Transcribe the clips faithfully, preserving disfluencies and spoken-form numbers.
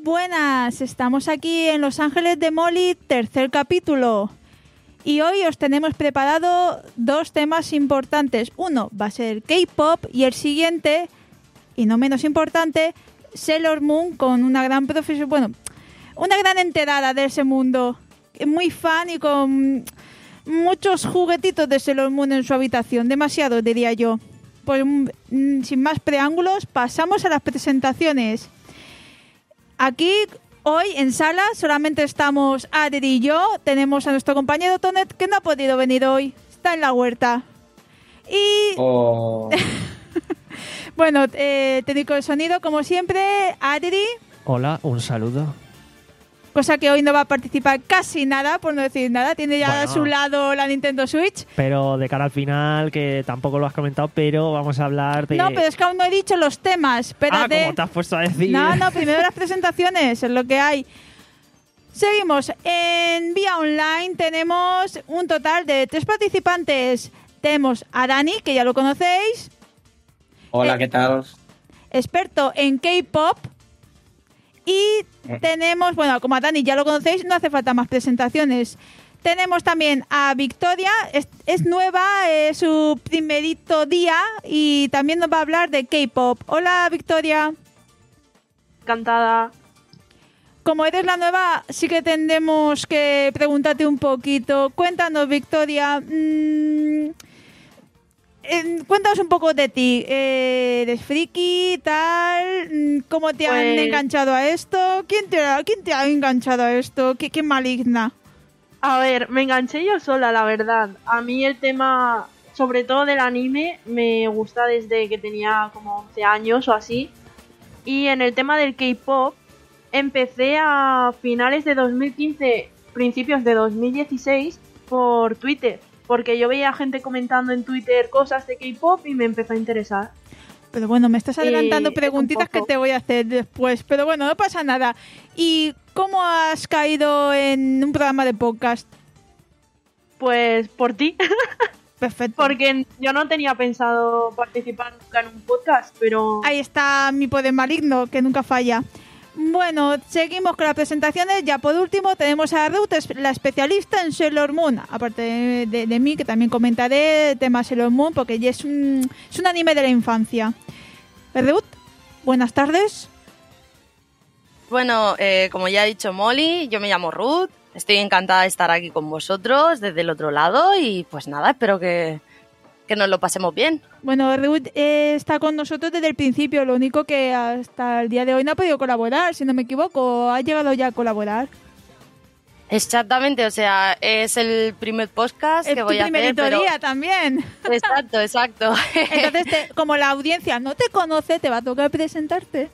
buenas, estamos aquí en Los Ángeles de Molly, tercer capítulo. Y hoy os tenemos preparado dos temas importantes. Uno va a ser K-pop y el siguiente, y no menos importante, Sailor Moon, con una gran profesión, bueno, una gran enterada de ese mundo. Muy fan y con muchos juguetitos de Sailor Moon en su habitación, demasiado diría yo. Pues sin más preámbulos, pasamos a las presentaciones. Aquí, hoy en sala, solamente estamos Adri y yo. Tenemos a nuestro compañero Tonet, que no ha podido venir hoy. Está en la huerta. Y... Oh. bueno, eh, técnico de sonido, como siempre, Adri. Hola, un saludo. Cosa que hoy no va a participar casi nada, por no decir nada. Tiene ya bueno, a su lado la Nintendo Switch. Pero de cara al final, que tampoco lo has comentado, pero vamos a hablar de... No, pero es que aún no he dicho los temas. Espérate. Ah, ¿cómo te has puesto a decir? No, no, primero las presentaciones, es lo que hay. Seguimos. En vía online tenemos un total de tres participantes. Tenemos a Dani, que ya lo conocéis. Hola, eh, ¿qué tal? Experto en K-pop. Y tenemos, bueno, como a Dani ya lo conocéis, no hace falta más presentaciones. Tenemos también a Victoria, es, es nueva, es su primerito día y también nos va a hablar de K-pop. Hola, Victoria. Encantada. Como eres la nueva, sí que tendremos que preguntarte un poquito. Cuéntanos, Victoria. Mmm, Eh, cuéntanos un poco de ti. Eh, ¿Eres friki, tal? ¿Cómo te pues... han enganchado a esto? ¿Quién te, quién te ha enganchado a esto? ¿Qué, qué maligna? A ver, me enganché yo sola, la verdad. A mí el tema, sobre todo del anime, me gusta desde que tenía como once años o así. Y en el tema del K-pop, empecé a finales de dos mil quince, principios de dos mil dieciséis, por Twitter. Porque yo veía gente comentando en Twitter cosas de K-pop y me empezó a interesar. Pero bueno, me estás adelantando eh, preguntitas que te voy a hacer después. Pero bueno, no pasa nada. ¿Y cómo has caído en un programa de podcast? Pues por ti. Perfecto. Porque yo no tenía pensado participar nunca en un podcast, pero... Ahí está mi poder maligno, que nunca falla. Bueno, seguimos con las presentaciones. Ya por último tenemos a Ruth, la especialista en Sailor Moon. Aparte de, de, de mí, que también comentaré el tema Sailor Moon, porque ya es un, es un anime de la infancia. Ruth, buenas tardes. Bueno, eh, como ya ha dicho Molly, yo me llamo Ruth. Estoy encantada de estar aquí con vosotros desde el otro lado y pues nada, espero que... que nos lo pasemos bien. Bueno, Ruth eh, está con nosotros desde el principio, lo único que hasta el día de hoy no ha podido colaborar, si no me equivoco. ¿Ha llegado ya a colaborar? Exactamente, o sea, es el primer podcast es que voy a hacer. Es tu primer pero... día también. Exacto, exacto. Entonces, te, como la audiencia no te conoce, te va a tocar presentarte.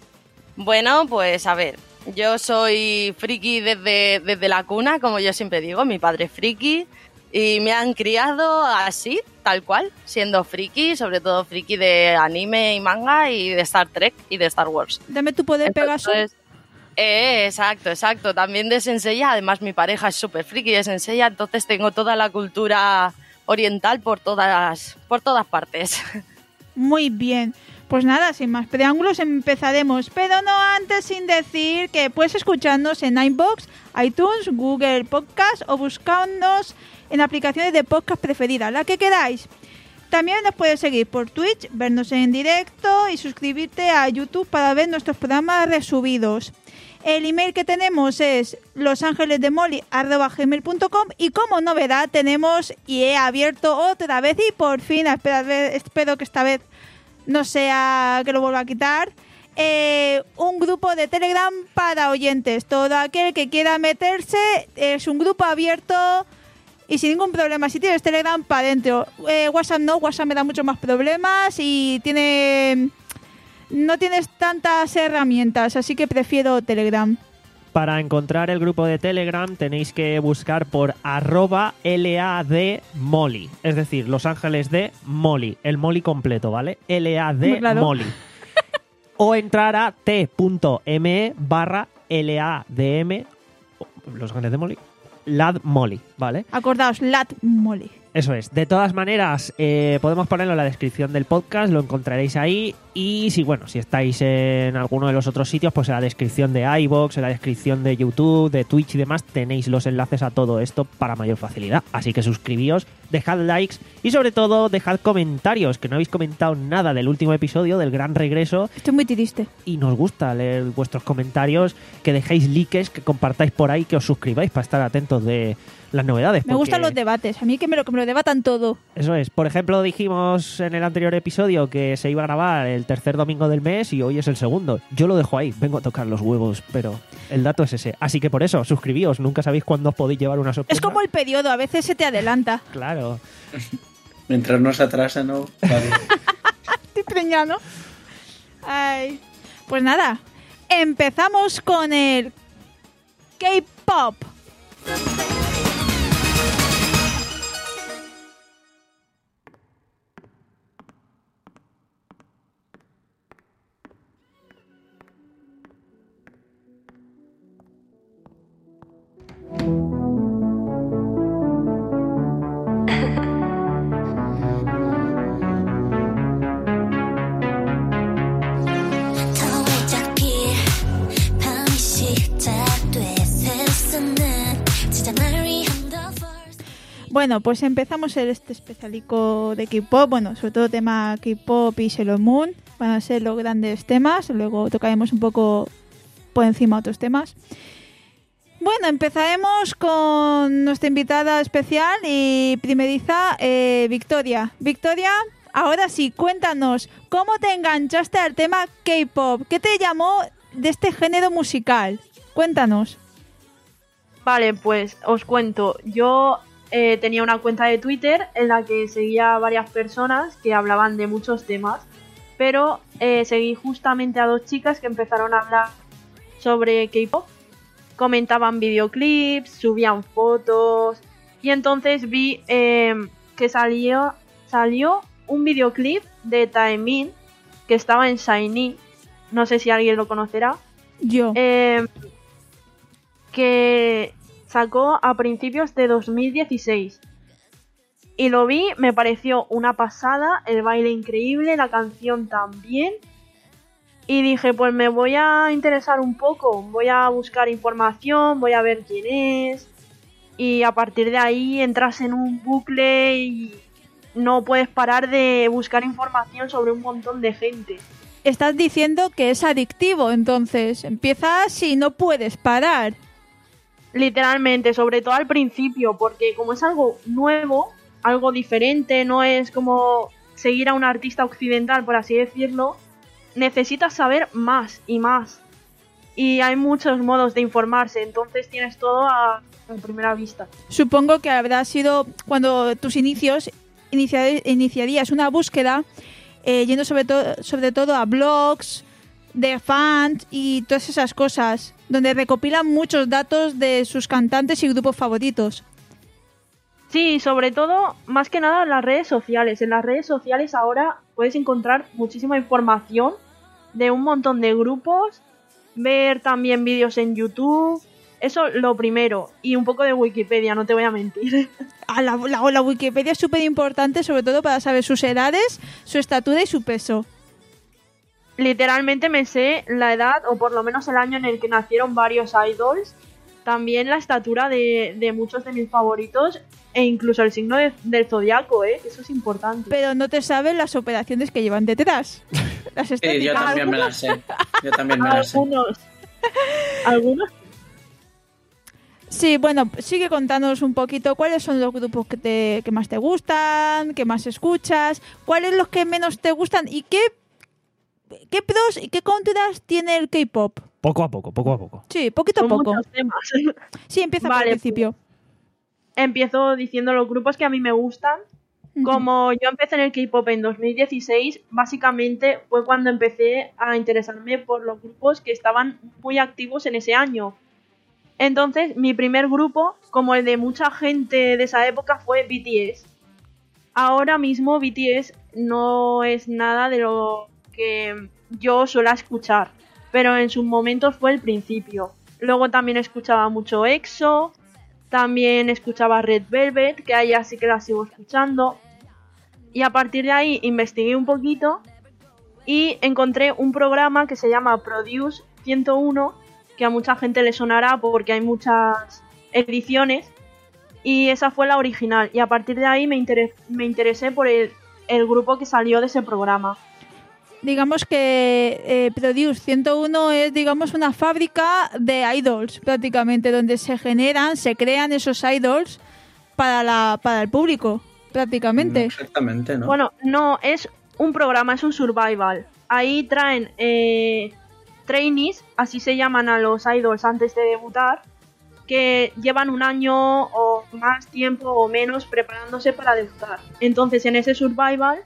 Bueno, pues a ver, yo soy friki desde, desde la cuna, como yo siempre digo, mi padre es friki. Y me han criado así, tal cual, siendo friki, sobre todo friki de anime y manga y de Star Trek y de Star Wars. Dame tu poder, Pegaso. Eh, exacto, exacto. También de Senseiya, además mi pareja es súper friki de Senseiya, entonces tengo toda la cultura oriental por todas, por todas partes. Muy bien. Pues nada, sin más preámbulos empezaremos, pero no antes sin decir que puedes escucharnos en iVoox, iTunes, Google Podcast o buscarnos en aplicaciones de podcast preferidas, la que queráis. También nos puedes seguir por Twitch, vernos en directo y suscribirte a YouTube para ver nuestros programas resubidos. El email que tenemos es losangelesdemoli arroba gmail punto com y como novedad tenemos y he abierto otra vez y por fin, espero, espero que esta vez no sea que lo vuelva a quitar, eh, un grupo de Telegram para oyentes. Todo aquel que quiera meterse es un grupo abierto y sin ningún problema. Si tienes Telegram, para adentro. Eh, WhatsApp no, WhatsApp me da muchos más problemas y tiene no tienes tantas herramientas, así que prefiero Telegram. Para encontrar el grupo de Telegram tenéis que buscar por arroba ladmoli, es decir, Los Ángeles de Molly, el Molly completo, ¿vale? ladmoli. O entrar a t.me barra ladm, Los Ángeles de Molly, ladmoli, ¿vale? Acordaos, ladmoli. Eso es. De todas maneras, eh, podemos ponerlo en la descripción del podcast, lo encontraréis ahí. Y si, bueno, si estáis en alguno de los otros sitios, pues en la descripción de iVoox, en la descripción de YouTube, de Twitch y demás, tenéis los enlaces a todo esto para mayor facilidad. Así que suscribíos, dejad likes y sobre todo dejad comentarios, que no habéis comentado nada del último episodio, del gran regreso. Estoy muy triste. Y nos gusta leer vuestros comentarios, que dejéis likes, que compartáis por ahí, que os suscribáis para estar atentos de las novedades. Me gustan los debates, a mí que me lo, que me lo debatan todo. Eso es. Por ejemplo, dijimos en el anterior episodio que se iba a grabar el tercer domingo del mes y hoy es el segundo. Yo lo dejo ahí, vengo a tocar los huevos, pero el dato es ese. Así que por eso, suscribíos, nunca sabéis cuándo os podéis llevar una sorpresa. Es como el periodo, a veces se te adelanta. Claro. Mientras no se atrasa, ¿no? Vale. Estoy preñado. Ay. Pues nada, empezamos con el K-pop. Bueno, pues empezamos el este especialico de K-pop, bueno, sobre todo tema K-pop y Sailor Moon, van a ser los grandes temas, luego tocaremos un poco por encima otros temas. Bueno, empezaremos con nuestra invitada especial y primeriza, eh, Victoria. Victoria, ahora sí, cuéntanos, ¿cómo te enganchaste al tema K-pop? ¿Qué te llamó de este género musical? Cuéntanos. Vale, pues os cuento, yo... Eh, tenía una cuenta de Twitter en la que seguía a varias personas que hablaban de muchos temas, pero eh, seguí justamente a dos chicas que empezaron a hablar sobre K-pop, comentaban videoclips, subían fotos y entonces vi eh, que salió, salió un videoclip de Taemin que estaba en SHINee, no sé si alguien lo conocerá. Yo. Eh, que... sacó a principios de dos mil dieciséis y lo vi, me pareció una pasada, el baile increíble, la canción también y dije pues me voy a interesar un poco, voy a buscar información, voy a ver quién es y a partir de ahí entras en un bucle y no puedes parar de buscar información sobre un montón de gente. Estás diciendo que es adictivo, entonces empiezas y no puedes parar. Literalmente, sobre todo al principio, porque como es algo nuevo, algo diferente, no es como seguir a un artista occidental, por así decirlo, necesitas saber más y más. Y hay muchos modos de informarse, entonces tienes todo a, a primera vista. Supongo que habrá sido cuando tus inicios inicia- iniciarías una búsqueda eh, yendo sobre, to- sobre todo a blogs de fans y todas esas cosas, donde recopilan muchos datos de sus cantantes y grupos favoritos. Sí, sobre todo, más que nada en las redes sociales. En las redes sociales ahora puedes encontrar muchísima información de un montón de grupos, ver también vídeos en YouTube, eso lo primero, y un poco de Wikipedia, no te voy a mentir. Ah, la, la, la Wikipedia es súper importante, sobre todo para saber sus edades, su estatura y su peso. Literalmente me sé la edad, o por lo menos el año en el que nacieron varios idols, también la estatura de, de muchos de mis favoritos, e incluso el signo de, del zodiaco, ¿eh? Eso es importante. Pero no te sabes las operaciones que llevan detrás. Las Sí, yo estéticas. también me las sé. Yo también me las sé. Algunos. Algunos. Sí, bueno, sigue contándonos un poquito cuáles son los grupos que, te, que más te gustan, que más escuchas, cuáles los que menos te gustan y qué, qué pros y qué contras tiene el K-pop. Poco a poco, poco a poco. Sí, poquito a Son poco. muchos temas. Sí, empieza Vale, por el principio. Empiezo diciendo los grupos que a mí me gustan. Como yo empecé en el K-pop en dos mil dieciséis, básicamente fue cuando empecé a interesarme por los grupos que estaban muy activos en ese año. Entonces, mi primer grupo, como el de mucha gente de esa época, fue B T S. Ahora mismo B T S no es nada de lo que yo suelo escuchar, pero en sus momentos fue el principio. Luego también escuchaba mucho EXO, También escuchaba Red Velvet, que a ella sí que la sigo escuchando. Y a partir de ahí investigué un poquito y encontré un programa que se llama Produce ciento uno, que a mucha gente le sonará porque hay muchas ediciones. Y esa fue la original. Y a partir de ahí me, interes- me interesé por el, el grupo que salió de ese programa. Digamos que eh, Produce ciento uno es, digamos, una fábrica de idols, prácticamente, donde se generan, se crean esos idols para, la, para el público, prácticamente. Exactamente, ¿no? Bueno, no, es un programa, es un survival. Ahí traen eh, trainees, así se llaman a los idols antes de debutar, que llevan un año o más tiempo o menos preparándose para debutar. Entonces, en ese survival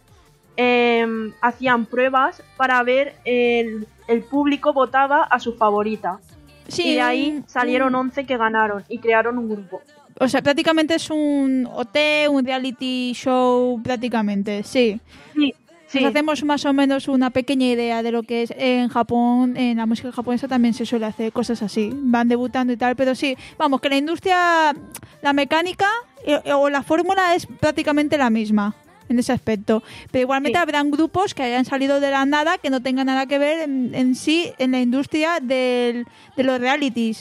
eh, hacían pruebas para ver el, el público votaba a su favorita. Sí, y de ahí un- salieron un- once que ganaron y crearon un grupo. O sea, prácticamente es un O T, un reality show, prácticamente, sí. Sí, sí. Nos hacemos más o menos una pequeña idea de lo que es en Japón, en la música japonesa también se suele hacer cosas así, van debutando y tal, pero sí, vamos, que la industria, la mecánica eh, o la fórmula es prácticamente la misma en ese aspecto, pero igualmente Sí. habrán grupos que hayan salido de la nada que no tengan nada que ver en, en sí en la industria del, de los realities.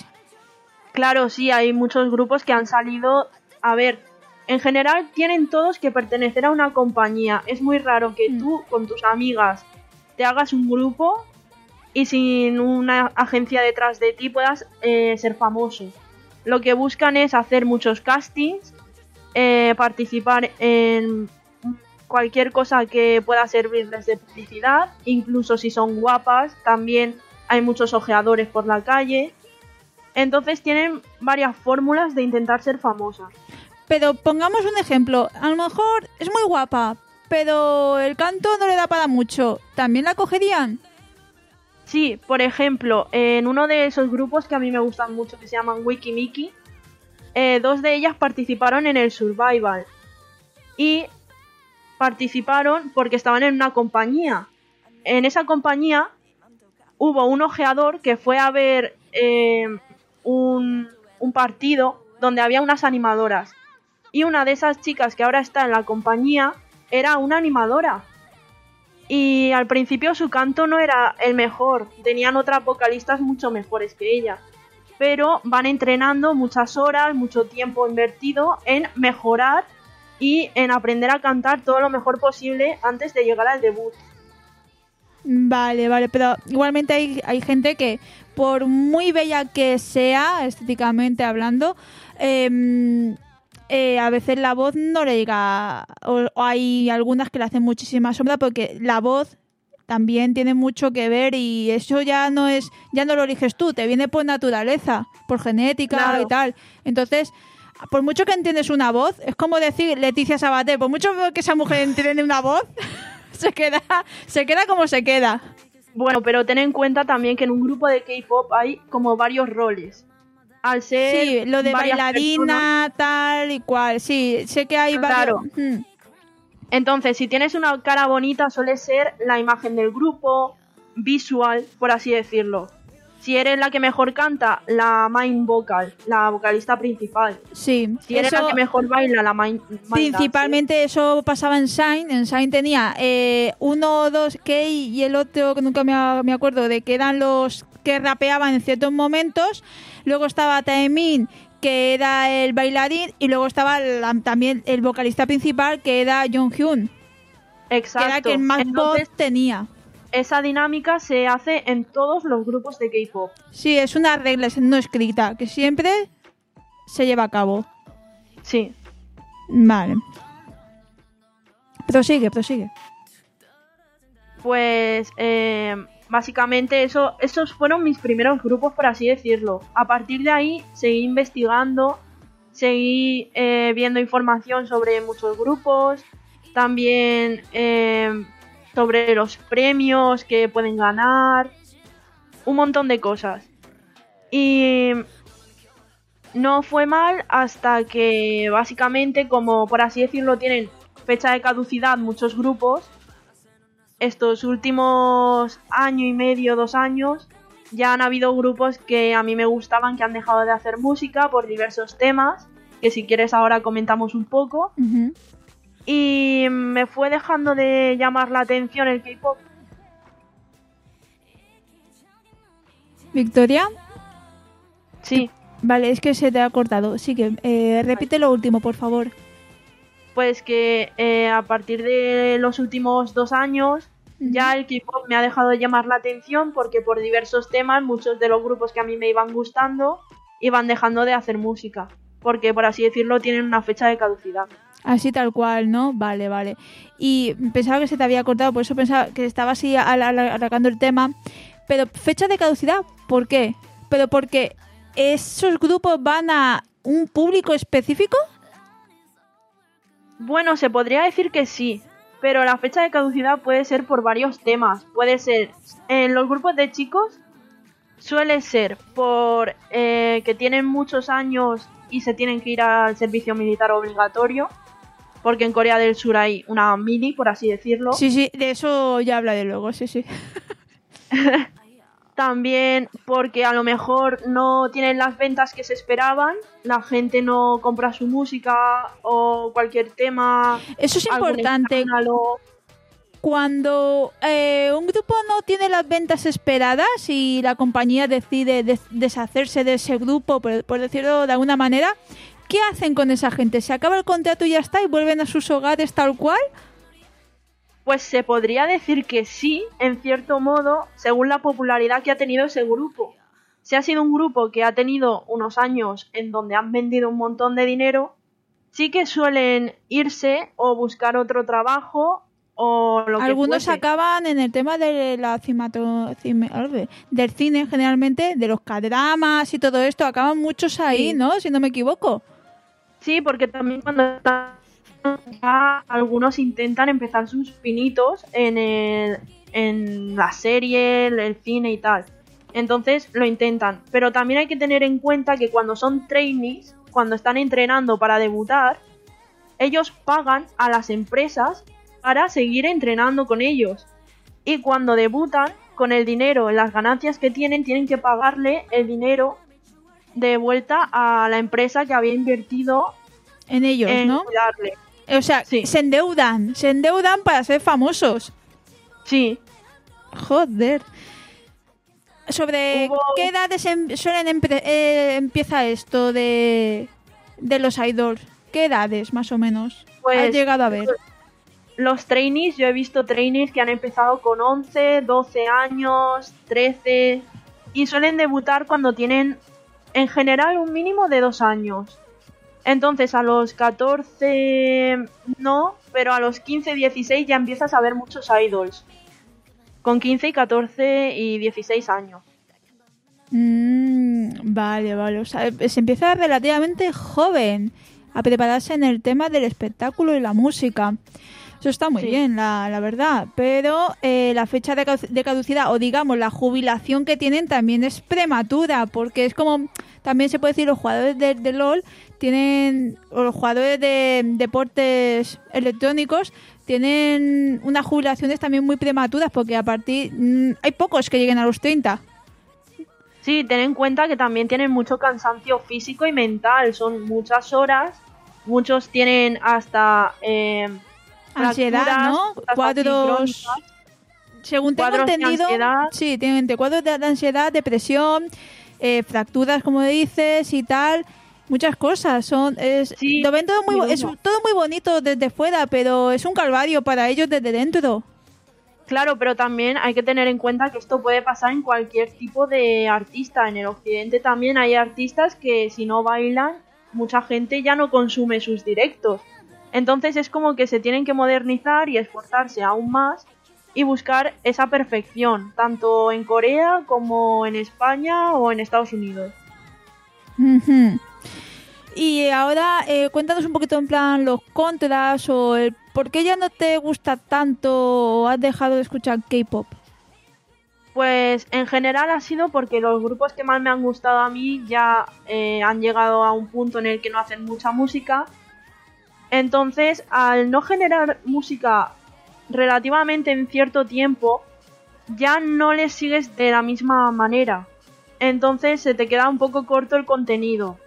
Claro, sí, hay muchos grupos que han salido. A ver, en general tienen todos que pertenecer a una compañía. Es muy raro que Mm. tú con tus amigas te hagas un grupo y sin una agencia detrás de ti puedas eh, ser famoso. Lo que buscan es hacer muchos castings, eh, participar en cualquier cosa que pueda servirles de publicidad, incluso si son guapas, también hay muchos ojeadores por la calle. Entonces tienen varias fórmulas de intentar ser famosas. Pero pongamos un ejemplo, a lo mejor es muy guapa, pero el canto no le da para mucho, ¿también la cogerían? Sí, por ejemplo, en uno de esos grupos que a mí me gustan mucho, que se llaman Wikimiki, eh, dos de ellas participaron en el Survival. Y participaron porque estaban en una compañía. En esa compañía hubo un ojeador que fue a ver eh, un, un partido donde había unas animadoras. Y una de esas chicas que ahora está en la compañía era una animadora. Y al principio su canto no era el mejor, tenían otras vocalistas mucho mejores que ella. Pero van entrenando muchas horas, mucho tiempo invertido en mejorar y en aprender a cantar todo lo mejor posible antes de llegar al debut. Vale, vale, pero igualmente hay, hay gente que, por muy bella que sea, estéticamente hablando, eh, eh, a veces la voz no le llega, o, o hay algunas que le hacen muchísima sombra porque la voz también tiene mucho que ver y eso ya no es, ya no lo eliges tú, te viene por naturaleza, por genética Claro. y tal. Entonces, por mucho que entiendes una voz, es como decir Leticia Sabater, por mucho que esa mujer entiende una voz, se queda, se queda como se queda. Bueno, pero ten en cuenta también que en un grupo de K-pop hay como varios roles. Al ser Sí, lo de varias bailarina, tal y cual. Sí, sé que hay Claro. varios. Hmm. Entonces, si tienes una cara bonita, suele ser la imagen del grupo, visual, por así decirlo. Si eres la que mejor canta, la main vocal, la vocalista principal. Sí, Si eres eso, la que mejor baila, la main, main principalmente eso pasaba en Shine. En Shine tenía eh, uno o dos Kei y el otro que nunca me, a- me acuerdo de que eran los que rapeaban en ciertos momentos. Luego estaba Taemin, que era el bailarín, y luego estaba la- también el vocalista principal, que era Jonghyun, dancer. Exacto. que era quien más Entonces, voz tenía. esa dinámica se hace en todos los grupos de K-pop. Sí, es una regla no escrita que siempre se lleva a cabo. Sí. Vale. Prosigue, prosigue. Pues eh, básicamente eso, esos fueron mis primeros grupos, por así decirlo. A partir de ahí seguí investigando, seguí eh, viendo información sobre muchos grupos, también eh, sobre los premios que pueden ganar, un montón de cosas. Y no fue mal hasta que básicamente, como por así decirlo, tienen fecha de caducidad muchos grupos. Estos últimos año y medio, dos años, ya han habido grupos que a mí me gustaban que han dejado de hacer música por diversos temas que si quieres ahora comentamos un poco. Ujú. Y me fue dejando de llamar la atención el K-pop. Victoria, Sí, vale, es que se te ha cortado. Sí que eh, repite lo último, por favor. pues que eh, a partir de los últimos dos años Ujú. ya el K-pop me ha dejado de llamar la atención porque por diversos temas muchos de los grupos que a mí me iban gustando iban dejando de hacer música. Porque, por así decirlo, tienen una fecha de caducidad. Así tal cual, ¿no? Vale, vale. Y pensaba que se te había cortado, por eso pensaba que estaba así al- al- alargando el tema. Pero fecha de caducidad, ¿por qué? ¿Pero porque esos grupos van a un público específico? Bueno, se podría decir que sí, pero la fecha de caducidad puede ser por varios temas. Puede ser, en los grupos de chicos, suele ser por eh, que tienen muchos años y se tienen que ir al servicio militar obligatorio, porque en Corea del Sur hay una mili, por así decirlo. Sí, sí, de eso ya hablaré luego, sí, sí. También porque a lo mejor no tienen las ventas que se esperaban, la gente no compra su música o cualquier tema. Eso es algún importante. escándalo. Cuando eh, un grupo no tiene las ventas esperadas y la compañía decide des- deshacerse de ese grupo, por, por decirlo de alguna manera, ¿qué hacen con esa gente? ¿Se acaba el contrato y ya está y vuelven a sus hogares tal cual? Pues se podría decir que sí, en cierto modo, según la popularidad que ha tenido ese grupo. Si ha sido un grupo que ha tenido unos años en donde han vendido un montón de dinero, sí que suelen irse o buscar otro trabajo o lo que Algunos fuese. acaban en el tema de la cimato, cime- algo, del cine, generalmente, de los K-dramas y todo esto. Acaban muchos ahí, Sí. ¿no? Si no me equivoco. Sí, porque también cuando están ya algunos intentan empezar sus pinitos en el, en la serie, el, el cine y tal. Entonces lo intentan. Pero también hay que tener en cuenta que cuando son trainees, cuando están entrenando para debutar, ellos pagan a las empresas para seguir entrenando con ellos. Y cuando debutan, con el dinero, las ganancias que tienen, tienen que pagarle el dinero de vuelta a la empresa que había invertido En ellos, en ¿no? cuidarle. O sea, Sí. se endeudan. Se endeudan para ser famosos. Sí, Joder. ¿Sobre Hubo- qué edades em- suelen empre- eh, empieza esto de, de los idols? ¿Qué edades, más o menos, Pues- has llegado a ver? los trainees, yo he visto trainees que han empezado con once, doce años, trece y suelen debutar cuando tienen en general un mínimo de dos años. Entonces a los catorce no, pero a los quince, dieciséis ya empiezas a ver muchos idols. Con quince y catorce y dieciséis años. Mm, vale, vale. O sea, se empieza relativamente joven a prepararse en el tema del espectáculo y la música. Eso está muy Sí. bien, la, la verdad. Pero eh, la fecha de, cau- de caducidad, o digamos, la jubilación que tienen también es prematura, porque es como, también se puede decir, los jugadores de, de LOL tienen, o los jugadores de deportes electrónicos tienen unas jubilaciones también muy prematuras, porque a partir, mm, hay pocos que lleguen a los treinta. Sí, ten en cuenta que también tienen mucho cansancio físico y mental. Son muchas horas. Muchos tienen hasta... Eh, Ansiedad, fracturas, ¿no? cosas así Cuadros, crónicas. según tengo cuadros de entendido, ansiedad. sí, tienen entre cuadros de, de ansiedad, depresión, eh, fracturas, como dices, y tal, muchas cosas. Son, es, Sí, lo ven todo muy, sin bo- duda. es todo muy bonito desde fuera, pero es un calvario para ellos desde dentro. Claro, pero también hay que tener en cuenta que esto puede pasar en cualquier tipo de artista. En el occidente también hay artistas que si no bailan, mucha gente ya no consume sus directos. Entonces es como que se tienen que modernizar y esforzarse aún más y buscar esa perfección, tanto en Corea como en España o en Estados Unidos. Ujú. Y ahora eh, cuéntanos un poquito en plan los contras o el por qué ya no te gusta tanto o has dejado de escuchar K-pop. Pues en general ha sido porque los grupos que más me han gustado a mí ya eh, han llegado a un punto en el que no hacen mucha música. Entonces, al no generar música relativamente en cierto tiempo, ya no les sigues de la misma manera. Entonces se te queda un poco corto el contenido.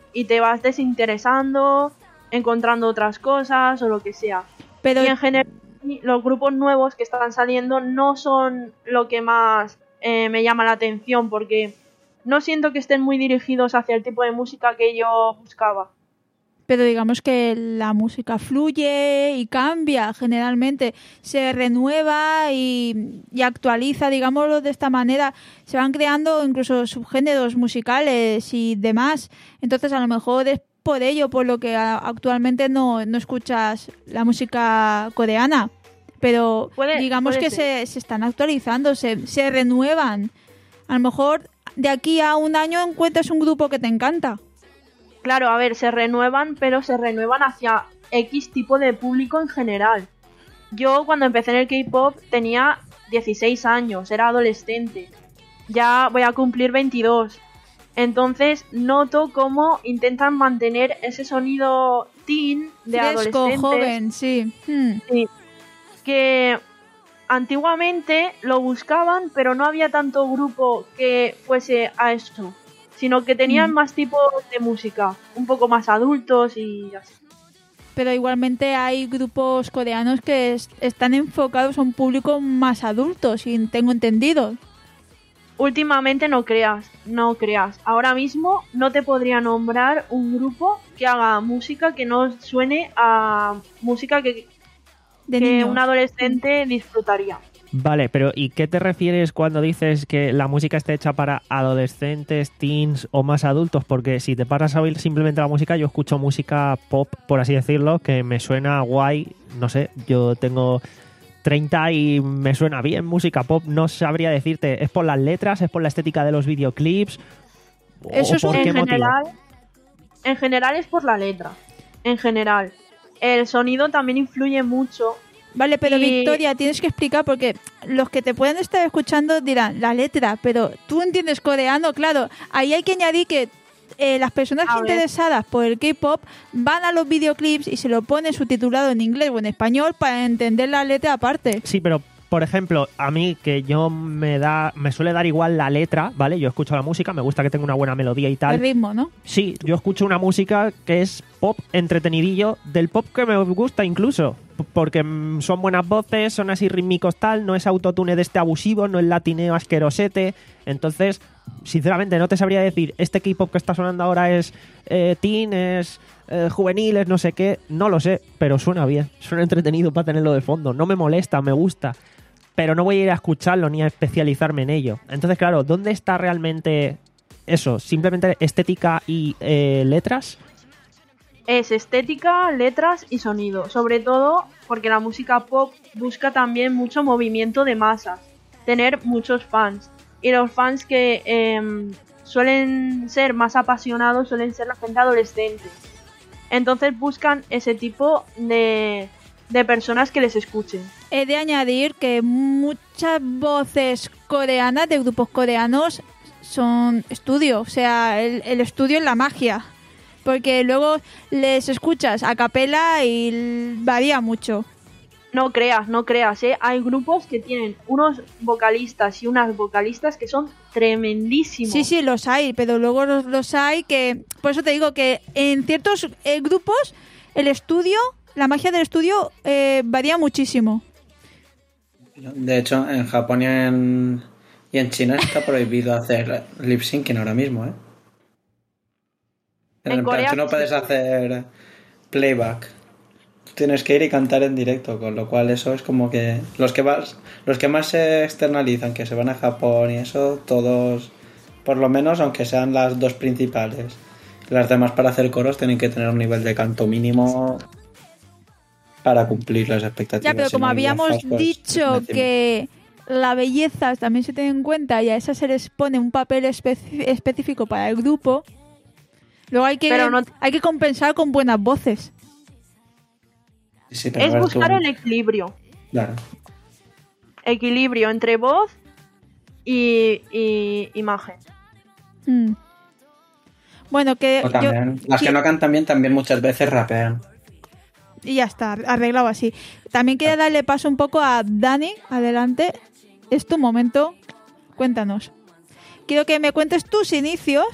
y te vas desinteresando, encontrando otras cosas o lo que sea. Pero y en general los grupos nuevos que están saliendo no son lo que más eh, me llama la atención, porque no siento que estén muy dirigidos hacia el tipo de música que yo buscaba. Pero digamos que la música fluye y cambia generalmente, se renueva y, y actualiza, digámoslo de esta manera. Se van creando incluso subgéneros musicales y demás. Entonces a lo mejor es por ello por lo que actualmente no, no escuchas la música coreana. Pero Puede- digamos puede que ser. se, se están actualizando, se, se renuevan. A lo mejor de aquí a un año encuentras un grupo que te encanta. Claro, a ver, se renuevan, pero se renuevan hacia X tipo de público en general. Yo cuando empecé en el K-pop tenía dieciséis años, era adolescente. Ya voy a cumplir veintidós. Entonces noto cómo intentan mantener ese sonido teen de Fresco, adolescentes. joven, sí. Hmm. Sí, que antiguamente lo buscaban, pero no había tanto grupo que fuese a eso, sino que tenían Mm. más tipos de música, un poco más adultos y así. Pero igualmente hay grupos coreanos que es- están enfocados a un público más adulto, si tengo entendido. Últimamente no creas, no creas. Ahora mismo no te podría nombrar un grupo que haga música que no suene a música que, De que niños. un adolescente disfrutaría. Vale, pero ¿y qué te refieres cuando dices que la música está hecha para adolescentes, teens o más adultos? Porque si te paras a oír simplemente la música, yo escucho música pop, por así decirlo, que me suena guay. No sé, yo tengo treinta y me suena bien música pop. No sabría decirte, ¿es por las letras, es por la estética de los videoclips? ¿O Eso es por un- qué En motivo? general, en general es por la letra. En general. El sonido también influye mucho. Vale, pero Y- Victoria, tienes que explicar porque los que te pueden estar escuchando dirán la letra, pero tú entiendes coreano, claro. Ahí hay que añadir que eh, las personas A ver. interesadas por el K-pop van a los videoclips y se lo ponen subtitulado en inglés o en español para entender la letra aparte. Sí, pero por ejemplo, a mí que yo me da me suele dar igual la letra, ¿vale? Yo escucho la música, me gusta que tenga una buena melodía y tal. El ritmo, ¿no? Sí, yo escucho una música que es pop entretenidillo, del pop que me gusta incluso, p- porque mm, son buenas voces, son así rítmicos tal, no es autotune de este abusivo, no es latineo asquerosete, entonces, sinceramente no te sabría decir, este K-pop que está sonando ahora es eh, teen, es eh, juvenil, es no sé qué, no lo sé, pero suena bien, suena entretenido para tenerlo de fondo, no me molesta, me gusta, pero no voy a ir a escucharlo ni a especializarme en ello. Entonces, claro, ¿dónde está realmente eso? ¿Simplemente estética y eh, letras? Es estética, letras y sonido. Sobre todo porque la música pop busca también mucho movimiento de masas. Tener muchos fans. Y los fans que em, suelen ser más apasionados suelen ser la gente adolescente. Entonces buscan ese tipo de, de personas que les escuchen. He de añadir que muchas voces coreanas de grupos coreanos son estudio, o sea, el, el estudio es la magia, porque luego les escuchas a capela y l- varía mucho. No creas, no creas, ¿eh? Hay grupos que tienen unos vocalistas y unas vocalistas que son tremendísimos. Sí, sí, los hay, pero luego los, los hay que... Por eso te digo que en ciertos eh, grupos el estudio, la magia del estudio eh, varía muchísimo. De hecho, en Japón y en, y en China está prohibido hacer lip syncing ahora mismo, ¿eh? En En plan, Corea tú no sí. puedes hacer playback. Tú tienes que ir y cantar en directo, con lo cual eso es como que los que más los que más se externalizan, que se van a Japón y eso, todos, por lo menos, aunque sean las dos principales, las demás para hacer coros tienen que tener un nivel de canto mínimo para cumplir las expectativas. Ya, pero Si como no, habíamos gafas, pues, dicho encima. que la belleza también se tiene en cuenta y a esa se les pone un papel especi- específico para el grupo, luego hay que, Pero no- hay que compensar con buenas voces. Sí, pero a Es ver, buscar tú- el equilibrio. Claro. Equilibrio entre voz y, y imagen. Mm. Bueno, que O yo... también, las que qui- no cantan bien también muchas veces rapean. Y ya está, arreglado así. También quería darle paso un poco a Dani. Adelante. Es tu momento. Cuéntanos. Quiero que me cuentes tus inicios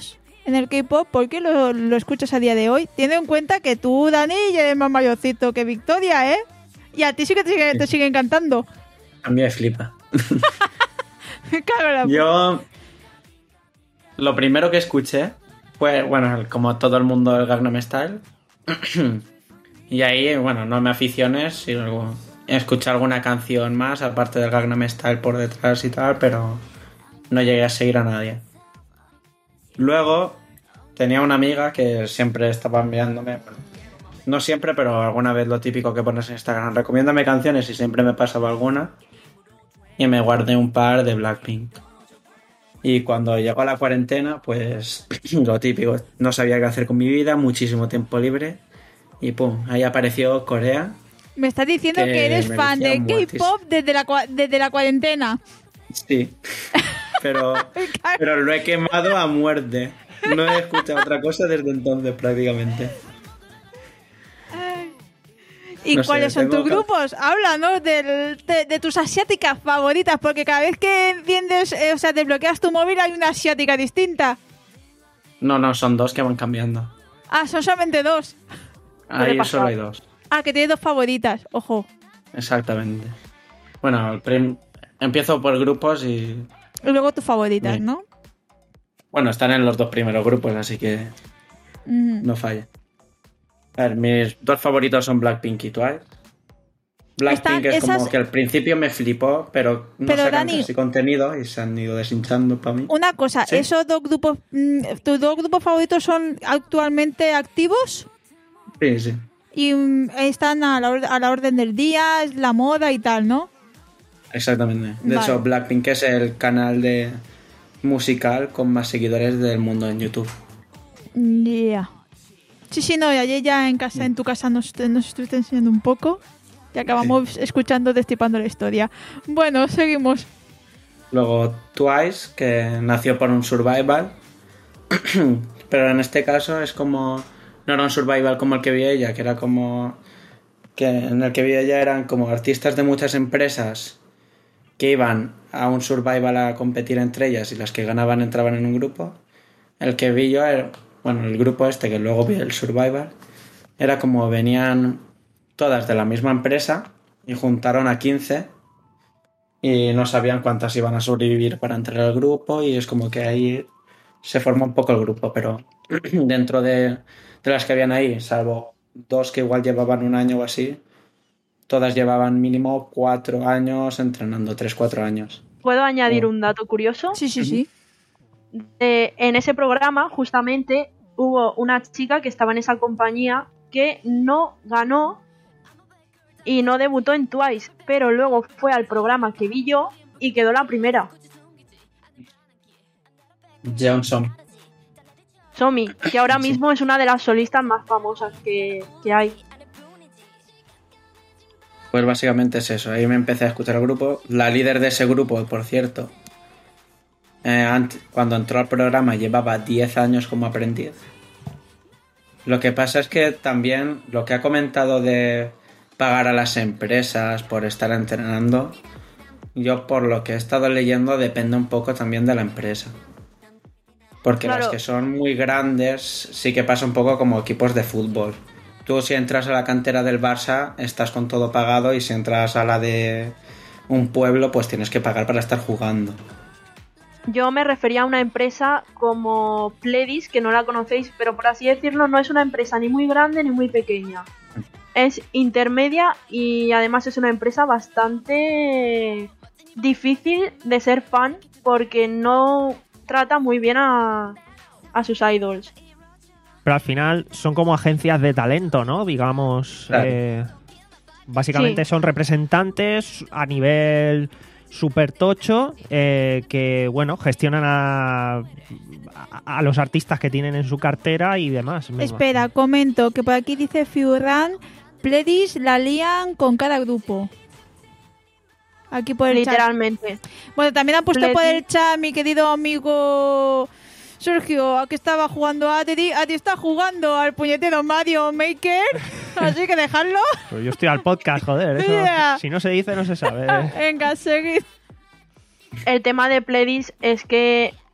en el K-pop, ¿por qué lo, lo escuchas a día de hoy? Teniendo en cuenta que tú, Dani, ya eres más mayorcito que Victoria, ¿eh? Y a ti sí que te sigue, te sigue encantando. A mí me flipa. Me cago en la Yo... Lo primero que escuché fue, bueno, como todo el mundo, el Gangnam Style. Y ahí, bueno, no me aficioné, sino escuché alguna canción más, aparte del Gangnam Style por detrás y tal, pero no llegué a seguir a nadie. Luego tenía una amiga que siempre estaba enviándome, bueno, no siempre, pero alguna vez lo típico que pones en Instagram, recomiéndame canciones y siempre me pasaba alguna. Y me guardé un par de Blackpink. Y cuando llegó la cuarentena, pues lo típico, no sabía qué hacer con mi vida, muchísimo tiempo libre. Y pum, ahí apareció Corea. Me estás diciendo que, que eres fan de K-pop desde la, desde la cuarentena. Sí, pero, pero lo he quemado a muerte. No he escuchado otra cosa desde entonces prácticamente. ¿Y no cuáles sé, son tus que... grupos? Habla, ¿no? De, de, de tus asiáticas favoritas, porque cada vez que enciendes, eh, o sea, desbloqueas tu móvil hay una asiática distinta. No, no, son dos que van cambiando. Ah, son solamente dos. Ahí solo hay dos. Ah, que tienes dos favoritas, ojo. Exactamente. Bueno, prim... empiezo por grupos y... Y luego tus favoritas, sí. ¿No? Bueno, están en los dos primeros grupos, así que mm. no falla. A ver, mis dos favoritos son Blackpink y Twice. Blackpink es esas... como que al principio me flipó, pero no pero sacan Dani, casi contenido y se han ido deshinchando para mí. Una cosa, ¿sí? ¿Esos dos grupos, tus dos grupos favoritos son actualmente activos? Sí, sí. Y um, están a la, a la orden del día, es la moda y tal, ¿no? Exactamente. De vale. hecho, Blackpink es el canal de musical con más seguidores del mundo en YouTube. Ya. Yeah. Sí, sí, no, y ayer ya en casa, en tu casa nos, nos estuviste enseñando un poco y acabamos sí. escuchando, destipando la historia. Bueno, seguimos. Luego Twice, que nació por un survival, pero en este caso es como... No era un survival como el que vi ella, que era como... que en el que vi ella eran como artistas de muchas empresas que iban a un survival a competir entre ellas y las que ganaban entraban en un grupo. El que vi yo era... Bueno, el grupo este, que luego vi el Survival, era como venían todas de la misma empresa y juntaron a quince y no sabían cuántas iban a sobrevivir para entrar al grupo y es como que ahí se formó un poco el grupo, pero dentro de, de las que habían ahí, salvo dos que igual llevaban un año o así, todas llevaban mínimo cuatro años entrenando, tres, cuatro años. ¿Puedo añadir oh. un dato curioso? Sí, sí, sí. De, en ese programa justamente hubo una chica que estaba en esa compañía que no ganó y no debutó en Twice, pero luego fue al programa que vi yo y quedó la primera. Johnson. Somi, que ahora mismo es una de las solistas más famosas que, que hay. Pues básicamente es eso, ahí me empecé a escuchar el grupo. La líder de ese grupo, por cierto, Eh, antes, cuando entró al programa llevaba diez años como aprendiz. Lo que pasa es que también lo que ha comentado de pagar a las empresas por estar entrenando, yo por lo que he estado leyendo depende un poco también de la empresa. Porque claro, las que son muy grandes sí que pasa un poco como equipos de fútbol. Tú si entras a la cantera del Barça estás con todo pagado y si entras a la de un pueblo pues tienes que pagar para estar jugando. Yo me refería a una empresa como Pledis, que no la conocéis, pero por así decirlo no es una empresa ni muy grande ni muy pequeña. Es intermedia y además es una empresa bastante difícil de ser fan porque no trata muy bien a, a sus idols. Pero al final son como agencias de talento, ¿no? Digamos, claro. eh, básicamente sí. Son representantes a nivel... super tocho eh, que bueno gestionan a, a, a los artistas que tienen en su cartera y demás. Espera, imagino. Comento que por aquí dice Fiurran, Pledis la lían con cada grupo. Aquí por el literalmente. Chat. Bueno, también ha puesto Pledis. Por el chat mi querido amigo Sergio, que estaba jugando a Adri. Adri está jugando al puñetero Mario Maker, así que dejadlo. Pues yo estoy al podcast, joder. Eso, yeah. Si no se dice, no se sabe. Venga, seguid. El tema de Pledis es que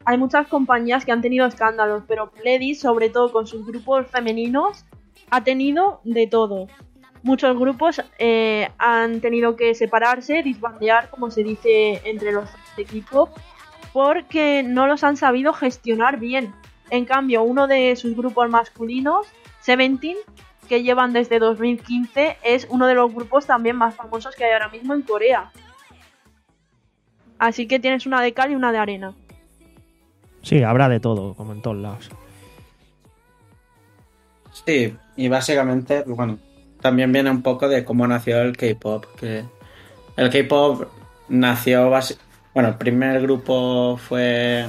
hay muchas compañías que han tenido escándalos, pero Pledis, sobre todo con sus grupos femeninos, ha tenido de todo. Muchos grupos eh, han tenido que separarse, disbandear, como se dice entre los equipos, porque no los han sabido gestionar bien. En cambio, uno de sus grupos masculinos, Seventeen, que llevan desde dos mil quince, es uno de los grupos también más famosos que hay ahora mismo en Corea. Así que tienes una de cal y una de arena. Sí, habrá de todo, como en todos lados. Sí, y básicamente, bueno, también viene un poco de cómo nació el K-pop. Que el K-pop nació, basi- bueno, el primer grupo fue,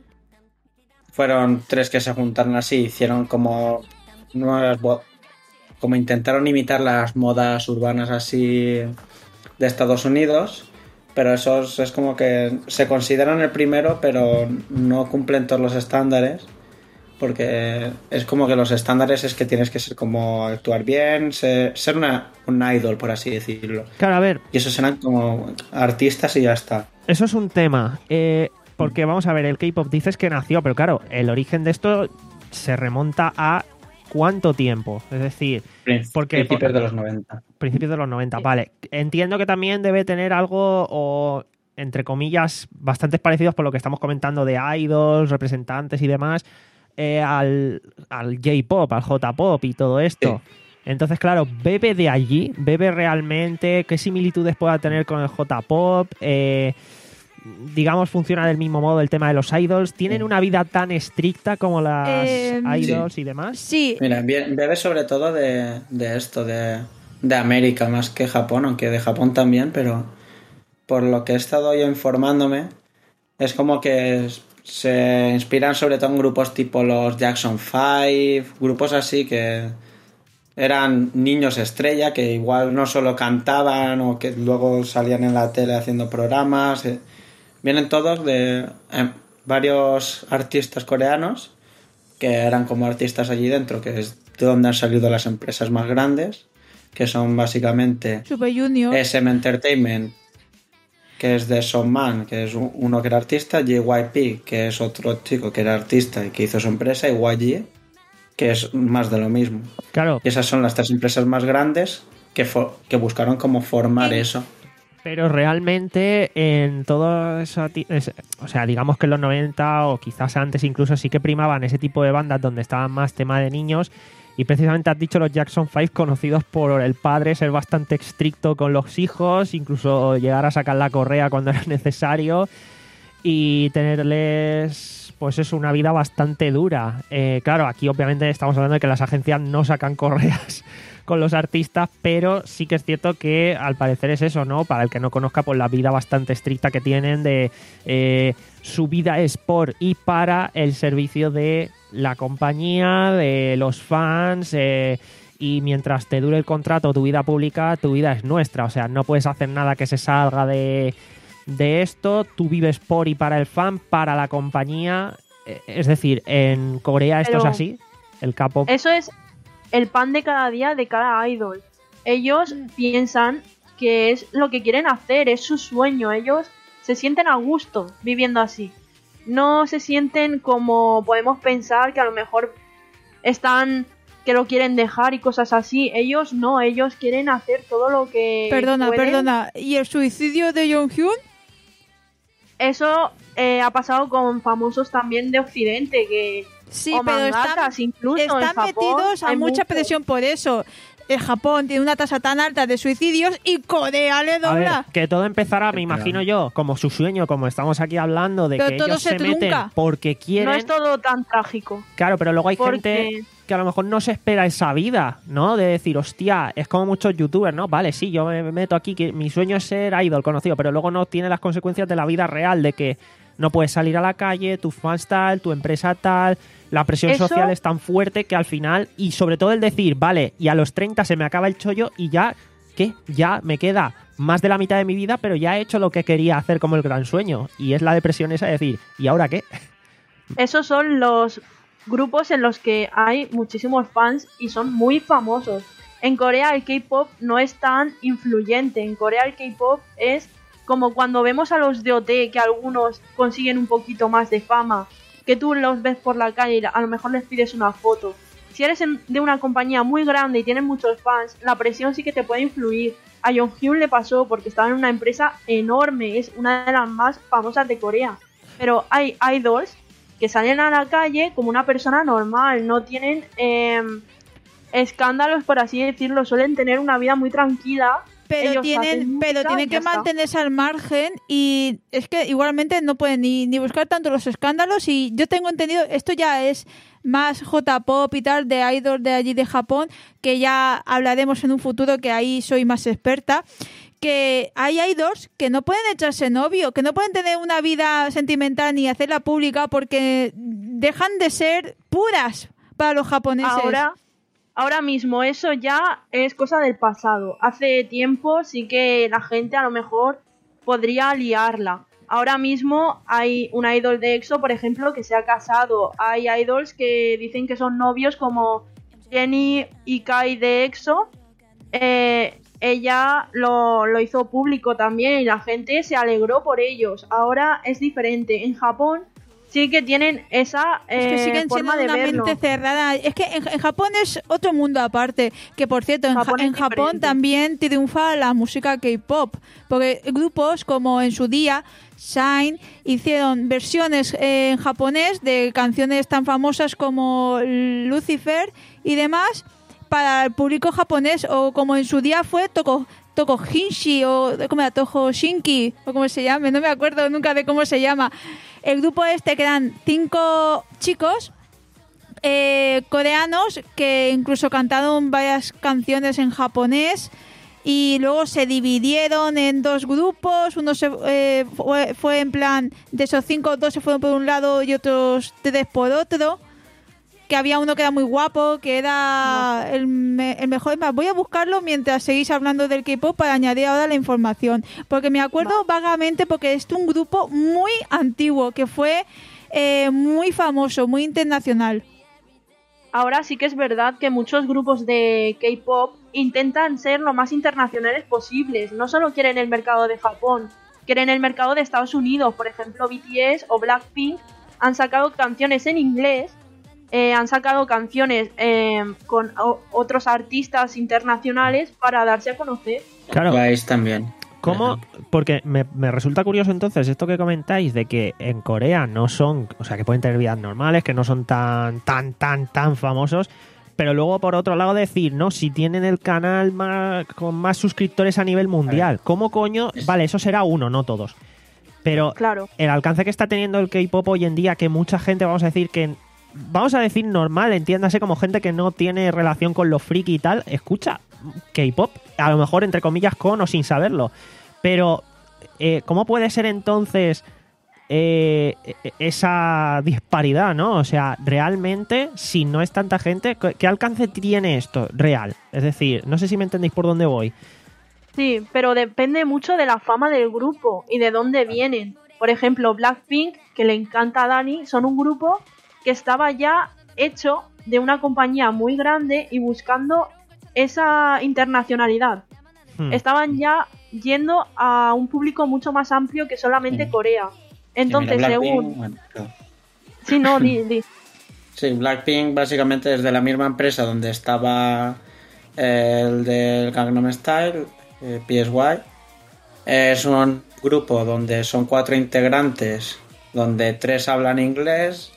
fueron tres que se juntaron así, hicieron como nuevas, bo- como intentaron imitar las modas urbanas así de Estados Unidos, pero esos es como que se consideran el primero, pero no cumplen todos los estándares. Porque es como que los estándares es que tienes que ser como actuar bien, ser, ser una, un idol, por así decirlo. Claro, a ver. Y esos serán como artistas y ya está. Eso es un tema. Eh, porque vamos a ver, el K-pop dices que nació, pero claro, el origen de esto se remonta a ¿cuánto tiempo? Es decir, porque principios de los noventa. Principios de los noventa, vale. Entiendo que también debe tener algo o entre comillas bastante parecidos por lo que estamos comentando de idols, representantes y demás. Eh, al, al J-pop, al J-pop y todo esto. Sí. Entonces, claro, bebe de allí, bebe realmente, qué similitudes pueda tener con el J-pop, eh, digamos, funciona del mismo modo el tema de los idols, ¿tienen una vida tan estricta como las eh, idols sí. y demás? Sí. Mira, bebe sobre todo de, de esto, de, de América más que Japón, aunque de Japón también, pero por lo que he estado yo informándome, es como que... Es, se inspiran sobre todo en grupos tipo los Jackson Five, grupos así que eran niños estrella que igual no solo cantaban o que luego salían en la tele haciendo programas. Eh, vienen todos de eh, varios artistas coreanos que eran como artistas allí dentro, que es de donde han salido las empresas más grandes, que son básicamente Super Junior, S M Entertainment, que es de Sonman, que es uno que era artista, J Y P, que es otro chico que era artista y que hizo su empresa, y Y G, que es más de lo mismo. Claro. Y esas son las tres empresas más grandes que, for- que buscaron cómo formar ¿Qué? eso. Pero realmente en todo eso, o sea, digamos que en los noventa o quizás antes incluso sí que primaban ese tipo de bandas donde estaban más tema de niños. Y precisamente has dicho los Jackson Five, conocidos por el padre ser bastante estricto con los hijos, incluso llegar a sacar la correa cuando era necesario y tenerles, pues es una vida bastante dura. Eh, claro, aquí obviamente estamos hablando de que las agencias no sacan correas con los artistas, pero sí que es cierto que al parecer es eso, ¿no? Para el que no conozca, pues la vida bastante estricta que tienen de eh, su vida es por y para el servicio de la compañía, de los fans, eh, y mientras te dure el contrato, tu vida pública, tu vida es nuestra. O sea, no puedes hacer nada que se salga de, de esto. Tú vives por y para el fan, para la compañía. Es decir, en Corea esto Pero es así. El K-pop. Eso es el pan de cada día de cada idol. Ellos piensan que es lo que quieren hacer, es su sueño. Ellos se sienten a gusto viviendo así. No se sienten como podemos pensar que a lo mejor están que lo quieren dejar y cosas así. Ellos no, ellos quieren hacer todo lo que Perdona, pueden. perdona. ¿Y el suicidio de Jonghyun? Eso eh, ha pasado con famosos también de Occidente, que Sí, o pero están, mangakas, incluso en están Japón metidos a hay mucha mucho. presión por eso. El Japón tiene una tasa tan alta de suicidios y Corea le A ver, dobla. que todo empezará, me imagino yo, como su sueño, como estamos aquí hablando, de Pero que todo ellos se se meten trunca. porque quieren. No es todo tan trágico. Claro, pero luego hay porque gente que a lo mejor no se espera esa vida, ¿no? De decir, hostia, es como muchos youtubers, ¿no? Vale, sí, yo me meto aquí, que mi sueño es ser idol conocido, pero luego no tiene las consecuencias de la vida real, de que no puedes salir a la calle, tus fans tal, tu empresa tal, la presión Eso- social es tan fuerte que al final, y sobre todo el decir, vale, y a los treinta se me acaba el chollo y ya, ¿qué? Ya me queda más de la mitad de mi vida, pero ya he hecho lo que quería hacer como el gran sueño. Y es la depresión esa de decir, ¿y ahora qué? Esos son los grupos en los que hay muchísimos fans y son muy famosos. En Corea el K-pop no es tan influyente. En Corea el K-pop es como cuando vemos a los de O T, que algunos consiguen un poquito más de fama, que tú los ves por la calle y a lo mejor les pides una foto. Si eres en, de una compañía muy grande y tienes muchos fans, la presión sí que te puede influir. A Jonghyun le pasó porque estaba en una empresa enorme, es una de las más famosas de Corea. Pero hay idols que salen a la calle como una persona normal, no tienen eh, escándalos, por así decirlo, suelen tener una vida muy tranquila. Pero Ellos tienen, pero tienen que mantenerse al margen y es que igualmente no pueden ni, ni buscar tanto los escándalos y yo tengo entendido, esto ya es más J-pop y tal, de idols de allí de Japón, que ya hablaremos en un futuro, que ahí soy más experta, que hay idols que no pueden echarse novio, que no pueden tener una vida sentimental ni hacerla pública porque dejan de ser puras para los japoneses. Ahora... Ahora mismo eso ya es cosa del pasado. Hace tiempo sí que la gente a lo mejor podría liarla. Ahora mismo hay una idol de EXO, por ejemplo, que se ha casado. Hay idols que dicen que son novios, como Jennie y Kai de EXO. Eh, ella lo, lo hizo público también y la gente se alegró por ellos. Ahora es diferente. En Japón sí que tienen esa eh, es que siguen forma siendo de una verlo. mente cerrada. Es que en, en Japón es otro mundo aparte. Que por cierto, en Japón, en Japón también triunfa la música K-pop. Porque grupos como en su día Shine hicieron versiones eh, en japonés de canciones tan famosas como Lucifer y demás para el público japonés, o como en su día fue Toko Tokohinshi o como era Toho Shinki o como se llame, no me acuerdo nunca de cómo se llama. El grupo este, que eran cinco chicos eh, coreanos que incluso cantaron varias canciones en japonés y luego se dividieron en dos grupos. Uno se, eh, fue, fue en plan, de esos cinco, dos se fueron por un lado y otros tres por otro. Que había uno que era muy guapo, que era no. el, me, el mejor. Voy a buscarlo mientras seguís hablando del K-pop para añadir ahora la información. Porque me acuerdo no. vagamente, porque es un grupo muy antiguo, que fue eh, muy famoso, muy internacional. Ahora sí que es verdad que muchos grupos de K-pop intentan ser lo más internacionales posibles. No solo quieren el mercado de Japón, quieren el mercado de Estados Unidos. Por ejemplo, B T S o Blackpink han sacado canciones en inglés. Eh, han sacado canciones eh, con o, otros artistas internacionales para darse a conocer. Claro. Twice también. ¿Cómo? Porque me, me resulta curioso entonces esto que comentáis de que en Corea no son, o sea, que pueden tener vidas normales, que no son tan, tan, tan, tan famosos, pero luego por otro lado decir, no, si tienen el canal más, con más suscriptores a nivel mundial, ¿cómo coño? Vale, eso será uno, no todos. Pero claro. El alcance que está teniendo el K-pop hoy en día, que mucha gente, vamos a decir que vamos a decir normal, entiéndase, como gente que no tiene relación con los friki y tal, escucha K-pop, a lo mejor entre comillas con o sin saberlo, pero eh, ¿cómo puede ser entonces eh, esa disparidad, no? O sea, realmente, si no es tanta gente, ¿qué alcance tiene esto real? Es decir, no sé si me entendéis por dónde voy. Sí, pero depende mucho de la fama del grupo y de dónde vienen. Por ejemplo, Blackpink, que le encanta a Dani, son un grupo que estaba ya hecho de una compañía muy grande y buscando esa internacionalidad. Hmm. Estaban ya yendo a un público mucho más amplio que solamente sí. Corea. Entonces, sí, según... Bueno, claro. Sí, no, di, di. Sí, Blackpink básicamente es de la misma empresa donde estaba el del Gangnam Style, eh, P S Y. Es un grupo donde son cuatro integrantes, donde tres hablan inglés.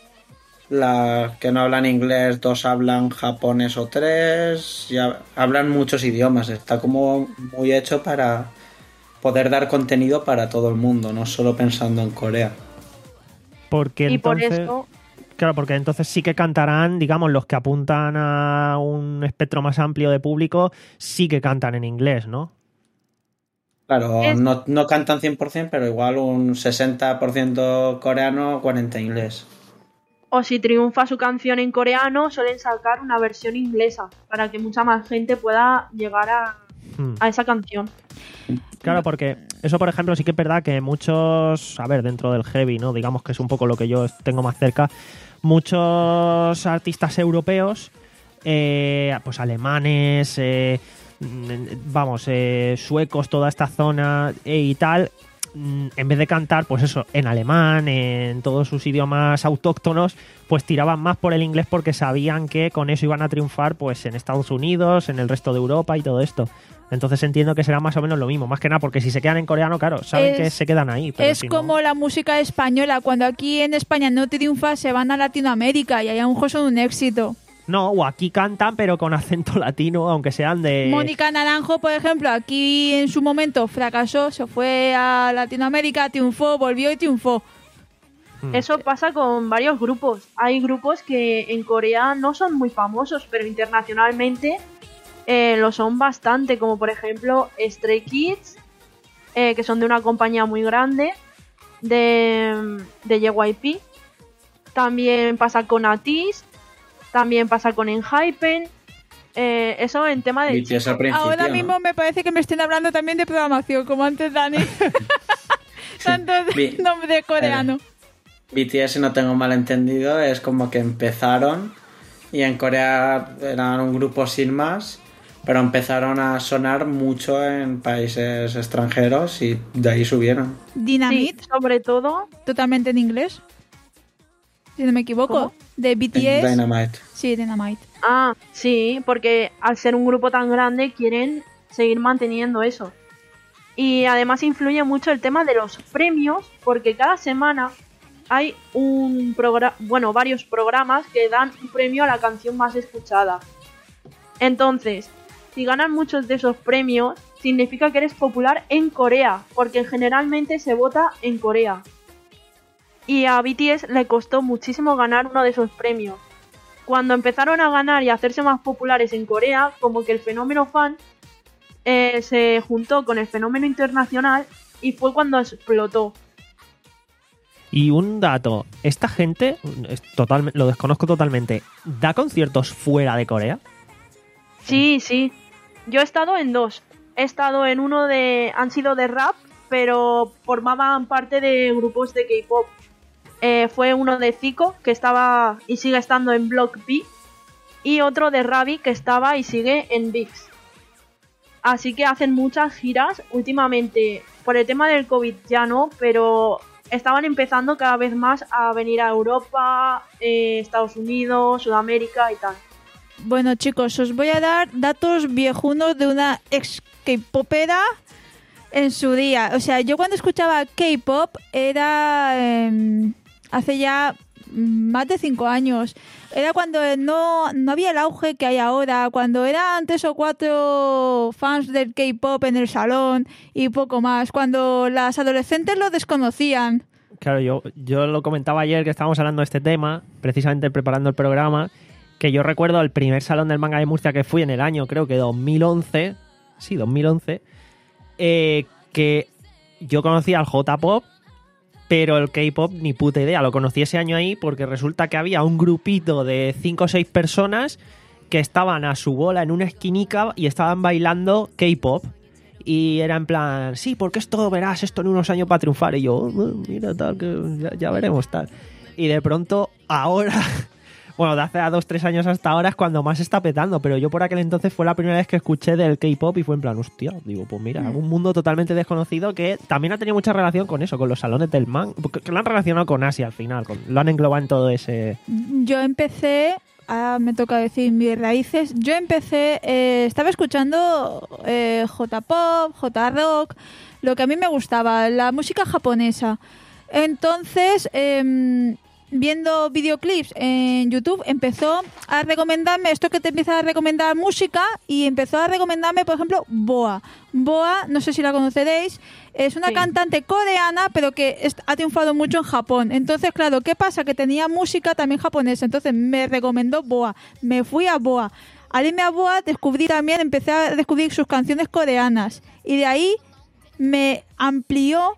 Las que no hablan inglés, dos hablan japonés o tres, ya hablan muchos idiomas. Está como muy hecho para poder dar contenido para todo el mundo, no solo pensando en Corea. Porque y entonces, por eso... Claro, porque entonces sí que cantarán, digamos, los que apuntan a un espectro más amplio de público, sí que cantan en inglés, ¿no? Claro, es... no, no cantan cien por ciento, pero igual un sesenta por ciento coreano, cuarenta por ciento inglés. O si triunfa su canción en coreano, suelen sacar una versión inglesa para que mucha más gente pueda llegar a, hmm. a esa canción. Claro, porque eso, por ejemplo, sí que es verdad que muchos, a ver, dentro del heavy, ¿no? Digamos que es un poco lo que yo tengo más cerca, muchos artistas europeos, eh, pues alemanes, eh, vamos, eh, suecos, toda esta zona eh, y tal, en vez de cantar, pues eso, en alemán, en todos sus idiomas autóctonos, pues tiraban más por el inglés porque sabían que con eso iban a triunfar pues en Estados Unidos, en el resto de Europa y todo esto. Entonces entiendo que será más o menos lo mismo, más que nada porque si se quedan en coreano, claro, saben es, que se quedan ahí. Pero es si como no... la música española, cuando aquí en España no triunfa, se van a Latinoamérica y allá a lo mejor son un éxito. No, o aquí cantan pero con acento latino, aunque sean de... Mónica Naranjo, por ejemplo, aquí en su momento fracasó, se fue a Latinoamérica, triunfó, volvió y triunfó. Hmm. Eso pasa con varios grupos. Hay grupos que en Corea no son muy famosos, pero internacionalmente eh, lo son bastante, como por ejemplo Stray Kids, eh, que son de una compañía muy grande, de, de J Y P. También pasa con Atis, también pasa con Enhypen. Eh, eso en tema de... B T S al principio, Ahora ¿no? mismo me parece que me estén hablando también de programación, como antes Dani. Tanto de Bi- nombre coreano. B T S, si no tengo mal entendido, es como que empezaron y en Corea eran un grupo sin más, pero empezaron a sonar mucho en países extranjeros y de ahí subieron. Sí, Dynamite, sobre todo... totalmente en inglés. Si no me equivoco. ¿Cómo? De B T S. Dynamite. Sí, Dynamite. Ah, sí, porque al ser un grupo tan grande quieren seguir manteniendo eso. Y además influye mucho el tema de los premios, porque cada semana hay un programa, bueno, varios programas que dan un premio a la canción más escuchada. Entonces, si ganan muchos de esos premios, significa que eres popular en Corea, porque generalmente se vota en Corea. Y a B T S le costó muchísimo ganar uno de esos premios. Cuando empezaron a ganar y a hacerse más populares en Corea, como que el fenómeno fan eh, se juntó con el fenómeno internacional y fue cuando explotó. Y un dato, esta gente, es total, lo desconozco totalmente, ¿da conciertos fuera de Corea? Sí, sí. Yo he estado en dos. He estado en uno de... Han sido de rap, pero formaban parte de grupos de K-pop. Eh, fue uno de Zico, que estaba y sigue estando en Block B, y otro de Ravi, que estaba y sigue en V I X. Así que hacen muchas giras últimamente. Por el tema del COVID ya no, pero estaban empezando cada vez más a venir a Europa, eh, Estados Unidos, Sudamérica y tal. Bueno, chicos, os voy a dar datos viejunos de una ex K-popera en su día. O sea, yo cuando escuchaba K-pop era eh, hace ya más de cinco años. Era cuando no, no había el auge que hay ahora, cuando eran tres o cuatro fans del K-pop en el salón y poco más, cuando las adolescentes lo desconocían. Claro, yo, yo lo comentaba ayer que estábamos hablando de este tema, precisamente preparando el programa, que yo recuerdo el primer salón del manga de Murcia que fui en el año, creo que dos mil once, sí, dos mil once, eh, que yo conocía al J-pop, pero el K-pop ni puta idea. Lo conocí ese año ahí porque resulta que había un grupito de cinco o seis personas que estaban a su bola en una esquinica y estaban bailando K-pop. Y era en plan, sí, porque esto verás, esto en unos años para triunfar. Y yo, oh, mira, tal, que ya, ya veremos, tal. Y de pronto, ahora... Bueno, de hace a dos, tres años hasta ahora es cuando más está petando, pero yo por aquel entonces fue la primera vez que escuché del K-pop y fue en plan, hostia, digo, pues mira, un mundo totalmente desconocido que también ha tenido mucha relación con eso, con los salones del manga, que lo han relacionado con Asia al final, con, lo han englobado en todo ese... Yo empecé, ahora me toca decir mis raíces, yo empecé, eh, estaba escuchando eh, J-pop, J-rock, lo que a mí me gustaba, la música japonesa. Entonces... Eh, viendo videoclips en YouTube, empezó a recomendarme esto que te empieza a recomendar música y empezó a recomendarme, por ejemplo, Boa. Boa, no sé si la conoceréis, es una Sí. cantante coreana, pero que es- ha triunfado mucho en Japón. Entonces, claro, ¿qué pasa? Que tenía música también japonesa. Entonces me recomendó Boa. Me fui a Boa. Al irme a Boa, descubrí también, empecé a descubrir sus canciones coreanas. Y de ahí me amplió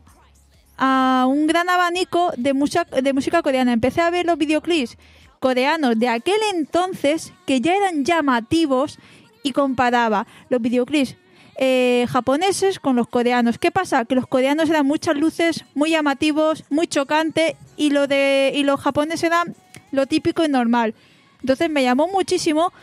a un gran abanico de música, de música coreana. Empecé a ver los videoclips coreanos de aquel entonces que ya eran llamativos y comparaba los videoclips eh, japoneses con los coreanos. ¿Qué pasa? Que los coreanos eran muchas luces, muy llamativos, muy chocantes y, lo de, y los japoneses eran lo típico y normal. Entonces me llamó muchísimo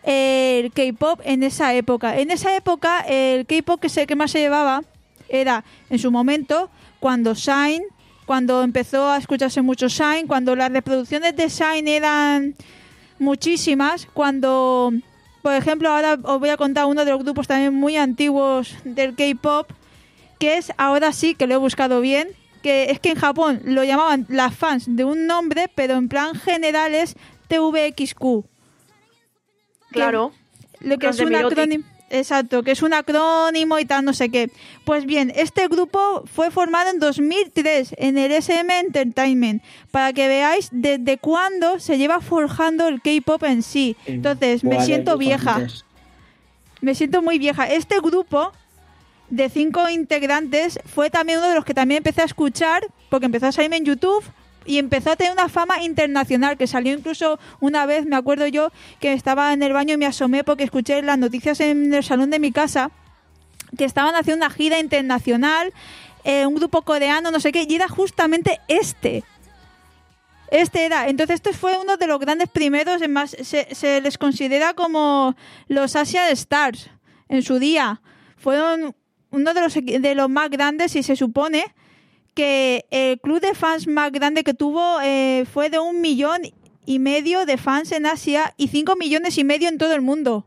el K-pop en esa época. En esa época el K-pop que, se, que más se llevaba era, en su momento, cuando Shine, cuando empezó a escucharse mucho Shine, cuando las reproducciones de Shine eran muchísimas, cuando, por ejemplo, ahora os voy a contar uno de los grupos también muy antiguos del K-pop, que es, ahora sí que lo he buscado bien, que es que en Japón lo llamaban las fans de un nombre, pero en plan general es T V X Q. Claro. Que, lo que Los es de un Mirotic. acrónimo. Exacto, que es un acrónimo y tal, no sé qué. Pues bien, este grupo fue formado en dos mil tres en el S M Entertainment, para que veáis desde cuándo se lleva forjando el K-pop en sí. Entonces, me Igual siento ellos vieja. antes. Me siento muy vieja. Este grupo de cinco integrantes fue también uno de los que también empecé a escuchar, porque empezó a salirme en YouTube y empezó a tener una fama internacional, que salió incluso una vez, me acuerdo yo, que estaba en el baño y me asomé porque escuché las noticias en el salón de mi casa, que estaban haciendo una gira internacional, eh, un grupo coreano, no sé qué, y era justamente este. Este era. Entonces, este fue uno de los grandes primeros, es más, se, se les considera como los Asian Stars en su día. Fueron uno de los, de los más grandes y se supone que el club de fans más grande que tuvo eh, fue de un millón y medio de fans en Asia y cinco millones y medio en todo el mundo.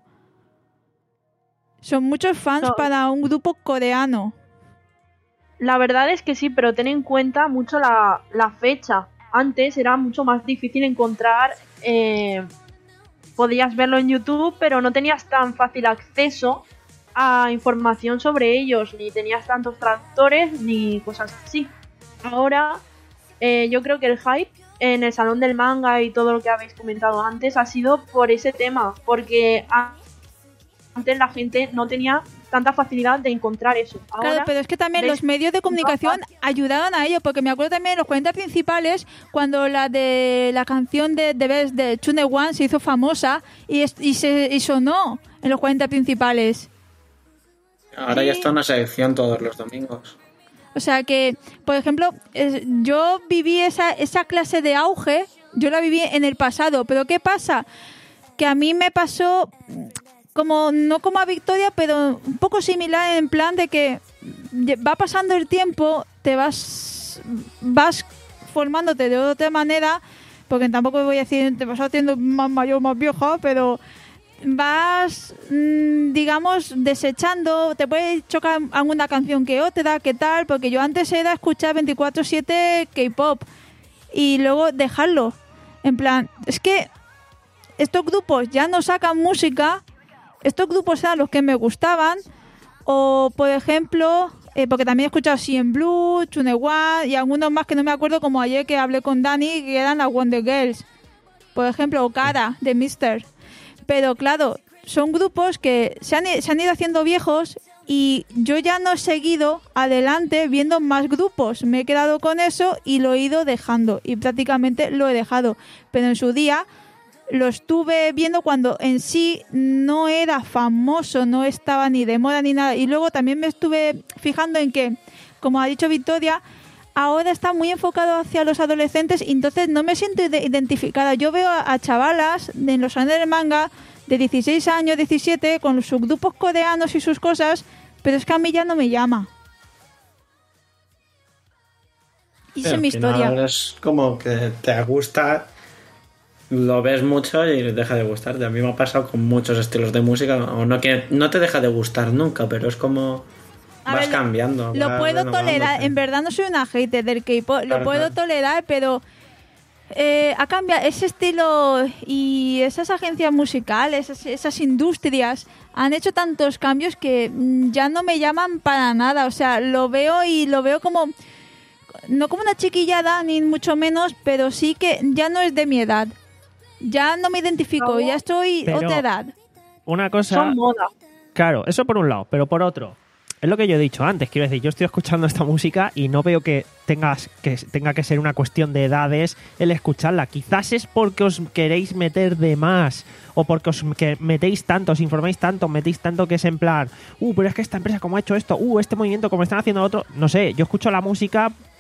Son muchos fans No. para un grupo coreano. La verdad es que sí, pero ten en cuenta mucho la, la fecha. Antes era mucho más difícil encontrar... Eh, podías verlo en YouTube, pero no tenías tan fácil acceso a información sobre ellos, ni tenías tantos traductores ni cosas así. Ahora eh, yo creo que el hype en el salón del manga y todo lo que habéis comentado antes ha sido por ese tema, porque a- antes la gente no tenía tanta facilidad de encontrar eso. Ahora, Claro, pero es que también ves los medios de comunicación ayudaron a ello, porque me acuerdo también de los cuarenta principales, cuando la de la canción de The Best de Chune One se hizo famosa y, es- y, se, y sonó en los cuarenta principales. Ahora ya está una sección todos los domingos. O sea que, por ejemplo, es- yo viví esa, esa clase de auge, yo la viví en el pasado, pero ¿qué pasa? Que a mí me pasó como, no como a Victoria, pero un poco similar en plan de que va pasando el tiempo, te vas, vas formándote de otra manera, porque tampoco voy a decir te vas haciendo más mayor, más vieja, pero vas, mmm, digamos, desechando, te puede chocar alguna canción que otra, que tal, porque yo antes era escuchar veinticuatro siete K-pop y luego dejarlo. En plan, es que estos grupos ya no sacan música, estos grupos eran los que me gustaban, o por ejemplo, eh, porque también he escuchado C N Blue, Chunewan y algunos más que no me acuerdo, como ayer que hablé con Dani, que eran las Wonder Girls, por ejemplo, o Cara de Mister. Pero claro, son grupos que se han, se han ido haciendo viejos y yo ya no he seguido adelante viendo más grupos. Me he quedado con eso y lo he ido dejando y prácticamente lo he dejado. Pero en su día lo estuve viendo cuando en sí no era famoso, no estaba ni de moda ni nada. Y luego también me estuve fijando en que, como ha dicho Victoria, ahora está muy enfocado hacia los adolescentes y entonces no me siento ide- identificada. Yo veo a, a chavalas de, en los años del manga de dieciséis años, diecisiete, con sus grupos coreanos y sus cosas, pero es que a mí ya no me llama. Y esa es Al mi final historia. Es como que te gusta, lo ves mucho y deja de gustarte. A mí me ha pasado con muchos estilos de música, o no que no te deja de gustar nunca, pero es como A vas ver, lo- cambiando. Lo vas puedo renovándote. tolerar, en verdad no soy una hater del K-pop, lo Claro, puedo claro. tolerar, pero eh, ha cambiado ese estilo y esas agencias musicales, esas, esas industrias han hecho tantos cambios que mm, ya no me llaman para nada. O sea, lo veo y lo veo como, no como una chiquillada ni mucho menos, pero sí que ya no es de mi edad. Ya no me identifico, No. ya estoy Pero- otra edad. Una cosa... son moda. Claro, eso por un lado, pero por otro, es lo que yo he dicho antes, quiero decir, yo estoy escuchando esta música y no veo que tengas que tenga que ser una cuestión de edades el escucharla. Quizás es porque os queréis meter de más o porque os que metéis tanto, os informáis tanto, metéis tanto que es en plan, uh, pero es que esta empresa como ha hecho esto, uh, este movimiento como están haciendo otro, no sé, yo escucho la música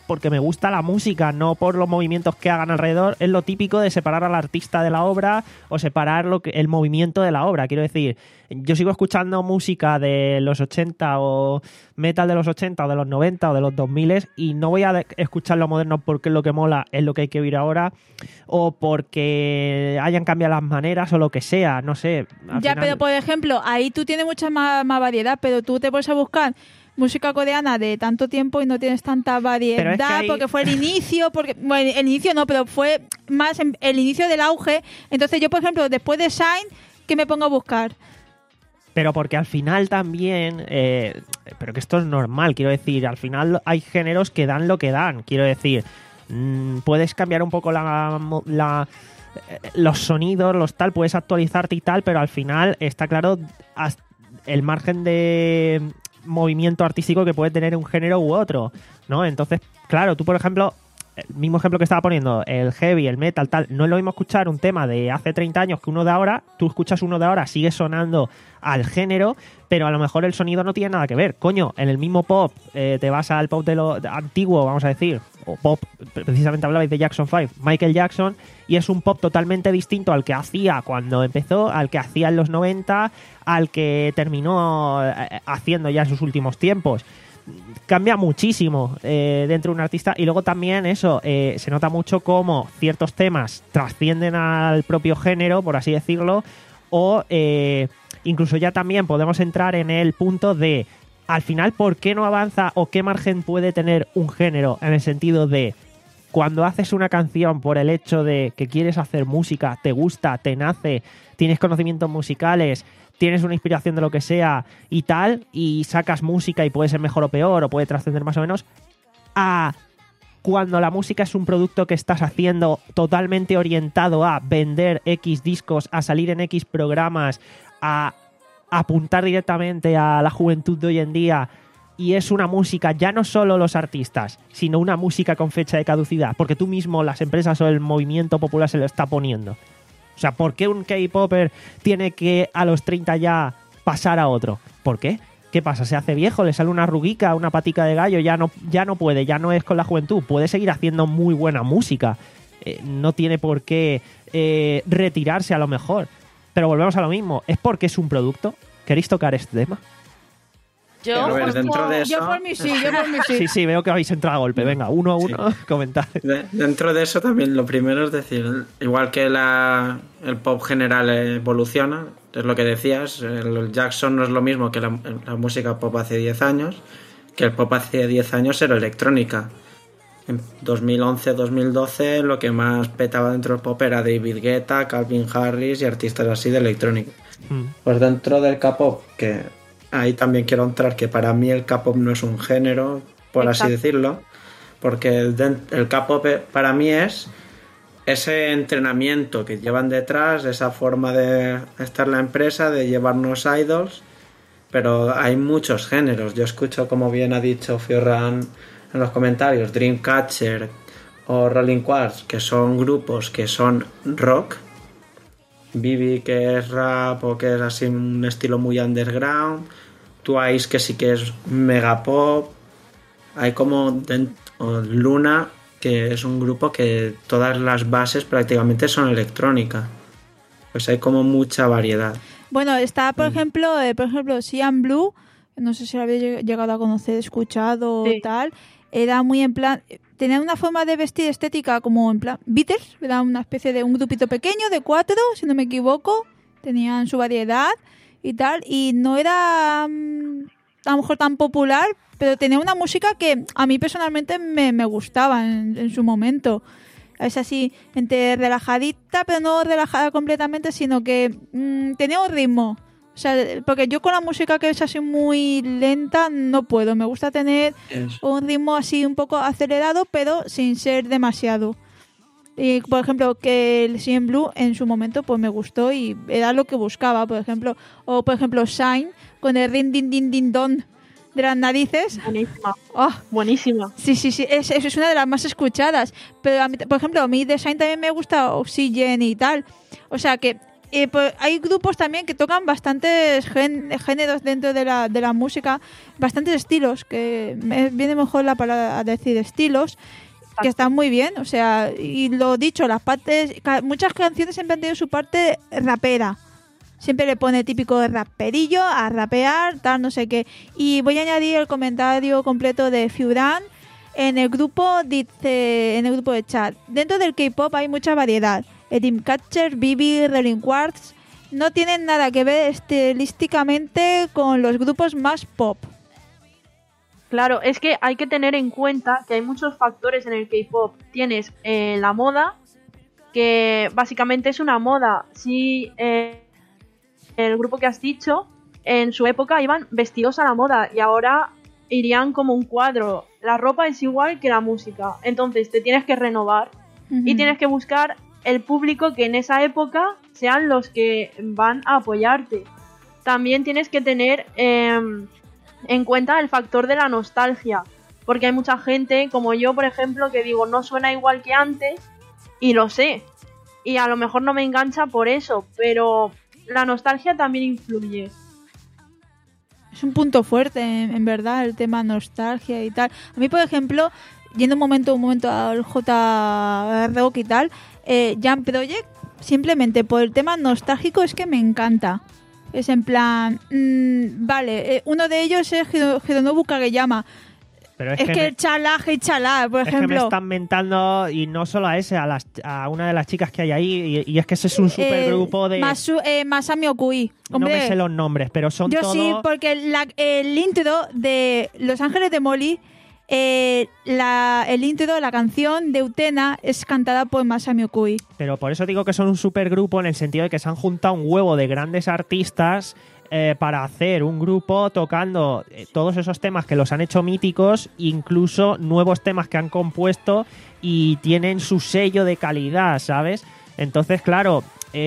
porque me gusta la música, no por los movimientos que hagan alrededor. Es lo típico de separar al artista de la obra o separar lo que, el movimiento de la obra. Quiero decir, yo sigo escuchando música de los ochenta o metal de los ochenta o de los noventa o de los dos mil y no voy a de- escuchar lo moderno porque es lo que mola, es lo que hay que oír ahora o porque hayan cambiado las maneras o lo que sea, no sé. Al Ya, final- pero por ejemplo, ahí tú tienes mucha más, más variedad, pero tú te puedes a buscar música coreana de tanto tiempo y no tienes tanta variedad Pero es que ahí- porque fue el inicio, porque bueno, el inicio no, pero fue más en- el inicio del auge. Entonces yo, por ejemplo, después de Shine, ¿qué me pongo a buscar? Pero porque al final también, eh, pero que esto es normal, quiero decir, al final hay géneros que dan lo que dan, quiero decir, mmm, puedes cambiar un poco la, la eh, los sonidos, los tal, puedes actualizarte y tal, pero al final está claro hasta el margen de movimiento artístico que puede tener un género u otro, ¿no? Entonces, claro, tú por ejemplo, el mismo ejemplo que estaba poniendo, el heavy, el metal, tal, no es lo mismo escuchar un tema de hace treinta años que uno de ahora, tú escuchas uno de ahora, sigue sonando al género, pero a lo mejor el sonido no tiene nada que ver. Coño, en el mismo pop, eh, te vas al pop de lo de antiguo, vamos a decir, o pop, precisamente hablabais de Jackson five, Michael Jackson, y es un pop totalmente distinto al que hacía cuando empezó, al que hacía en los noventa, al que terminó eh, haciendo ya en sus últimos tiempos. Cambia muchísimo eh, dentro de un artista y luego también eso, eh, se nota mucho cómo ciertos temas trascienden al propio género, por así decirlo, o eh, incluso ya también podemos entrar en el punto de al final por qué no avanza o qué margen puede tener un género, en el sentido de cuando haces una canción por el hecho de que quieres hacer música, te gusta, te nace, tienes conocimientos musicales, tienes una inspiración de lo que sea y tal, y sacas música y puede ser mejor o peor, o puede trascender más o menos, a cuando la música es un producto que estás haciendo totalmente orientado a vender X discos, a salir en X programas, a apuntar directamente a la juventud de hoy en día, y es una música, ya no solo los artistas, sino una música con fecha de caducidad, porque tú mismo, las empresas o el movimiento popular se lo está poniendo. O sea, ¿por qué un K-popper tiene que a los treinta ya pasar a otro? ¿Por qué? ¿Qué pasa? ¿Se hace viejo? ¿Le sale una ruguica, una patica de gallo? Ya no, ya no puede, ya no es con la juventud. Puede seguir haciendo muy buena música. Eh, no tiene por qué eh, retirarse a lo mejor. Pero volvemos a lo mismo. ¿Es porque es un producto? ¿Queréis tocar este tema? Yo, Pero a ver, justo- dentro de eso... Yo por mí sí, yo por mí sí. Sí, sí, veo que habéis entrado a golpe. Venga, uno a uno, comentad. De- dentro de eso también lo primero es decir, igual que la, el pop general evoluciona, es lo que decías, el Jackson no es lo mismo que la, la música pop hace diez años, que el pop hace diez años era electrónica. En dos mil once dos mil doce lo que más petaba dentro del pop era David Guetta, Calvin Harris y artistas así de electrónica. Mm. Pues dentro del K-pop, que ahí también quiero entrar, que para mí el K-pop no es un género, por Exacto. así decirlo, porque el, den- el K-pop para mí es ese entrenamiento que llevan detrás, esa forma de estar en la empresa, de llevarnos idols, pero hay muchos géneros. Yo escucho, como bien ha dicho Fiorran en los comentarios, Dreamcatcher o Rolling Quartz, que son grupos que son rock, Bibi que es rap o que es así un estilo muy underground, Twice que sí que es mega pop, hay como dent- o Luna que es un grupo que todas las bases prácticamente son electrónica, pues hay como mucha variedad. Bueno, está, por ejemplo, eh, por ejemplo, Cyan Blue, no sé si lo habéis lleg- llegado a conocer, escuchado o Sí. tal, era muy en plan, tenía una forma de vestir estética como en plan Beatles, era una especie de un grupito pequeño de cuatro, si no me equivoco, tenían su variedad y tal, y no era mm, a lo mejor tan popular, pero tenía una música que a mí personalmente me, me gustaba en, en su momento. Es así, entre relajadita, pero no relajada completamente, sino que mmm, tenía un ritmo. O sea, porque yo con la música que es así muy lenta no puedo. Me gusta tener un ritmo así un poco acelerado, pero sin ser demasiado. Y, por ejemplo, que el C N Blue en su momento pues me gustó y era lo que buscaba, por ejemplo. O, por ejemplo, Shine con el rin din din din don de las narices. Buenísima. Oh, Buenísima. sí, sí, sí, es, es una de las más escuchadas. Pero, a mí, por ejemplo, a mí de Shine también me gusta Oxygen y tal. O sea que eh, pues hay grupos también que tocan bastantes gen- géneros dentro de la, de la música, bastantes estilos, que me viene mejor la palabra a decir estilos, que están muy bien, o sea, y lo dicho, las partes, ca- muchas canciones siempre han tenido su parte rapera. Siempre le pone típico raperillo a rapear, tal, no sé qué. Y voy a añadir el comentario completo de Fiuran. En el grupo dice, en el grupo de chat, dentro del K-pop hay mucha variedad. Dreamcatcher, Bibi, Rolling Quartz no tienen nada que ver estilísticamente con los grupos más pop. Claro, es que hay que tener en cuenta que hay muchos factores en el K-pop. Tienes eh, la moda, que básicamente es una moda. Sí, eh, el grupo que has dicho, en su época iban vestidos a la moda y ahora irían como un cuadro. La ropa es igual que la música, entonces te tienes que renovar uh-huh. y tienes que buscar el público que en esa época sean los que van a apoyarte. También tienes que tener eh, en cuenta el factor de la nostalgia, porque hay mucha gente, como yo por ejemplo, que digo no suena igual que antes y lo sé, y a lo mejor no me engancha por eso, pero la nostalgia también influye. Es un punto fuerte, en, en verdad, el tema nostalgia y tal. A mí, por ejemplo, yendo un momento un momento al J Rock y tal, eh, Jam Project, simplemente por el tema nostálgico es que me encanta. Es en plan, mmm, vale, eh, uno de ellos es Hironobu Kageyama. Pero es, es que, que me, el Chala, Hey Chala, por es ejemplo. Es que me están mentando, y no solo a ese, a, las, a una de las chicas que hay ahí, y, y es que ese es un supergrupo de... Masu, eh, Masami Okui. Hombre, no me sé los nombres, pero son yo todo... sí, porque la, el intro de Los Ángeles de Molly, eh, la, el intro, la canción de Utena es cantada por Masami Okui. Pero por eso digo que son un supergrupo en el sentido de que se han juntado un huevo de grandes artistas... Eh, para hacer un grupo tocando eh, todos esos temas que los han hecho míticos, incluso nuevos temas que han compuesto y tienen su sello de calidad, ¿sabes? Entonces, claro,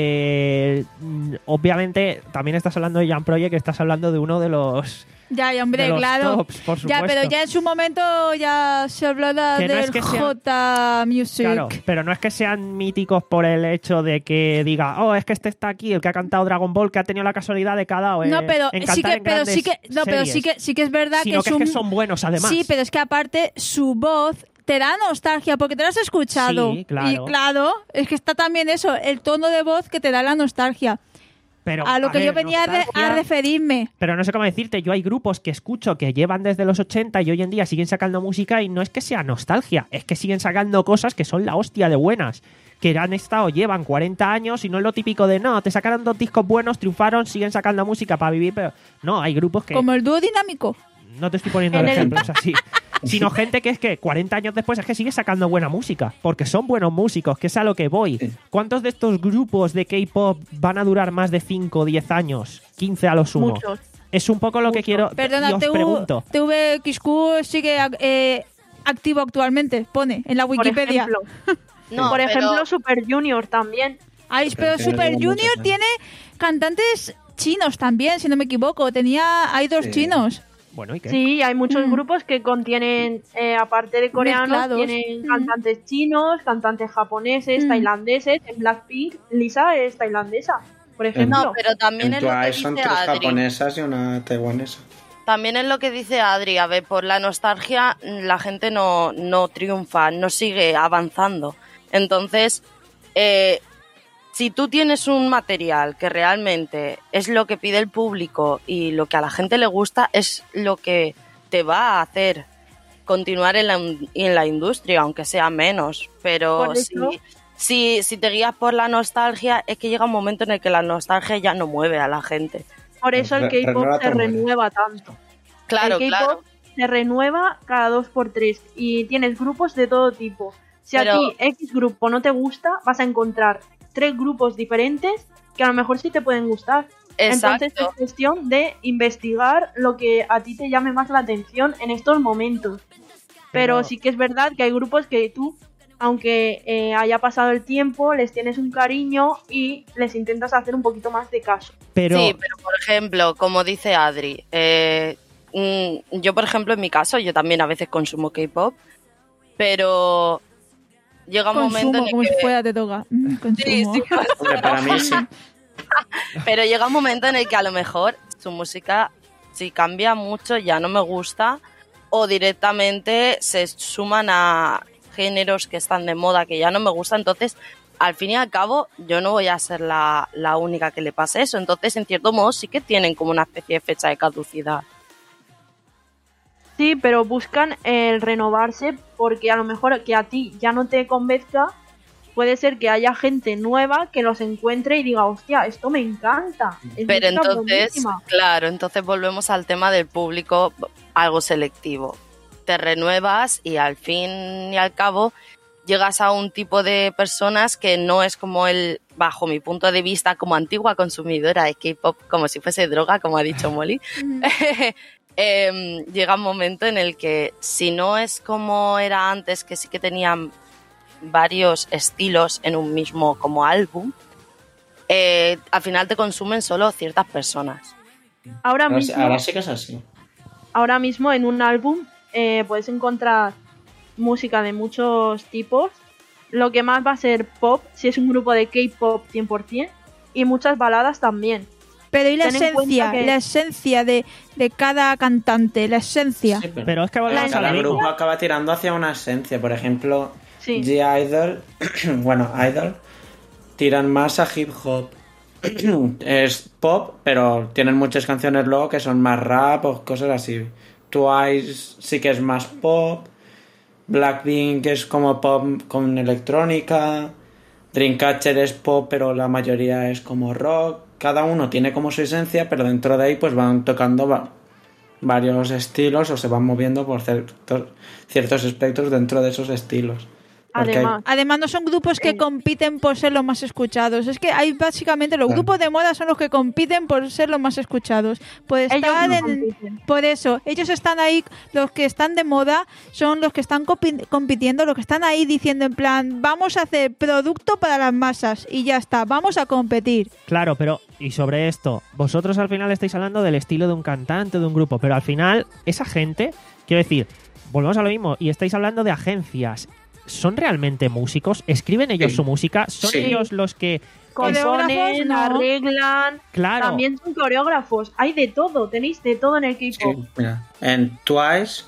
eh, obviamente también estás hablando de Jam Project, estás hablando de uno de los... Ya, y hombre, de los claro. tops, por supuesto. Ya, pero ya en su momento ya se hablaba que no del es que J sean, Music. Claro, pero no es que sean míticos por el hecho de que diga, oh, es que este está aquí, el que ha cantado Dragon Ball, que ha tenido la casualidad de cada o No, pero en sí que, en pero sí que, no, pero series, sí que, sí que es verdad sino que, que, es, un... es que son buenos además. Sí, pero es que aparte su voz te da nostalgia porque te la has escuchado. Sí, claro. Y claro, es que está también eso, el tono de voz que te da la nostalgia. Pero, a lo a que ver, yo venía nostalgia, a referirme. Pero no sé cómo decirte, yo hay grupos que escucho que llevan desde los ochenta y hoy en día siguen sacando música y no es que sea nostalgia, es que siguen sacando cosas que son la hostia de buenas, que han estado, llevan cuarenta años y no es lo típico de no, te sacaron dos discos buenos, triunfaron, siguen sacando música para vivir, pero no, hay grupos que... Como el dúo dinámico. No te estoy poniendo En el- ejemplos así, sino gente que es que cuarenta años después es que sigue sacando buena música, porque son buenos músicos, que es a lo que voy. Sí. ¿Cuántos de estos grupos de K-pop van a durar más de cinco o diez años? quince a lo sumo. Muchos. Es un poco lo que Mucho. quiero... Perdona, y os pregunto. T V X Q sigue eh, activo actualmente, pone en la Por Wikipedia. ejemplo, No, por pero- ejemplo Super Junior también. Ay, pero Super Super Junior Junior muchos, tiene cantantes chinos también, si no me equivoco. Tenía idols Sí. chinos. Bueno, ¿y qué? Sí, hay muchos Mm. grupos que contienen, eh, aparte de coreanos, Mezclados. tienen Mm. cantantes chinos, cantantes japoneses, Mm. tailandeses. En Blackpink, Lisa es tailandesa, por ejemplo. No, pero también En es lo que Twice son dice tres Adri. japonesas y una taiwanesa. También es lo que dice Adri. A ver, por la nostalgia la gente no, no triunfa, no sigue avanzando. Entonces, eh, si tú tienes un material que realmente es lo que pide el público y lo que a la gente le gusta, es lo que te va a hacer continuar en la, en la industria, aunque sea menos. Pero Por si, eso- si, si te guías por la nostalgia, es que llega un momento en el que la nostalgia ya no mueve a la gente. Por eso el Re- K-pop renueva se todo. renueva tanto. Claro, el K-pop claro. se renueva cada dos por tres y tienes grupos de todo tipo. Si Pero- a ti X grupo no te gusta, vas a encontrar tres grupos diferentes que a lo mejor sí te pueden gustar. Exacto. Entonces es cuestión de investigar lo que a ti te llame más la atención en estos momentos. Pero, Pero- sí que es verdad que hay grupos que tú, aunque eh, haya pasado el tiempo, les tienes un cariño y les intentas hacer un poquito más de caso. Pero, Sí, pero por ejemplo, como dice Adri, eh, mm, yo por ejemplo en mi caso, yo también a veces consumo K-pop, pero llega un momento Consumo, en el como que... si fuera te toca. Mm, Sí, consumo. sí, Hombre, para mí sí. Pero llega un momento en el que a lo mejor su música, si cambia mucho, ya no me gusta, o directamente se suman a géneros que están de moda que ya no me gustan. Entonces, al fin y al cabo, yo no voy a ser la, la única que le pase eso. Entonces, en cierto modo, sí que tienen como una especie de fecha de caducidad. Sí, pero buscan el renovarse porque a lo mejor que a ti ya no te convenzca, puede ser que haya gente nueva que los encuentre y diga, hostia, esto me encanta. Es Pero música entonces, buenísima. claro, entonces volvemos al tema del público, algo selectivo. Te renuevas y al fin y al cabo llegas a un tipo de personas que no es como el, bajo mi punto de vista, como antigua consumidora de K-pop, como si fuese droga, como ha dicho Molly. eh, llega un momento en el que si no es como era antes, que sí que tenían varios estilos en un mismo como álbum, eh, al final te consumen solo ciertas personas. Ahora Ahora, sí- mismo, ahora sí que es así. ahora mismo en un álbum eh, puedes encontrar música de muchos tipos. Lo que más va a ser pop, si es un grupo de K-pop cien por ciento, y muchas baladas también. Pero ¿y la Ten en cuenta esencia? que- La esencia de, de cada cantante, la esencia. Sí, pero, Pero es que volvemos La a lo cada mismo. grupo acaba tirando hacia una esencia. Por ejemplo, Sí. G-Idol, bueno, Idol, tiran más a hip hop. Es pop, pero tienen muchas canciones luego que son más rap o cosas así. Twice sí que es más pop. Blackpink es como pop con electrónica. Dreamcatcher es pop, pero la mayoría es como rock. Cada uno tiene como su esencia, pero dentro de ahí pues van tocando va- varios estilos o se van moviendo por ciertos, ciertos espectros dentro de esos estilos. Porque hay- Además, Además, no son grupos que Eh. compiten por ser los más escuchados. Es que hay básicamente los Claro. grupos de moda son los que compiten por ser los más escuchados. Por ellos estar no en, compiten. por eso, ellos están ahí, los que están de moda son los que están copi- compitiendo, los que están ahí diciendo en plan, vamos a hacer producto para las masas y ya está, vamos a competir. Claro, pero y sobre esto, vosotros al final estáis hablando del estilo de un cantante, de un grupo, pero al final esa gente, quiero decir, volvemos a lo mismo, y estáis hablando de agencias. ¿Son realmente músicos? ¿Escriben ellos Sí. su música? ¿Son Sí. ellos los que... Coreógrafos, componen, no. arreglan, Claro, también son coreógrafos. Hay de todo, tenéis de todo en el K-pop. Sí, mira, en Twice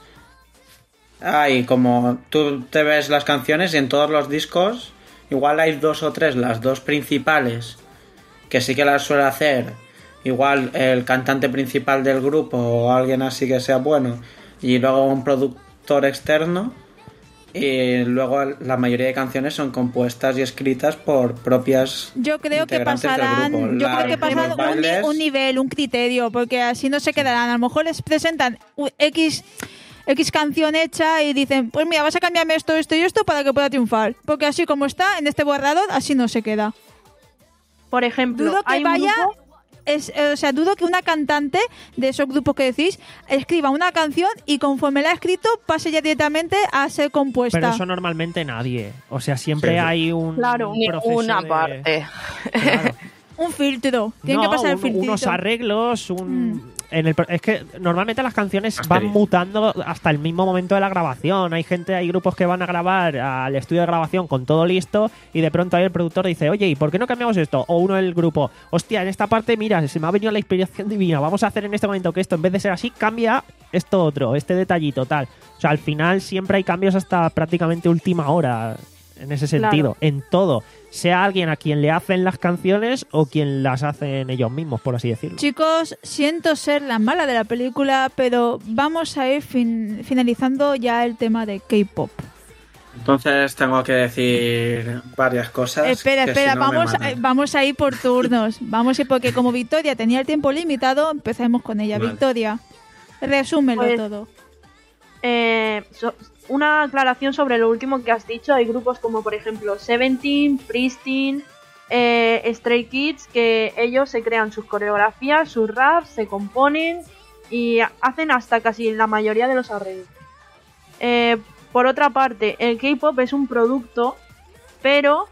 hay como tú te ves las canciones y en todos los discos igual hay dos o tres, las dos principales que sí que las suele hacer igual el cantante principal del grupo o alguien así que sea bueno y luego un productor externo y luego la mayoría de canciones son compuestas y escritas por propias Yo creo que integrantes del pasarán, grupo. yo La- creo que pasarán los un, ni- bailes- un nivel, un criterio, porque así no se quedarán. A lo mejor les presentan u- X, X canción hecha y dicen, pues mira, vas a cambiarme esto, esto y esto para que pueda triunfar. Porque así como está, en este borrador, así no se queda. Por ejemplo, Dudo que hay un vaya, grupo- es, eh, o sea, dudo que una cantante de esos grupos que decís escriba una canción y conforme la ha escrito pase ya directamente a ser compuesta. pero eso normalmente nadie. O sea, siempre Sí, sí. hay un Claro. proceso Ninguna de- parte. Claro. Un filtro. Tiene No, que pasar el un- filtro. unos arreglos, un... En el, pro- es que normalmente las canciones van Masteriz. mutando hasta el mismo momento de la grabación. Hay gente, hay grupos que van a grabar al estudio de grabación con todo listo y de pronto ahí el productor dice, oye, ¿y por qué no cambiamos esto? O uno del grupo, hostia, en esta parte, mira, se me ha venido la inspiración divina, vamos a hacer en este momento que esto, en vez de ser así, cambia esto otro, este detallito, tal. O sea, al final siempre hay cambios hasta prácticamente última hora en ese sentido, en todo. Sea alguien a quien le hacen las canciones o quien las hacen ellos mismos, por así decirlo. Chicos, siento ser la mala de la película, pero vamos a ir fin- finalizando ya el tema de K-pop. Entonces tengo que decir varias cosas. Espera, que espera, si no me vamos, matan. a, vamos a ir por turnos. Vamos a ir porque como Victoria tenía el tiempo limitado, empezamos con ella. Vale. Victoria, resúmelo Pues- todo. Eh, so- una aclaración sobre lo último que has dicho. Hay grupos como por ejemplo Seventeen, Pristin, eh, Stray Kids, que ellos se crean sus coreografías, sus raps, se componen y hacen hasta casi la mayoría de los arreglos. Eh, por otra parte, el K-pop es un producto, pero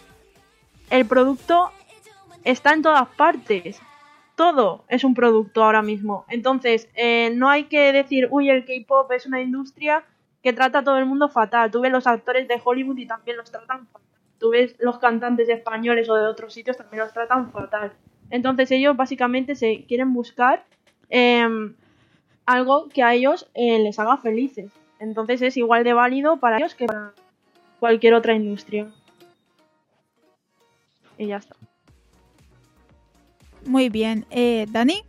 el producto está en todas partes. Todo es un producto ahora mismo. Entonces, eh, no hay que decir, uy, el K-pop es una industria que trata a todo el mundo fatal. Tú ves los actores de Hollywood y también los tratan fatal. Tú ves los cantantes españoles o de otros sitios también los tratan fatal. Entonces ellos básicamente se quieren buscar eh, algo que a ellos eh, les haga felices. Entonces es igual de válido para ellos que para cualquier otra industria. Y ya está. Muy bien. Eh, ¿Dani?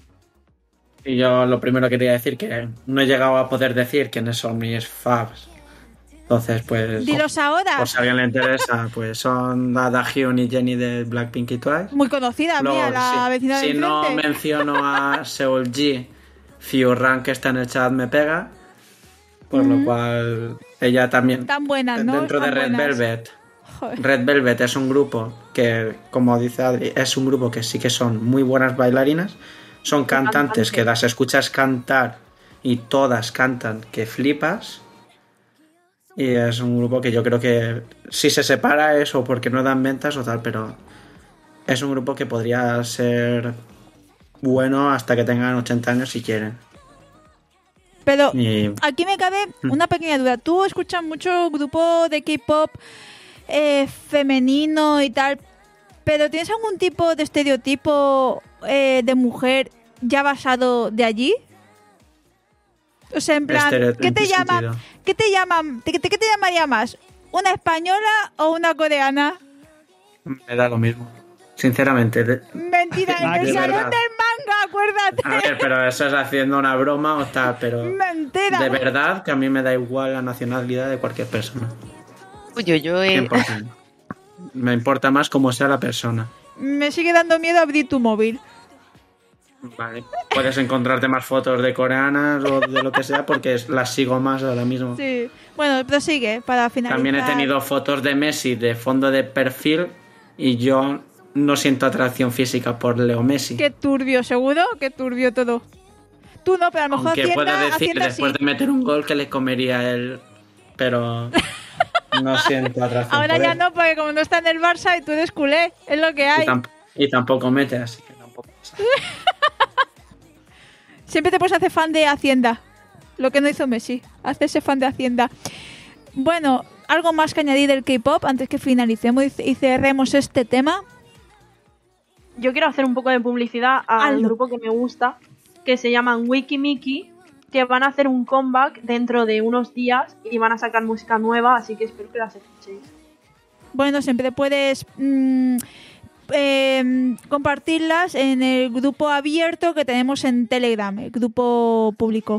Y yo lo primero que quería decir que no he llegado a poder decir quiénes son mis faves. Entonces, pues... Dilos ahora. Por si a alguien le interesa, pues son Dada Hyun y Jennie de Blackpink y Twice. Muy conocida, Luego, mía, la si, vecina de si no enfrente. menciono a Seoul G, Fiorran, que está en el chat, me pega. Por Mm. lo cual, ella también... Tan buenas, ¿no? Dentro de Tan Red buenas. Velvet. Joder. Red Velvet es un grupo que, como dice Adri, es un grupo que sí que son muy buenas bailarinas. Son cantantes que las escuchas cantar y todas cantan que flipas. Y es un grupo que yo creo que si se separa es o porque no dan ventas o tal, pero es un grupo que podría ser bueno hasta que tengan ochenta años si quieren. Pero Y aquí me cabe una pequeña duda. ¿Tú escuchas mucho grupo de K-pop eh, femenino y tal? ¿Pero tienes algún tipo de estereotipo eh, de mujer ya basado de allí? O sea, en plan, Estere- ¿qué ¿en te qué llama? sentido? ¿Qué te llaman? ¿Qué te, qué te llamaría más? ¿Una española o una coreana? me da lo mismo. Sinceramente. de- Mentira, Ah, en el de salón verdad. del manga, acuérdate. A ver, pero eso es haciendo una broma o tal, pero... Mentira. De verdad que a mí me da igual la nacionalidad de cualquier persona. Uy, uy, uy. cien por ciento. Me importa más cómo sea la persona. Me sigue dando miedo abrir tu móvil. Vale. Puedes encontrarte más fotos de coreanas o de lo que sea porque las sigo más ahora mismo. Sí. Bueno, prosigue para finalizar. También he tenido fotos de Messi de fondo de perfil y yo no siento atracción física por Leo Messi. Qué turbio, seguro. Qué turbio todo. Tú no, pero a lo mejor Aunque Hacienda, pueda decir Hacienda después sí. de meter un gol que le comería él, pero no siento atracción Ahora por ya él. no, porque como no está en el Barça y tú eres culé, es lo que Y, hay. tamp- y tampoco mete, así que tampoco pasa. Siempre te puedes hacer fan de Hacienda. Lo que no hizo Messi. Hacerse fan de Hacienda. Bueno, algo más que añadir del K-pop antes que finalicemos y y cerremos este tema. Yo quiero hacer un poco de publicidad al Hazlo. grupo que me gusta, que se llaman Wikimiki, que van a hacer un comeback dentro de unos días y van a sacar música nueva, así que espero que las escuchéis. Bueno, siempre puedes mm, eh, compartirlas en el grupo abierto que tenemos en Telegram, el grupo público.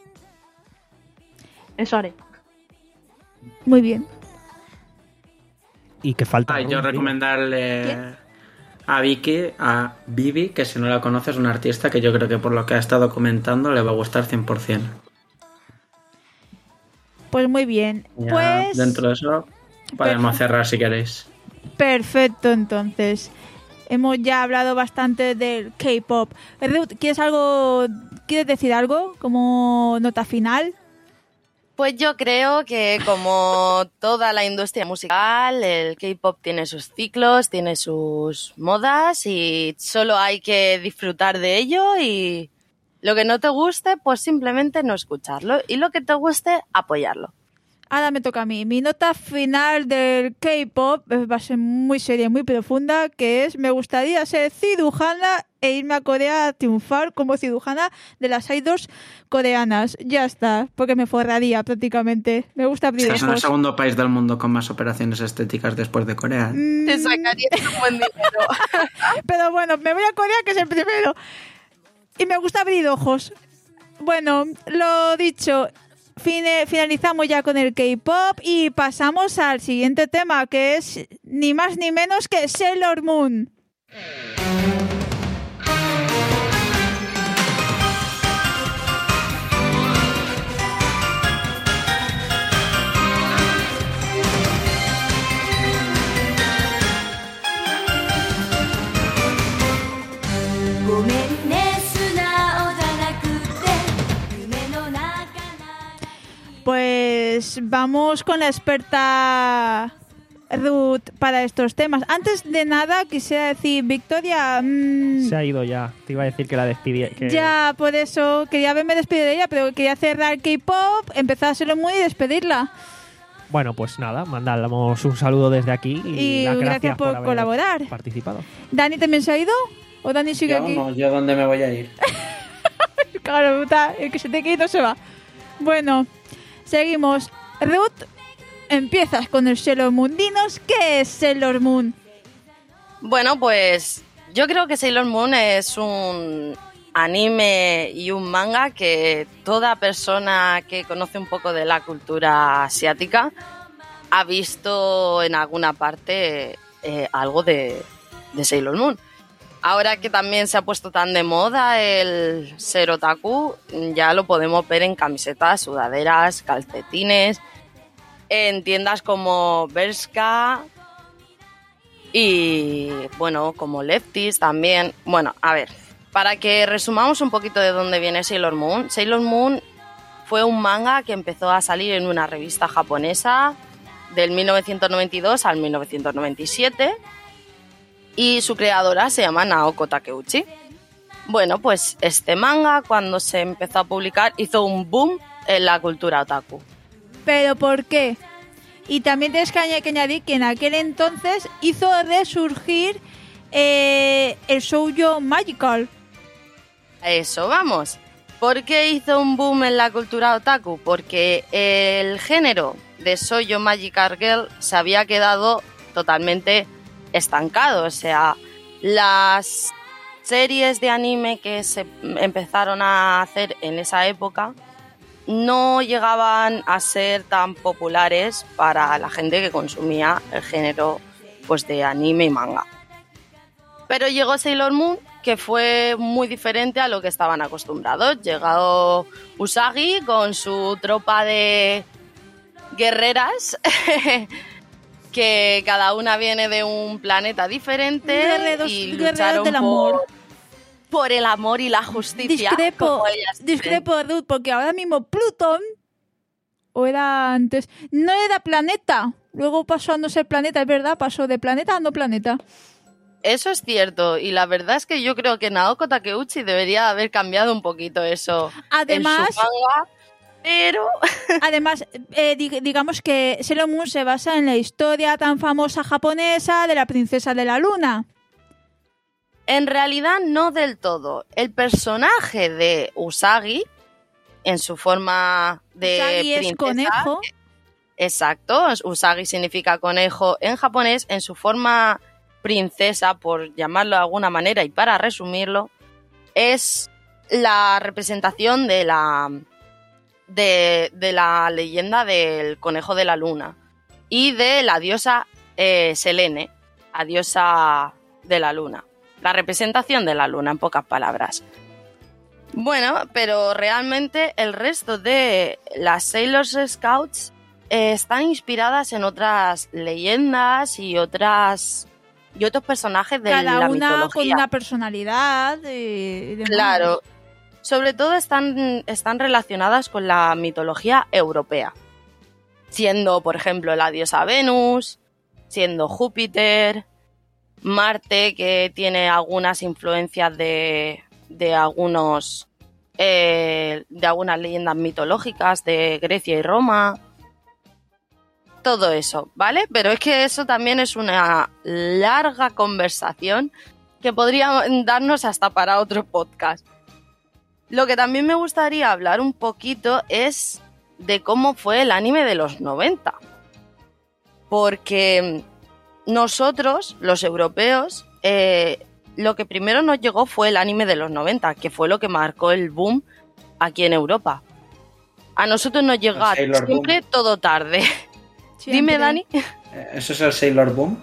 Eso haré. Muy bien. Y que falta. Ah, y ¿no? yo recomendarle ¿Quién? a Vicky, a Vivi, que si no la conoces es una artista que yo creo que por lo que ha estado comentando le va a gustar cien por ciento. Pues muy bien. Ya Pues dentro de eso podemos Perfecto. cerrar si queréis. perfecto, entonces. Hemos ya hablado bastante del K-pop. Ruth, ¿quieres algo? ¿Quieres decir algo como nota final? Pues yo creo que como toda la industria musical, el K-pop tiene sus ciclos, tiene sus modas y solo hay que disfrutar de ello y lo que no te guste, pues simplemente no escucharlo y lo que te guste, apoyarlo. Ahora me toca a mí. Mi nota final del K-pop eh, va a ser muy seria, muy profunda, que es: me gustaría ser cirujana e irme a Corea a triunfar como cirujana de las idols coreanas. Ya está, porque me forraría prácticamente. Me gusta abrir Es el ojos. segundo país del mundo con más operaciones estéticas después de Corea. Mm, Te sacarías un buen dinero. Pero bueno, me voy a Corea, que es el primero. Y me gusta abrir ojos. Bueno, lo dicho, fine- finalizamos ya con el K-pop y pasamos al siguiente tema, que es ni más ni menos que Sailor Moon. Pues vamos con la experta Ruth para estos temas. Antes de nada, quisiera decir, Victoria, mm, Se ha ido ya. Te iba a decir que la despidí. Que... ya por eso quería haberme despedido de ella, pero quería cerrar K-pop, empezar a hacerlo muy y despedirla. Bueno, pues nada, mandamos un saludo desde aquí y, Y las gracias por haber colaborar. participado. Dani también se ha ido. ¿O Dani sigue Yo aquí? no, yo dónde me voy a ir. Claro, puta, el que se te quita se va. Bueno, seguimos. Ruth, empiezas con el Sailor Moon. Dinos, ¿qué es Sailor Moon? Bueno, pues yo creo que Sailor Moon es un anime y un manga que toda persona que conoce un poco de la cultura asiática ha visto en alguna parte eh, algo de, de Sailor Moon. Ahora que también se ha puesto tan de moda el ser otaku, ya lo podemos ver en camisetas, sudaderas, calcetines, en tiendas como Bershka y, bueno, como Lefties también. Bueno, a ver, para que resumamos un poquito de dónde viene Sailor Moon. Sailor Moon fue un manga que empezó a salir en una revista japonesa del mil novecientos noventa y dos al mil novecientos noventa y siete y su creadora se llama Naoko Takeuchi. Bueno, pues este manga, cuando se empezó a publicar, hizo un boom en la cultura otaku. ¿Pero por qué? Y también tienes que añadir que en aquel entonces hizo resurgir eh, el shoujo Magical. A eso vamos. ¿Por qué hizo un boom en la cultura otaku? Porque el género de shoujo Magical Girl se había quedado totalmente estancado. O sea, las series de anime que se empezaron a hacer en esa época no llegaban a ser tan populares para la gente que consumía el género, pues, de anime y manga. Pero llegó Sailor Moon, que fue muy diferente a lo que estaban acostumbrados. Llegó Usagi con su tropa de guerreras que cada una viene de un planeta diferente. Guerreros, y guerreros lucharon del amor. Por, por el amor y la justicia. Discrepo, como ellas dicen. discrepo, Ruth, porque ahora mismo Plutón, o era antes, no era planeta. Luego pasó a no ser planeta, es verdad, pasó de planeta a no planeta. Eso es cierto, y la verdad es que yo creo que Naoko Takeuchi debería haber cambiado un poquito eso Además, en su manga, pero... Además, eh, dig- digamos que Sailor Moon se basa en la historia tan famosa japonesa de la princesa de la luna. En realidad no del todo. El personaje de Usagi, en su forma de Usagi es princesa, conejo. exacto, Usagi significa conejo en japonés, en su forma princesa, por llamarlo de alguna manera, y para resumirlo, es la representación de la, de, de la leyenda del conejo de la luna y de la diosa eh, Selene, la diosa de la luna. La representación de la luna, en pocas palabras. Bueno, pero realmente el resto de las Sailor Scouts eh, están inspiradas en otras leyendas y otras y otros personajes de Cada la una mitología. con una personalidad y demás. Claro. Sobre todo están, están relacionadas con la mitología europea. Siendo, por ejemplo, la diosa Venus, siendo Júpiter, Marte, que tiene algunas influencias de, de algunos eh, de algunas leyendas mitológicas de Grecia y Roma. Todo eso, ¿vale? Pero es que eso también es una larga conversación que podría darnos hasta para otro podcast. Lo que también me gustaría hablar un poquito es de cómo fue el anime de los noventa. Porque nosotros, los europeos, eh, lo que primero nos llegó fue el anime de los noventa, que fue lo que marcó el boom aquí en Europa. A nosotros nos llega siempre Boom. Todo tarde. Siempre. Dime, Dani. ¿Eso es el Sailor Boom?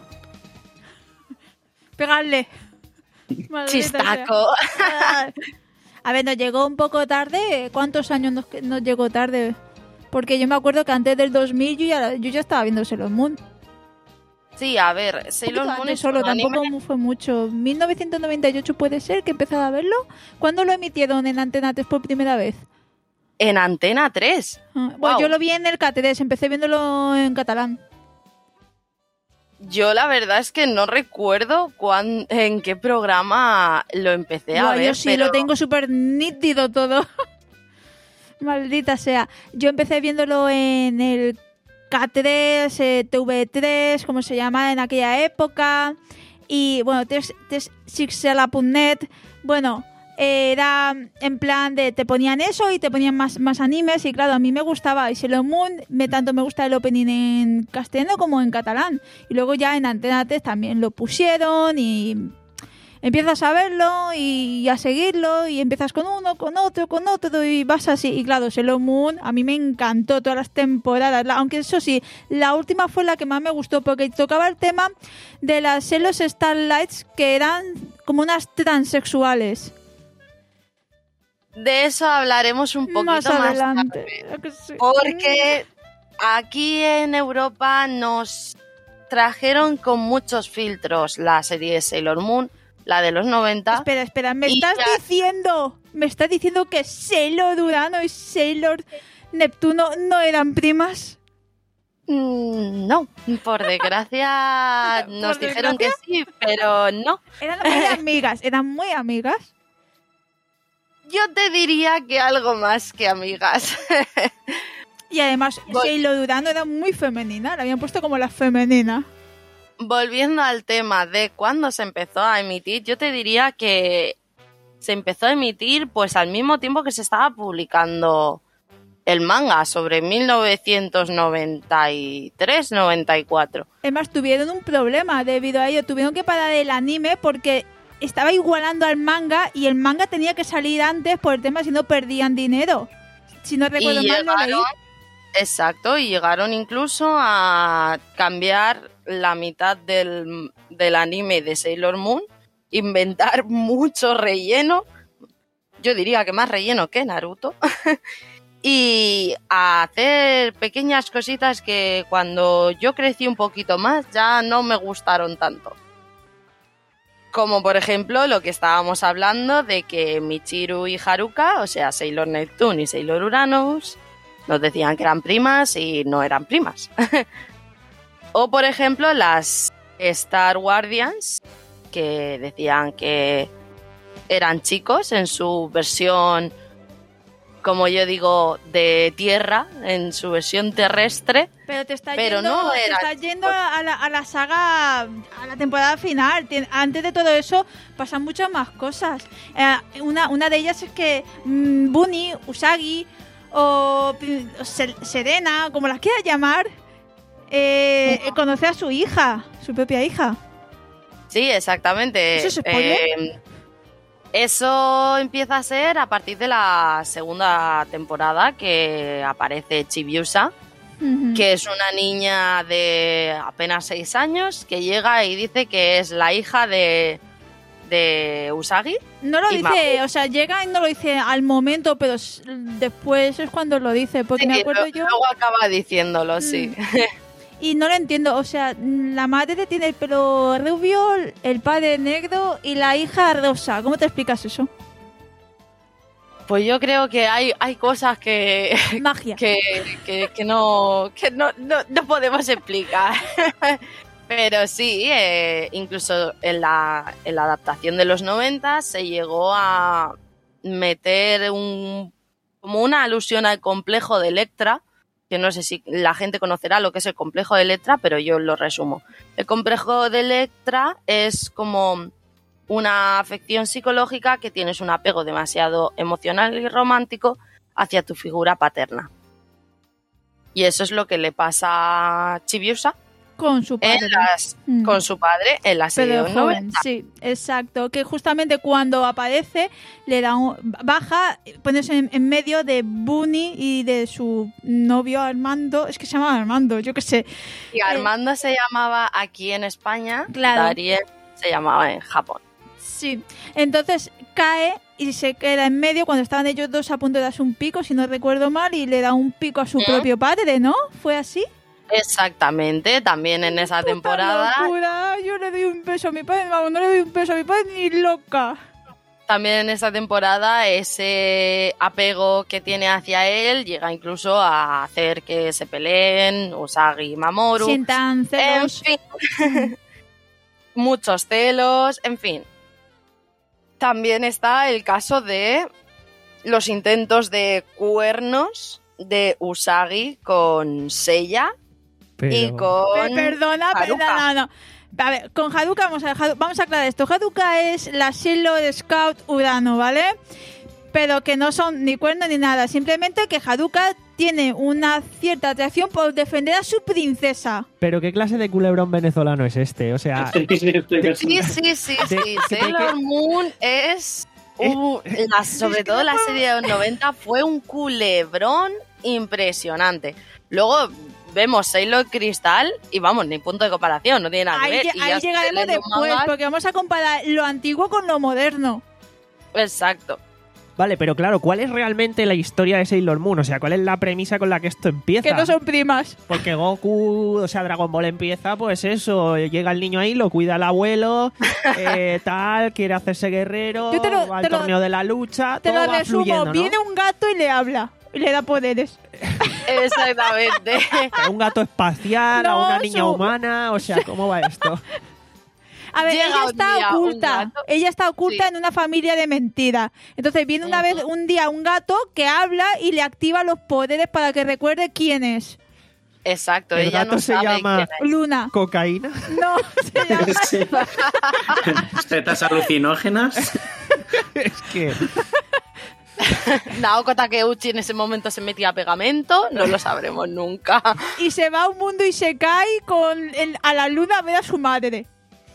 Pegarle. Chistaco. A ver, nos llegó un poco tarde. ¿Cuántos años nos, nos llegó tarde? Porque yo me acuerdo que antes del dos mil yo ya, yo ya estaba viendo Sailor Moon. Sí, a ver, Sailor Moon es solo, un tampoco anime... fue mucho. mil novecientos noventa y ocho puede ser que empezara a verlo. ¿Cuándo lo emitieron en Antena tres por primera vez? En Antena tres. Ah, bueno, wow. Yo lo vi en el K tres, empecé viéndolo en catalán. Yo la verdad es que no recuerdo cuán, en qué programa lo empecé bueno, a ver. Yo sí, pero... lo tengo súper nítido todo. Maldita sea. Yo empecé viéndolo en el K tres, eh, T V tres, como se llama en aquella época. Y bueno, test sixela punto net, bueno, era en plan de te ponían eso y te ponían más, más animes y claro, a mí me gustaba y Sailor Moon, me, tanto me gusta el opening en castellano como en catalán. Y luego ya en Antena tres también lo pusieron y empiezas a verlo y a seguirlo y empiezas con uno, con otro, con otro y vas así. Y claro, Sailor Moon a mí me encantó todas las temporadas, aunque eso sí, la última fue la que más me gustó porque tocaba el tema de las Sailor Starlights que eran como unas transexuales. De eso hablaremos un poquito más más adelante. tarde, porque aquí en Europa nos trajeron con muchos filtros la serie Sailor Moon, la de los noventa. Espera, espera, me y estás ya... diciendo, me estás diciendo que Sailor Urano y Sailor Neptuno no eran primas. Mm, no, por desgracia nos ¿Por dijeron desgracia? que sí, pero no. Eran muy amigas, eran muy amigas. Yo te diría que algo más que amigas. Y además Vol- Sailor Urano era muy femenina, la habían puesto como la femenina. Volviendo al tema de cuándo se empezó a emitir, yo te diría que se empezó a emitir pues al mismo tiempo que se estaba publicando el manga, sobre mil novecientos noventa y tres noventa y cuatro. Además tuvieron un problema debido a ello, tuvieron que parar el anime porque estaba igualando al manga y el manga tenía que salir antes por el tema si no perdían dinero. Si no recuerdo Y mal, lo leí. llegaron, exacto, y llegaron incluso a cambiar la mitad del, del anime de Sailor Moon, inventar mucho relleno, yo diría que más relleno que Naruto, y a hacer pequeñas cositas que cuando yo crecí un poquito más ya no me gustaron tanto. Como por ejemplo lo que estábamos hablando de que Michiru y Haruka, o sea Sailor Neptune y Sailor Uranus, nos decían que eran primas y no eran primas. O por ejemplo las Star Guardians, que decían que eran chicos en su versión, como yo digo, de tierra, en su versión terrestre. Pero te está Pero yendo, no te era está yendo a, la, a la saga, a la temporada final. Tien- Antes de todo eso pasan muchas más cosas. Eh, una, una de ellas es que mmm, Bunny, Usagi o mm, Se- Serena, como las quieras llamar, eh, eh, conoce a su hija, su propia hija. Sí, exactamente. ¿Eso es spoiler? Eh, eso empieza a ser a partir de la segunda temporada, que aparece Chibiusa, Ujú. que es una niña de apenas seis años que llega y dice que es la hija de, de Usagi. No lo y dice, Mabu. o sea, llega y no lo dice al momento, pero s- después es cuando lo dice, porque Sí, me acuerdo lo- yo. Luego acaba diciéndolo, sí. Y no lo entiendo, o sea, la madre tiene el pelo rubio, el padre negro y la hija rosa. ¿Cómo te explicas eso? Pues yo creo que hay, hay cosas que, Magia. que, que, que no, que no, no, no podemos explicar. Pero sí, eh, incluso en la, en la adaptación de los noventa se llegó a meter un, como una alusión al complejo de Electra, que no sé si la gente conocerá lo que es el complejo de Electra, pero yo lo resumo. El complejo de Electra es como una afección psicológica que tienes un apego demasiado emocional y romántico hacia tu figura paterna. Y eso es lo que le pasa a Chibiusa Con su padre. en las, Mm. con su padre en la serie Pero de joven, noventa. sí, exacto. Que justamente cuando aparece, le da un, baja, ponerse en, en medio de Bunny y de su novio Armando. Es que se llama Armando, yo qué sé. Y Armando se llamaba aquí en España, Claro. Dariel se llamaba en Japón. Sí. Entonces cae y se queda en medio cuando estaban ellos dos a punto de darse un pico, si no recuerdo mal, y le da un pico a su ¿Eh? propio padre, ¿no? ¿Fue así? Exactamente, también en esa ¡Puta temporada. locura! Yo le doy un beso a mi padre, vamos, no le doy un beso a mi padre ni loca. También en esa temporada ese apego que tiene hacia él llega incluso a hacer que se peleen Usagi y Mamoru. Sientan En celos. fin, muchos celos, en fin. También está el caso de los intentos de cuernos de Usagi con Seiya Pero... y con Pe- Perdona, Haruka. perdona, no. A ver, con Haruka vamos a, vamos a aclarar esto. Haruka es la Sailor Scout Urano, ¿vale? Pero que no son ni cuernos ni nada. Simplemente que Haruka tiene una cierta atracción por defender a su princesa. Pero ¿qué clase de culebrón venezolano es este? O sea... Sí, sí, sí, Sí, sí, sí, sí. Sailor Moon es... Uh, la, sobre todo la serie de los noventa fue un culebrón impresionante. Luego vemos Sailor Crystal y vamos, ni punto de comparación, no tiene nada que Ahí, ver. Y ahí ya llegaremos después, mangas. porque vamos a comparar lo antiguo con lo moderno. Exacto. Vale, pero claro, ¿cuál es realmente la historia de Sailor Moon? O sea, ¿cuál es la premisa con la que esto empieza? Que no son primas. Porque Goku, o sea, Dragon Ball empieza, pues eso, llega el niño ahí, lo cuida el abuelo, eh, tal, quiere hacerse guerrero, Yo te lo- va al te lo- torneo de la lucha, Te todo lo va resumo, fluyendo, ¿no? viene un gato y le habla. Y le da poderes. Exactamente. ¿A un gato espacial, a No, una niña su- humana? O sea, ¿cómo va esto? A ver, Llega ella un está día un oculta. gato. Ella está oculta Sí. en una familia de mentira. Entonces viene una Ujú. vez, un día, un gato que habla y le activa los poderes para que recuerde quién es. Exacto, El ella gato no se sabe llama- quién es. Luna. ¿Cocaína? No, se llama. Sí. Setas alucinógenas. Es que... Naoko Takeuchi en ese momento se metía pegamento, no lo sabremos nunca. Y se va a un mundo y se cae con el- a la luna a ver a su madre.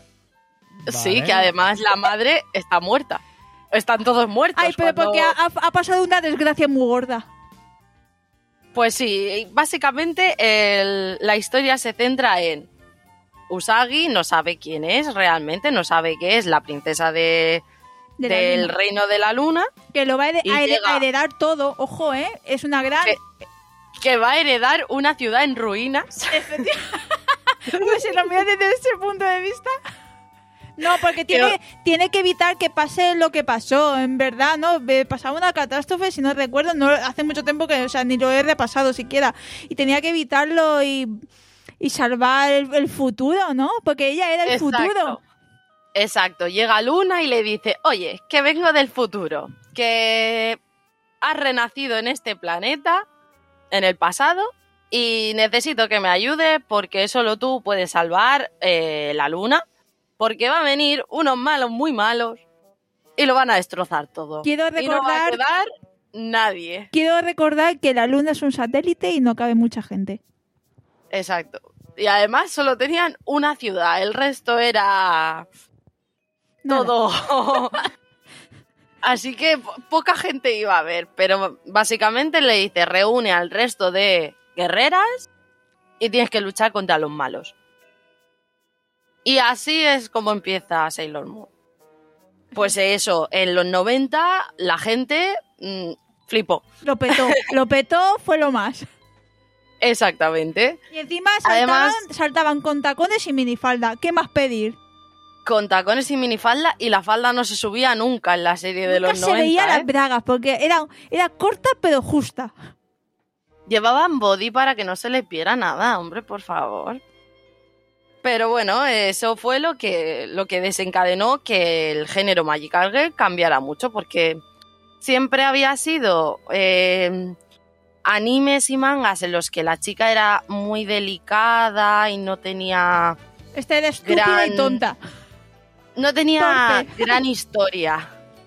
Sí, Vale. que además la madre está muerta. Están todos muertos. Ay, pero cuando- porque ha, ha- ha pasado una desgracia muy gorda. Pues sí, básicamente el- la historia se centra en Usagi, no sabe quién es realmente, no sabe qué es la princesa de, De la del luna. reino de la luna, Que lo va a, hered- Y a hered- llega- a heredar todo. Ojo, ¿eh? Es una gran... Que- que va a heredar una ciudad en ruinas. Pues si lo miras desde ese punto de vista. No, porque tiene, tiene que evitar que pase lo que pasó, en verdad, ¿no? Ve- Pasaba una catástrofe, si no recuerdo, no hace mucho tiempo que, o sea, ni lo he repasado siquiera. Y tenía que evitarlo y, y salvar el, el futuro, ¿no? Porque ella era el futuro. Exacto, llega Luna y le dice, oye, que vengo del futuro, que has renacido en este planeta, en el pasado, y necesito que me ayudes porque solo tú puedes salvar eh, la Luna, porque va a venir unos malos muy malos y lo van a destrozar todo. Quiero Y no va a recordar, quedar nadie. quiero recordar que la luna es un satélite y no cabe mucha gente. Exacto. Y además solo tenían una ciudad, el resto era... Nada. todo. Así que po- poca gente iba a ver, pero básicamente le dice, reúne al resto de guerreras y tienes que luchar contra los malos. Y así es como empieza Sailor Moon. Pues eso, en los noventa la gente mmm, flipó. Lo petó, lo petó, fue lo más. Exactamente. Y encima saltaban, Además- saltaban con tacones y minifalda. ¿Qué más pedir? Con tacones y minifalda, y la falda no se subía nunca en la serie de Nunca los se noventa. veía ¿eh? las bragas porque era, era corta pero justa. Llevaban body para que no se les viera nada, hombre, por favor. Pero bueno, eso fue lo que, lo que desencadenó que el género Magical Girl cambiara mucho, porque siempre había sido eh, animes y mangas en los que la chica era muy delicada y no tenía, Esta era estúpida y Gran- tonta. no tenía Torpe. gran historia.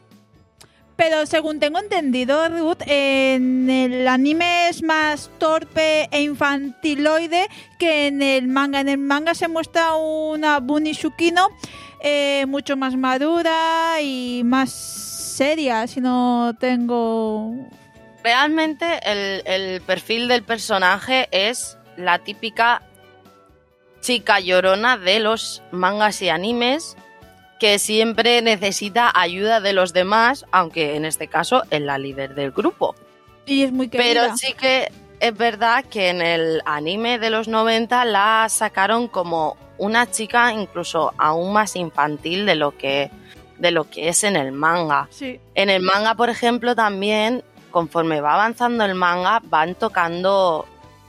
Pero según tengo entendido, Ruth, en el anime es más torpe e infantiloide que en el manga. En el manga se muestra una Bunny Shukino eh, mucho más madura y más seria, si no tengo... Realmente el, el perfil del personaje es la típica chica llorona de los mangas y animes que siempre necesita ayuda de los demás, aunque en este caso es la líder del grupo. Y es muy querida. Pero sí que es verdad que en el anime de los noventa la sacaron como una chica incluso aún más infantil de lo que, de lo que es en el manga. Sí. En el manga, por ejemplo, también, conforme va avanzando el manga, van tocando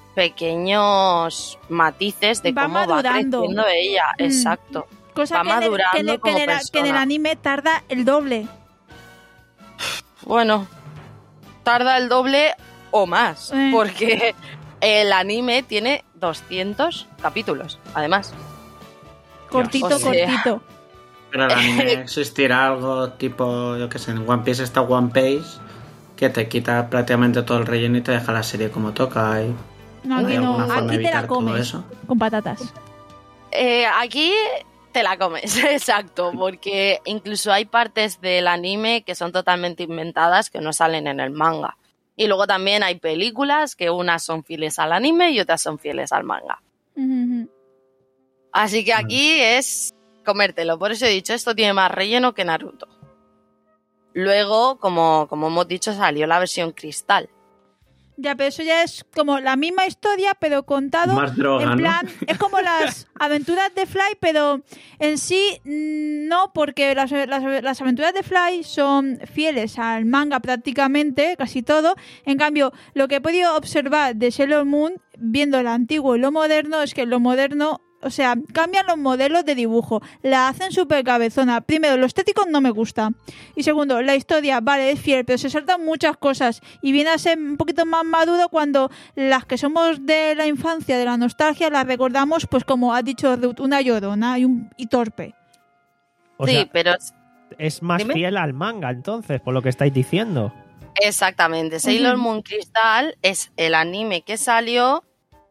pequeños matices de Va cómo va madurando. creciendo ella. Mm. Exacto. Cosa Va que en, el, que, en madurando el- que en como el- que en el persona. anime tarda el doble. Bueno, tarda el doble o más, Eh. porque el anime tiene doscientos capítulos, además. Cortito, O sea, cortito. Pero el anime existirá algo tipo, yo qué sé, en One Piece está One Piece, que te quita prácticamente todo el relleno y te deja la serie como toca. Y No, ¿hay aquí no, alguna forma de aquí te la evitar todo comes eso? con patatas. Eh, aquí te la comes, exacto, porque incluso hay partes del anime que son totalmente inventadas que no salen en el manga. Y luego también hay películas que unas son fieles al anime y otras son fieles al manga. Ujú. Así que aquí es comértelo. Por eso he dicho, esto tiene más relleno que Naruto. Luego, como, como hemos dicho, salió la versión cristal. Ya, pero eso ya es como la misma historia, pero contado Más droga, en ¿no? plan, es como las aventuras de Fly, pero en sí mm, no, porque las, las, las aventuras de Fly son fieles al manga prácticamente, casi todo. En cambio, lo que he podido observar de Sailor Moon, viendo lo antiguo y lo moderno, es que lo moderno, o sea, cambian los modelos de dibujo, la hacen súper cabezona. Primero, lo estético no me gusta. Y segundo, la historia, vale, es fiel, pero se saltan muchas cosas. Y viene a ser un poquito más maduro cuando las que somos de la infancia, de la nostalgia, las recordamos, pues como ha dicho Ruth, una llorona y, un, y torpe. O sí, sea, pero es más Dime. fiel al manga, entonces, por lo que estáis diciendo. exactamente. Sailor Ujú. Moon Crystal es el anime que salió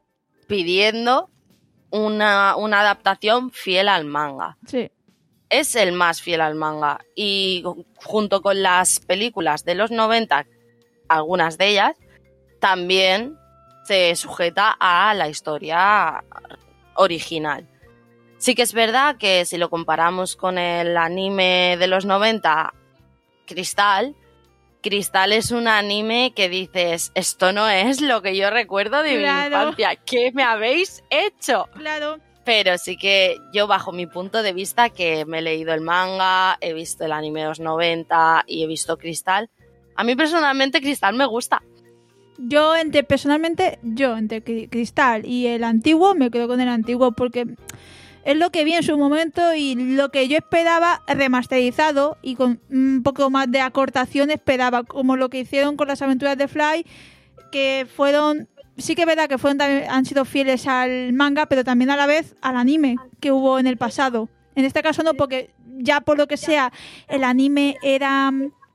pidiendo una, una adaptación fiel al manga. Sí. Es el más fiel al manga. Y junto con las películas de los noventa, algunas de ellas, también se sujeta a la historia original. Sí que es verdad que si lo comparamos con el anime de los noventa, Crystal, Crystal es un anime que dices, esto no es lo que yo recuerdo de Claro. mi infancia. ¿Qué me habéis hecho? Claro. Pero sí que yo, bajo mi punto de vista, que me he leído el manga, he visto el anime de los noventa y he visto Crystal, a mí personalmente Crystal me gusta. Yo, entre personalmente, yo, entre Cri- Cristal y el antiguo, me quedo con el antiguo porque es lo que vi en su momento y lo que yo esperaba remasterizado y con un poco más de acortación esperaba, como lo que hicieron con las aventuras de Fly, que fueron, sí que es verdad que fueron también, han sido fieles al manga, pero también a la vez al anime que hubo en el pasado. En este caso no, porque ya por lo que sea, el anime era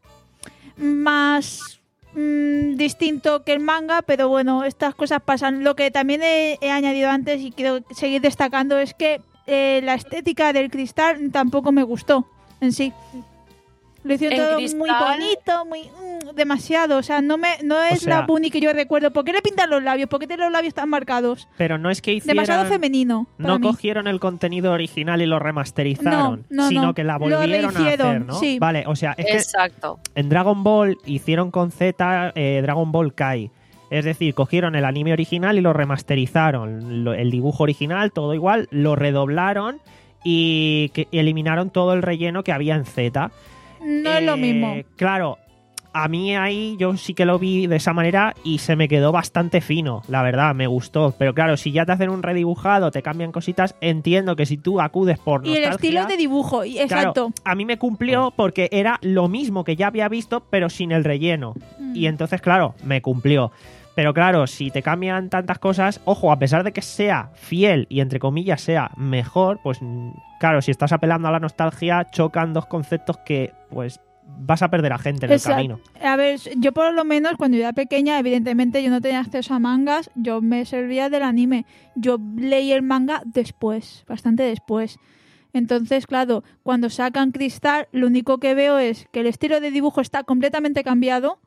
más mmm, distinto que el manga, pero bueno, estas cosas pasan. Lo que también he, he añadido antes y quiero seguir destacando es que eh, la estética del Cristal tampoco me gustó en sí. Lo hicieron En todo Cristal- muy bonito, muy mm, demasiado. O sea, no me no es sea- la Bunny que yo recuerdo. ¿Por qué le pintan los labios? ¿Por qué tiene los labios tan marcados? Pero no es que hicieran... Demasiado femenino. para No mí. cogieron el contenido original y lo remasterizaron, No, no, sino no. que la Lo volvieron a rehicieron, hacer, ¿no? sí. Vale, o sea, es que Exacto. en Dragon Ball hicieron con Z eh, Dragon Ball Kai. Es decir, cogieron el anime original y lo remasterizaron. Lo- el dibujo original, todo igual, lo redoblaron y que- eliminaron todo el relleno que había en Z. No es lo Eh, mismo. Claro, a mí ahí yo sí que lo vi de esa manera y se me quedó bastante fino, la verdad, me gustó. Pero claro, si ya te hacen un redibujado, te cambian cositas, entiendo que si tú acudes por Y el nostalgia... estilo de dibujo, y- Claro, exacto. a mí me cumplió porque era lo mismo que ya había visto, pero sin el relleno. Mm. Y entonces, claro, me cumplió. Pero claro, si te cambian tantas cosas, ojo, a pesar de que sea fiel y entre comillas sea mejor, pues mm, claro, si estás apelando a la nostalgia, chocan dos conceptos que pues vas a perder a gente en Exacto. el camino. A ver, yo por lo menos cuando yo era pequeña, evidentemente yo no tenía acceso a mangas, yo me servía del anime. Yo leí el manga después, bastante después. Entonces, claro, cuando sacan Cristal, lo único que veo es que el estilo de dibujo está completamente cambiado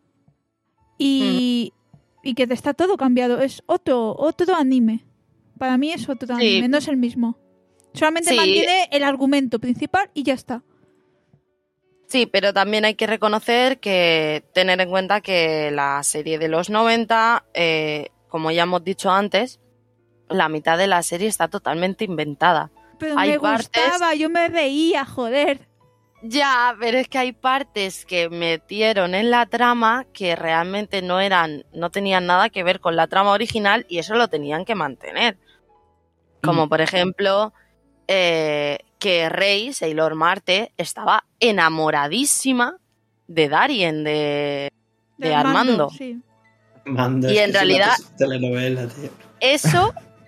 y, y que está todo cambiado. Es otro, otro anime. Para mí es otro Sí. anime, no es el mismo. Solamente Sí. mantiene el argumento principal y ya está. Sí, pero también hay que reconocer que tener en cuenta que la serie de los noventa, eh, como ya hemos dicho antes, la mitad de la serie está totalmente inventada. Pero Hay me partes- gustaba, yo me reía, joder. Ya, pero es que hay partes que metieron en la trama que realmente no eran, no tenían nada que ver con la trama original y eso lo tenían que mantener. Como por ejemplo, eh, que Rey, Sailor Marte, estaba enamoradísima de Darien, de, de Del Armando. sí. Mando, Y es en que es una realidad- telenovela, tío. Eso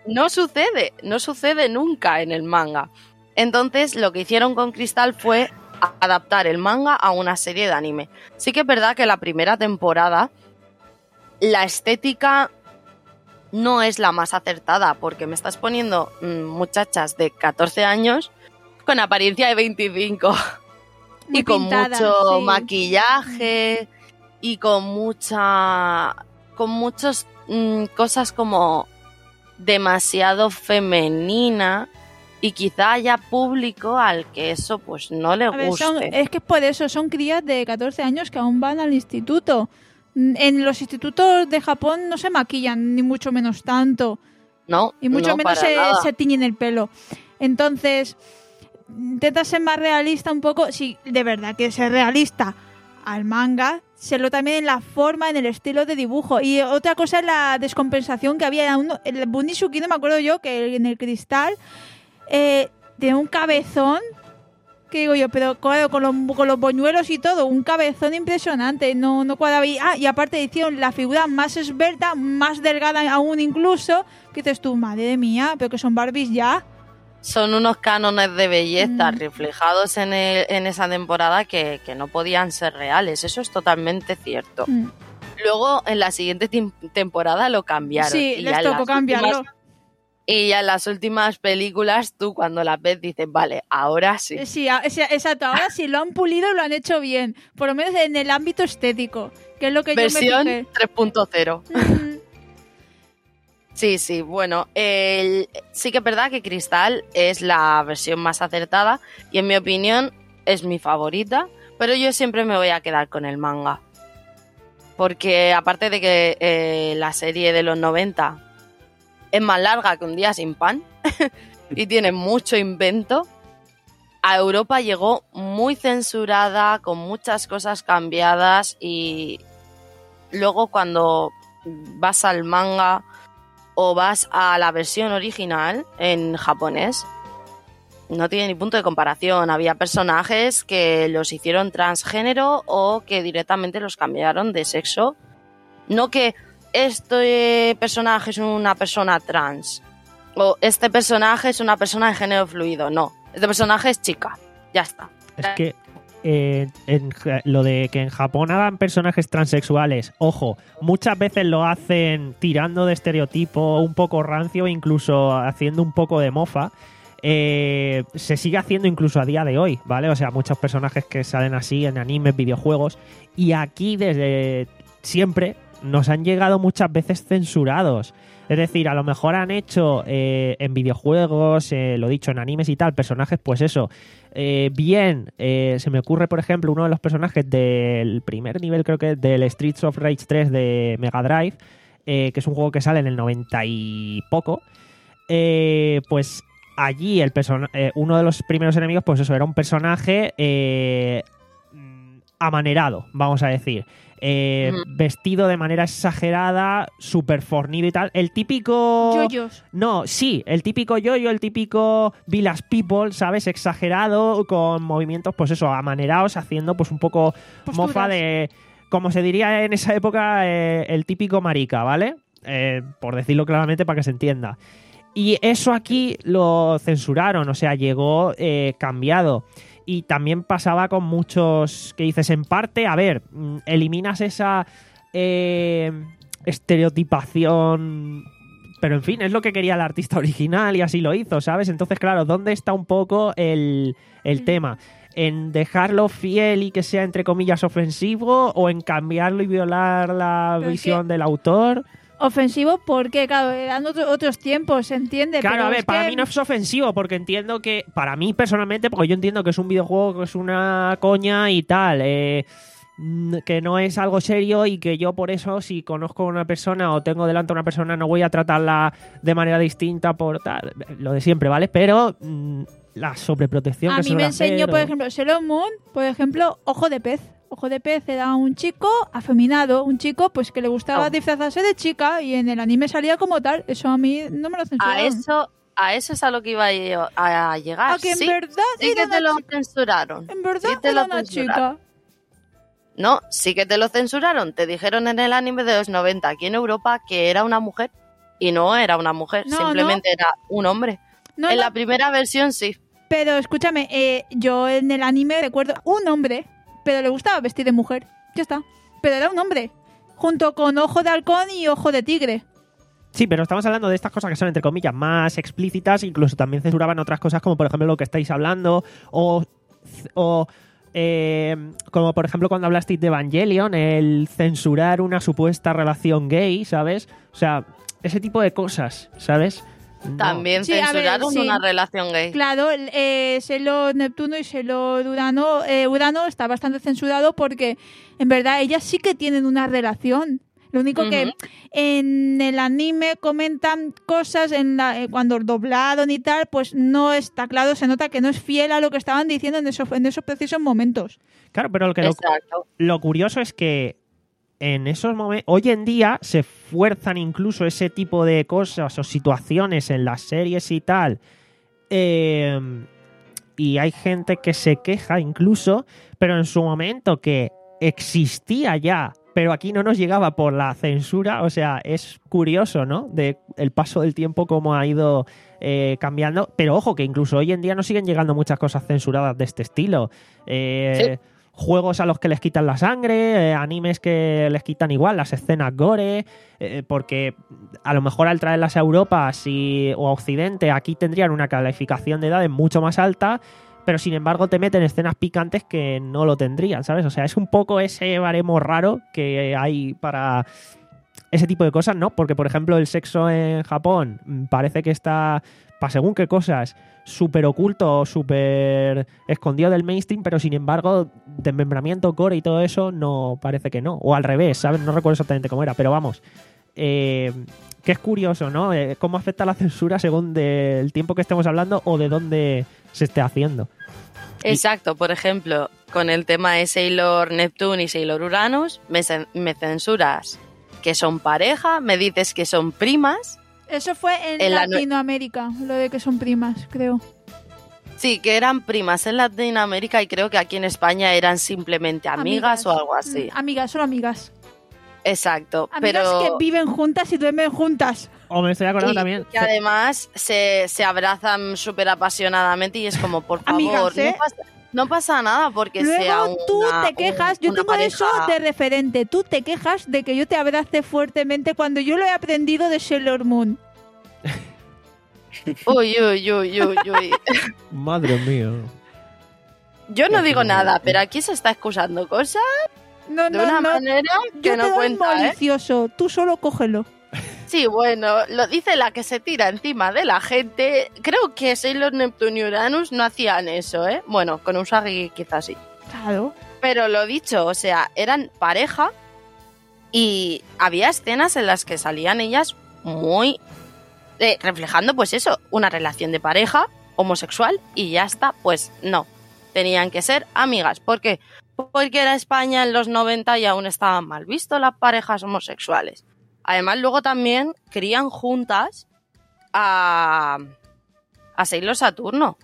no sucede, no sucede nunca en el manga. Entonces lo que hicieron con Crystal fue adaptar el manga a una serie de anime. Sí que es verdad que la primera temporada la estética no es la más acertada, porque me estás poniendo mmm, muchachas de catorce años con apariencia de veinticinco Muy y con pintadas, mucho sí. maquillaje y con mucha con muchas mmm, cosas como demasiado femenina, y quizá haya público al que eso pues no le A ver, guste. son- es que es por eso, son crías de catorce años que aún van al instituto. En los institutos de Japón no se maquillan, ni mucho menos tanto. No, Y mucho no, menos para se, nada. se tiñen el pelo. Entonces, intenta ser más realista un poco. Sí, de verdad que ser realista al manga, serlo también en la forma, en el estilo de dibujo. Y otra cosa es la descompensación que había. Uno, el Bunisuki, no me acuerdo yo, que en el Cristal eh, tiene un cabezón. ¿Qué digo yo? Pero claro, con los, con los boñuelos y todo, un cabezón impresionante, no, no cuadraba. Y, ah, y aparte hicieron la figura más esbelta, más delgada aún incluso, que dices tú, madre mía, pero que son Barbies ya. Son unos cánones de belleza Mm. reflejados en, el- en esa temporada que, que no podían ser reales. Eso es totalmente cierto. Mm. Luego, en la siguiente tim- temporada lo cambiaron. Sí, y les ya en tocó las cambiarlo. últimas- y ya en las últimas películas, tú cuando las ves dices, vale, ahora sí. Eh, Sí, a- ese- exacto, ahora sí lo han pulido y lo han hecho bien, por lo menos en el ámbito estético, que es lo que Versión yo me fijé. tres punto cero. Mm. Sí, sí, bueno, el- sí que es verdad que Cristal es la versión más acertada y en mi opinión es mi favorita, pero yo siempre me voy a quedar con el manga. Porque aparte de que eh, la serie de los noventa es más larga que un día sin pan y tiene mucho invento, a Europa llegó muy censurada, con muchas cosas cambiadas, y luego cuando vas al manga o vas a la versión original en japonés, no tiene ni punto de comparación. Había personajes que los hicieron transgénero o que directamente los cambiaron de sexo. No que este personaje es una persona trans o este personaje es una persona de género fluido. No, este personaje es chica. Ya está. Es que eh, en ja- lo de que en Japón hagan personajes transexuales, ojo, muchas veces lo hacen tirando de estereotipo un poco rancio, incluso haciendo un poco de mofa. Eh, se sigue haciendo incluso a día de hoy, ¿vale? O sea, muchos personajes que salen así en animes, videojuegos, y aquí desde siempre nos han llegado muchas veces censurados. Es decir, a lo mejor han hecho eh, en videojuegos, eh, lo dicho, en animes y tal, personajes, pues eso, eh, bien, eh, se me ocurre, por ejemplo, uno de los personajes del primer nivel, creo que del Streets of Rage tres de Mega Drive, eh, que es un juego que sale en el noventa y poco, eh, pues allí el persona- eh, uno de los primeros enemigos, pues eso, era un personaje eh, mm, amanerado, vamos a decir. Eh, Mm. vestido de manera exagerada, súper fornido y tal. El típico... Yoyos. No, sí, el típico yoyo, el típico Village People, ¿sabes? Exagerado, con movimientos, pues eso, amanerados, haciendo pues un poco Posturas. mofa de... Como se diría en esa época, eh, el típico marica, ¿vale? Eh, por decirlo claramente para que se entienda. Y eso aquí lo censuraron, o sea, llegó eh, cambiado. Y también pasaba con muchos que dices, en parte, a ver, mm, eliminas esa eh, estereotipación, pero en fin, es lo que quería el artista original y así lo hizo, ¿sabes? Entonces, claro, ¿dónde está un poco el, el tema? ¿En dejarlo fiel y que sea, entre comillas, ofensivo, o en cambiarlo y violar la Pero es visión que- del autor? Ofensivo porque, claro, eran otro- otros tiempos, se entiende. Claro, pero a ver, es para que- mí no es ofensivo, porque entiendo que, para mí personalmente, porque yo entiendo que es un videojuego, que es una coña y tal, eh, mm, que no es algo serio, y que yo por eso, si conozco a una persona o tengo delante a una persona, no voy a tratarla de manera distinta por tal, lo de siempre, ¿vale? Pero mm, la sobreprotección A que mí suele me enseñó, hacer, por o- ejemplo, Sailor Moon, por ejemplo, Ojo de Pez. Ojo de Pez era un chico afeminado, un chico pues que le gustaba Oh. disfrazarse de chica, y en el anime salía como tal. Eso a mí no me lo censuraron. A eso, a eso es a lo que iba a lle- a llegar. A que en sí, verdad sí era que te una lo chica. censuraron. En verdad sí te era lo una censuraron. chica. No, sí que te lo censuraron. Te dijeron en el anime de los noventa aquí en Europa que era una mujer. y no era una mujer, No, simplemente era un hombre. No, en no, la primera versión sí. pero escúchame, eh, yo en el anime recuerdo un hombre, pero le gustaba vestir de mujer. Ya está. Pero era un hombre, junto con ojo de halcón y ojo de tigre. Sí, pero estamos hablando de estas cosas que son, entre comillas, más explícitas, incluso también censuraban otras cosas como, por ejemplo, lo que estáis hablando, o, o eh, como, por ejemplo, cuando hablasteis de Evangelion, el censurar una supuesta relación gay, ¿sabes? O sea, ese tipo de cosas, ¿sabes? No. También Sí, a ver, censuraron sí. una relación gay. Claro, el, eh, Sailor Neptuno y Sailor Urano, eh, Urano está bastante censurado porque, en verdad, ellas sí que tienen una relación. Lo único Ujú. que en el anime comentan cosas en la, eh, cuando doblaron y tal, pues no está claro, se nota que no es fiel a lo que estaban diciendo en esos, en esos precisos momentos. Claro, pero lo que lo, Exacto. lo curioso es que en esos momentos, hoy en día se fuerzan incluso ese tipo de cosas o situaciones en las series y tal. Eh, y hay gente que se queja incluso, pero en su momento que existía ya, pero aquí no nos llegaba por la censura. O sea, es curioso, ¿no? De el paso del tiempo, cómo ha ido eh, cambiando. Pero ojo, que incluso hoy en día nos siguen llegando muchas cosas censuradas de este estilo. Eh, Sí. Juegos a los que les quitan la sangre, eh, animes que les quitan igual las escenas gore, eh, porque a lo mejor al traerlas a Europa si, o a Occidente, aquí tendrían una calificación de edades mucho más alta, pero sin embargo te meten escenas picantes que no lo tendrían, ¿sabes? O sea, es un poco ese baremo raro que hay para ese tipo de cosas, ¿no? Porque, por ejemplo, el sexo en Japón mm, parece que está, para según qué cosas, súper oculto, súper escondido del mainstream, pero sin embargo, desmembramiento, gore y todo eso, no, parece que no. O al revés, ¿sabes? No recuerdo exactamente cómo era, pero vamos. Eh, que es curioso, ¿no? Eh, cómo afecta la censura según del tiempo que estemos hablando o de dónde se esté haciendo. Exacto, por ejemplo, con el tema de Sailor Neptune y Sailor Uranus, me, cen- me censuras que son pareja, me dices que son primas. Eso fue en, En la nue- Latinoamérica, lo de que son primas, creo. Sí, que eran primas en Latinoamérica y creo que aquí en España eran simplemente amigas, o algo así. Mm, Amigas, solo amigas. Exacto, Amigas pero que viven juntas y duermen juntas. O me estoy acordando y también. que además se, se abrazan súper apasionadamente y es como, por favor, Amigas, ¿eh? no, pasa, no pasa nada porque sea Luego tú una, te quejas, un- yo una tengo eso pareja- de referente, tú te quejas de que yo te abrace fuertemente cuando yo lo he aprendido de Sailor Moon. Uy, uy, uy, uy, uy. Madre mía. Yo no digo nada, pero aquí se está excusando cosas No, de no, una no. manera que Yo no te doy cuenta, ¿eh? malicioso, tú solo cógelo. Sí, bueno, lo dice la que se tira encima de la gente. Creo que Sailor Neptune y Uranus no hacían eso, ¿eh? Bueno, con Usagi quizás sí. Claro. Pero lo dicho, o sea, eran pareja y había escenas en las que salían ellas muy... eh, reflejando, pues eso, una relación de pareja homosexual y ya está. Pues no, tenían que ser amigas. ¿Por qué? Porque era España en los noventa y aún estaban mal visto las parejas homosexuales. Además, luego también crían juntas a, a Sailor Saturno.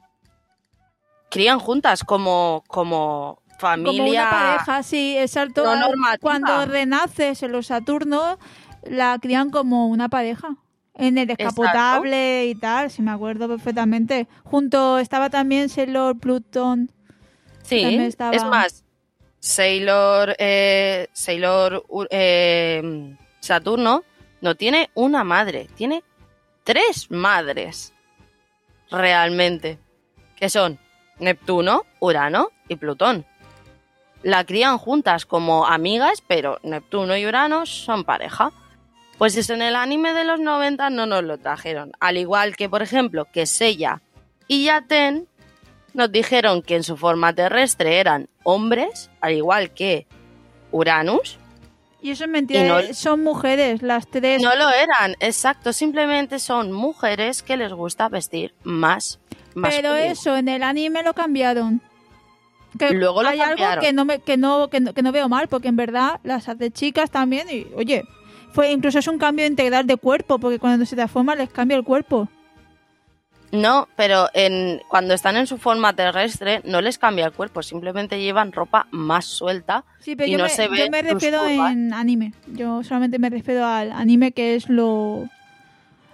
Crían juntas como, como familia. Como una pareja, sí, exacto. no normativa. Cuando renaces en los Saturnos, la crían como una pareja. En el descapotable y tal, si me acuerdo perfectamente. Junto estaba también Sailor Pluton. Sí, también estaba- es más, Sailor, eh, Sailor eh, Saturno no tiene una madre, tiene tres madres, realmente, que son Neptuno, Urano y Plutón. La crían juntas como amigas, pero Neptuno y Urano son pareja. Pues eso en el anime de los noventa no nos lo trajeron. Al igual que, por ejemplo, que Seiya y Yaten nos dijeron que en su forma terrestre eran hombres, al igual que Uranus. Y eso es mentira, Y no- eh, son mujeres, las tres. No lo eran, exacto, simplemente son mujeres que les gusta vestir más Pero masculino. eso, en el anime lo cambiaron. Que Luego lo hay algo cambiaron. que no, me, que, no, que, no, que no veo mal, porque en verdad las hace chicas también. Y oye, fue incluso es un cambio integral de cuerpo, porque cuando se transforma les cambia el cuerpo. No, pero en, cuando están en su forma terrestre no les cambia el cuerpo, simplemente llevan ropa más suelta. Sí, pero Y yo, no me, se yo ven me sus refiero curvas. en anime. Yo solamente me refiero al anime, que es lo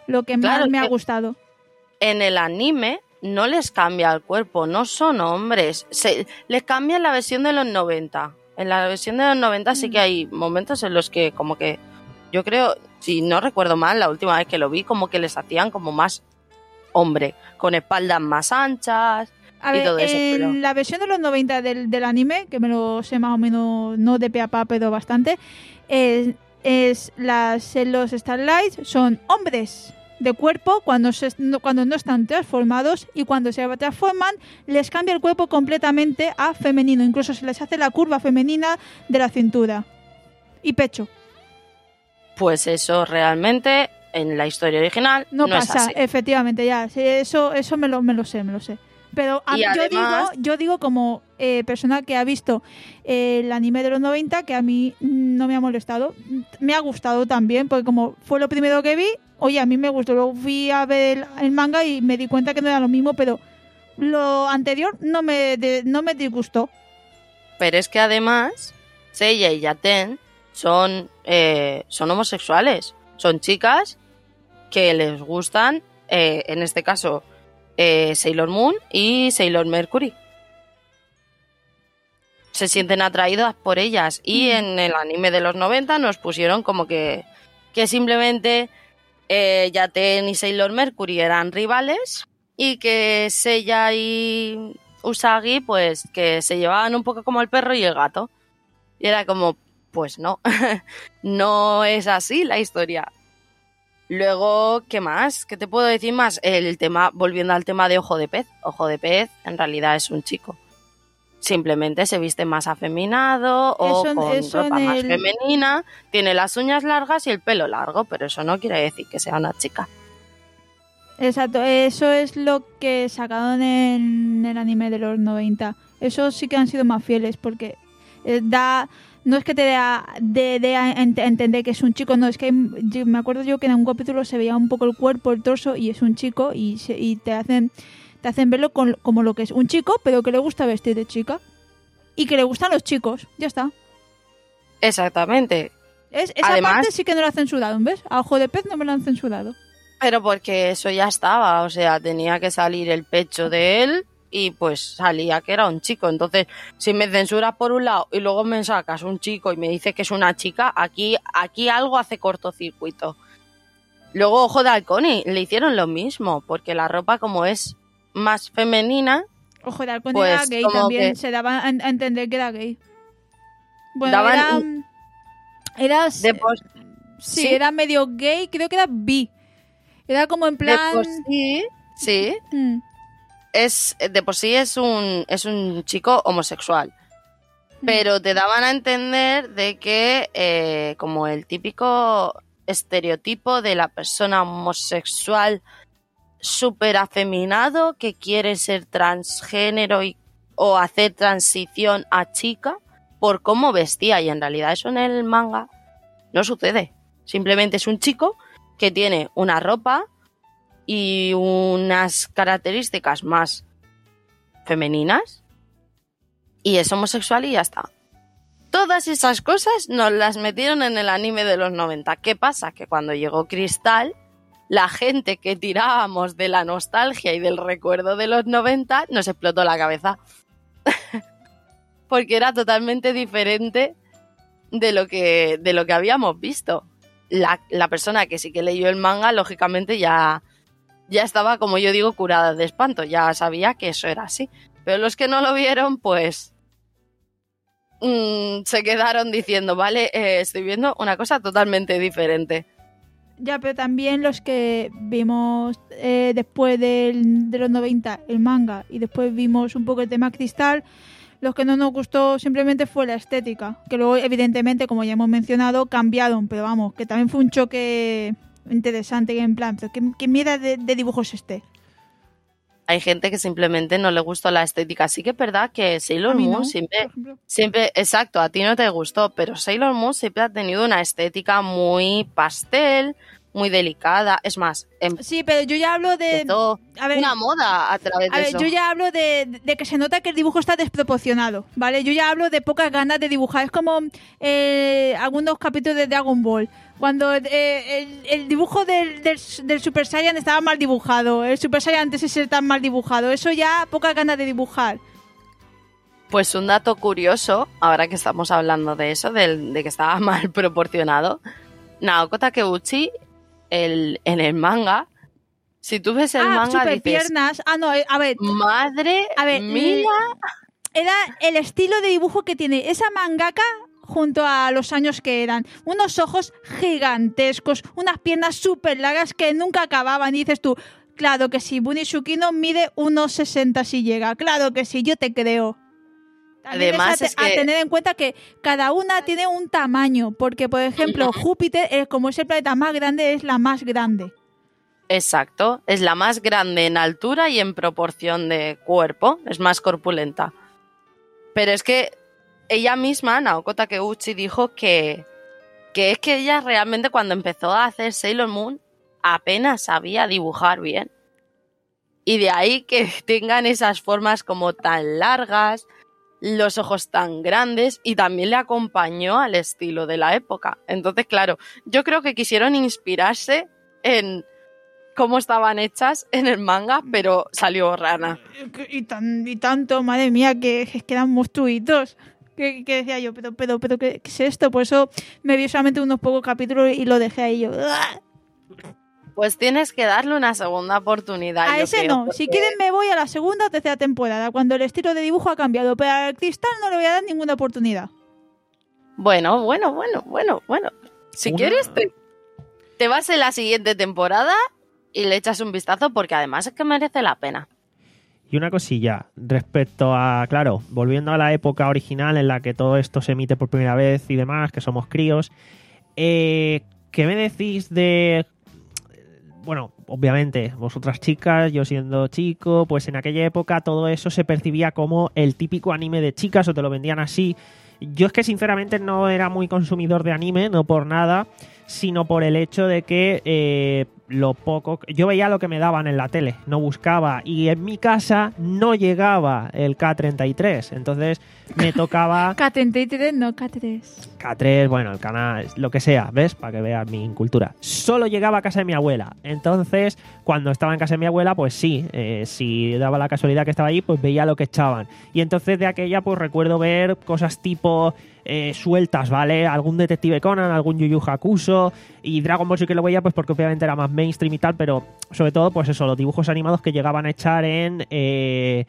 lo que Claro, más me ha que- gustado. En el anime no les cambia el cuerpo, no son hombres. Se, les cambia en la versión de los noventa. En la versión de los noventa sí que hay momentos en los que como que, yo creo, si no recuerdo mal, la última vez que lo vi, como que les hacían como más hombre, con espaldas más anchas A y ver, todo eso. en Pero la versión de los noventa del, del anime, que me lo sé más o menos, no de pe a pa, pero bastante, es, es las, los Starlights son hombres de cuerpo cuando, se, no, cuando no están transformados, y cuando se transforman les cambia el cuerpo completamente a femenino, incluso se les hace la curva femenina de la cintura y pecho. pues eso realmente en la historia original No, no, pasa, es así. efectivamente, ya, sí, eso, eso me lo, me lo sé, me lo sé. Pero a- Y yo, además- digo, yo digo como eh, persona que ha visto eh, el anime de los noventa, que a mí no me ha molestado. Me ha gustado también, porque como fue lo primero que vi, oye, a mí me gustó. Luego fui a ver el, el manga y me di cuenta que no era lo mismo, pero lo anterior no me, de- no me disgustó. Pero es que además Seiya y Yaten son, eh, son homosexuales. Son chicas que les gustan, eh, en este caso, eh, Sailor Moon y Sailor Mercury. Se sienten atraídas por ellas. Y Mm. en el anime de los noventa nos pusieron como que, que simplemente eh, Yaten y Sailor Mercury eran rivales y que Seiya y Usagi pues que se llevaban un poco como el perro y el gato. Y era como, pues no, no es así la historia. Luego, ¿qué más? ¿Qué te puedo decir más? El tema, volviendo al tema de Ojo de Pez. Ojo de Pez en realidad es un chico. Simplemente se viste más afeminado o Eso- con eso ropa en más el- femenina, tiene las uñas largas y el pelo largo, pero eso no quiere decir que sea una chica. Exacto, eso es lo que sacaron en el anime de los noventa. Eso sí que han sido más fieles, porque eh, da... No es que te dé a, de, de a ent- entender que es un chico, no, es que hay- yo- me acuerdo yo que en un capítulo se veía un poco el cuerpo, el torso, y es un chico, y, se- y te hacen te hacen verlo con- como lo que es un chico, pero que le gusta vestir de chica. Y que le gustan los chicos, ya está. Exactamente. Es, esa Además- parte sí que no la han censurado, ¿ves? A Ojo de Pez no me la han censurado. Pero porque eso ya estaba, o sea, tenía que salir el pecho de él y pues salía que era un chico. Entonces, si me censuras por un lado y luego me sacas un chico y me dices que es una chica, aquí, aquí algo hace cortocircuito. Luego, Ojo de Halcón y le hicieron lo mismo, porque la ropa como es más femenina, Ojo de Halcón Pues, era gay como también, que- se daba a, a entender que era gay. Bueno, Daban- era... era de por, sí, sí. era medio gay, creo que era bi. Era como en de plan... por sí, sí, Mm, es, de por sí es un, es un chico homosexual. Pero te daban a entender de que eh, como el típico estereotipo de la persona homosexual súper afeminado que quiere ser transgénero y, o hacer transición a chica por cómo vestía, y en realidad eso en el manga no sucede. Simplemente es un chico que tiene una ropa y unas características más femeninas y es homosexual y ya está. Todas esas cosas nos las metieron en el anime de los noventa. ¿Qué pasa? Que cuando llegó Cristal, la gente que tirábamos de la nostalgia y del recuerdo de los noventa nos explotó la cabeza. Porque era totalmente diferente de lo que, de lo que habíamos visto. La, la persona que sí que leyó el manga, lógicamente ya, ya estaba, como yo digo, curada de espanto. Ya sabía que eso era así. Pero los que no lo vieron, pues mmm, se quedaron diciendo, vale, eh, estoy viendo una cosa totalmente diferente. ya, pero también los que vimos eh, después del- de los noventa el manga y después vimos un poco el tema Cristal, los que no nos gustó simplemente fue la estética, que luego evidentemente, como ya hemos mencionado, cambiaron, pero vamos, que también fue un choque interesante, que en plan, ¿qué, qué mierda de, de dibujo es este? Hay gente que simplemente no le gustó la estética. Sí que es verdad que Sailor A mí Moon no, siempre, por ejemplo. siempre, exacto, a ti no te gustó, pero Sailor Moon siempre ha tenido una estética muy pastel, muy delicada. Es más, em- Sí, pero yo ya hablo de... empezó a ver, una moda a través A de ver, eso. yo ya hablo de, de que se nota que el dibujo está desproporcionado, ¿vale? Yo ya hablo de pocas ganas de dibujar. Es como eh, algunos capítulos de Dragon Ball. Cuando eh, el, el dibujo del, del, del Super Saiyan estaba mal dibujado. El Super Saiyan antes de ser tan mal dibujado. Eso ya, pocas ganas de dibujar. Pues un dato curioso, ahora que estamos hablando de eso, del- de que estaba mal proporcionado. Naoko Takeuchi, el, en el manga, si tú ves el ah, manga super dices, piernas. Ah, no, eh, a ver. madre A ver, mía, Era el estilo de dibujo que tiene esa mangaka junto a los años que eran. Unos ojos gigantescos, unas piernas súper largas que nunca acababan. Y dices tú, claro que sí, Buni Tsukino mide uno sesenta si llega. Claro que sí, yo te creo. También Además es, a, es te- a que- tener en cuenta que cada una tiene un tamaño. Porque, por ejemplo, Júpiter, eh, como es el planeta más grande, es la más grande. exacto, es la más grande en altura y en proporción de cuerpo, es más corpulenta. Pero es que ella misma, Naoko Takeuchi, dijo que, que es que ella realmente cuando empezó a hacer Sailor Moon apenas sabía dibujar bien. Y de ahí que tengan esas formas como tan largas, los ojos tan grandes, y también le acompañó al estilo de la época. Entonces, claro, yo creo que quisieron inspirarse en cómo estaban hechas en el manga, pero salió rana. Y, tan, y tanto, madre mía, que, es que eran monstruitos. Que, que decía yo, pero, pero, pero, ¿qué, qué es esto? Por eso me vi solamente unos pocos capítulos y lo dejé ahí yo. ¡Uah! Pues tienes que darle una segunda oportunidad. A yo ese creo, no. porque- Si quieren me voy a la segunda o tercera temporada, cuando el estilo de dibujo ha cambiado. Pero al Cristal no le voy a dar ninguna oportunidad. Bueno, bueno, bueno, bueno, bueno. Si Una- quieres, te, te vas en la siguiente temporada y le echas un vistazo, porque además es que merece la pena. Y una cosilla respecto a, claro, volviendo a la época original en la que todo esto se emite por primera vez y demás, que somos críos, eh, ¿qué me decís de... Bueno, obviamente, vosotras chicas, yo siendo chico, pues en aquella época todo eso se percibía como el típico anime de chicas o te lo vendían así. Yo es que sinceramente no era muy consumidor de anime, no por nada, sino por el hecho de que eh, lo poco... Yo veía lo que me daban en la tele, no buscaba. Y en mi casa no llegaba el K treinta y tres, entonces me tocaba... K treinta y tres, no, K tres. K tres, bueno, el canal, lo que sea, ¿ves? Para que veas mi cultura. Solo llegaba a casa de mi abuela. Entonces, cuando estaba en casa de mi abuela, pues sí, eh, si daba la casualidad que estaba allí, pues veía lo que echaban. Y entonces de aquella, pues recuerdo ver cosas tipo eh, sueltas, ¿vale? Algún Detective Conan, algún Yu Yu Hakusho, y Dragon Ball sí que lo veía, pues porque obviamente era más mainstream y tal, pero sobre todo, pues eso, los dibujos animados que llegaban a echar en... Eh,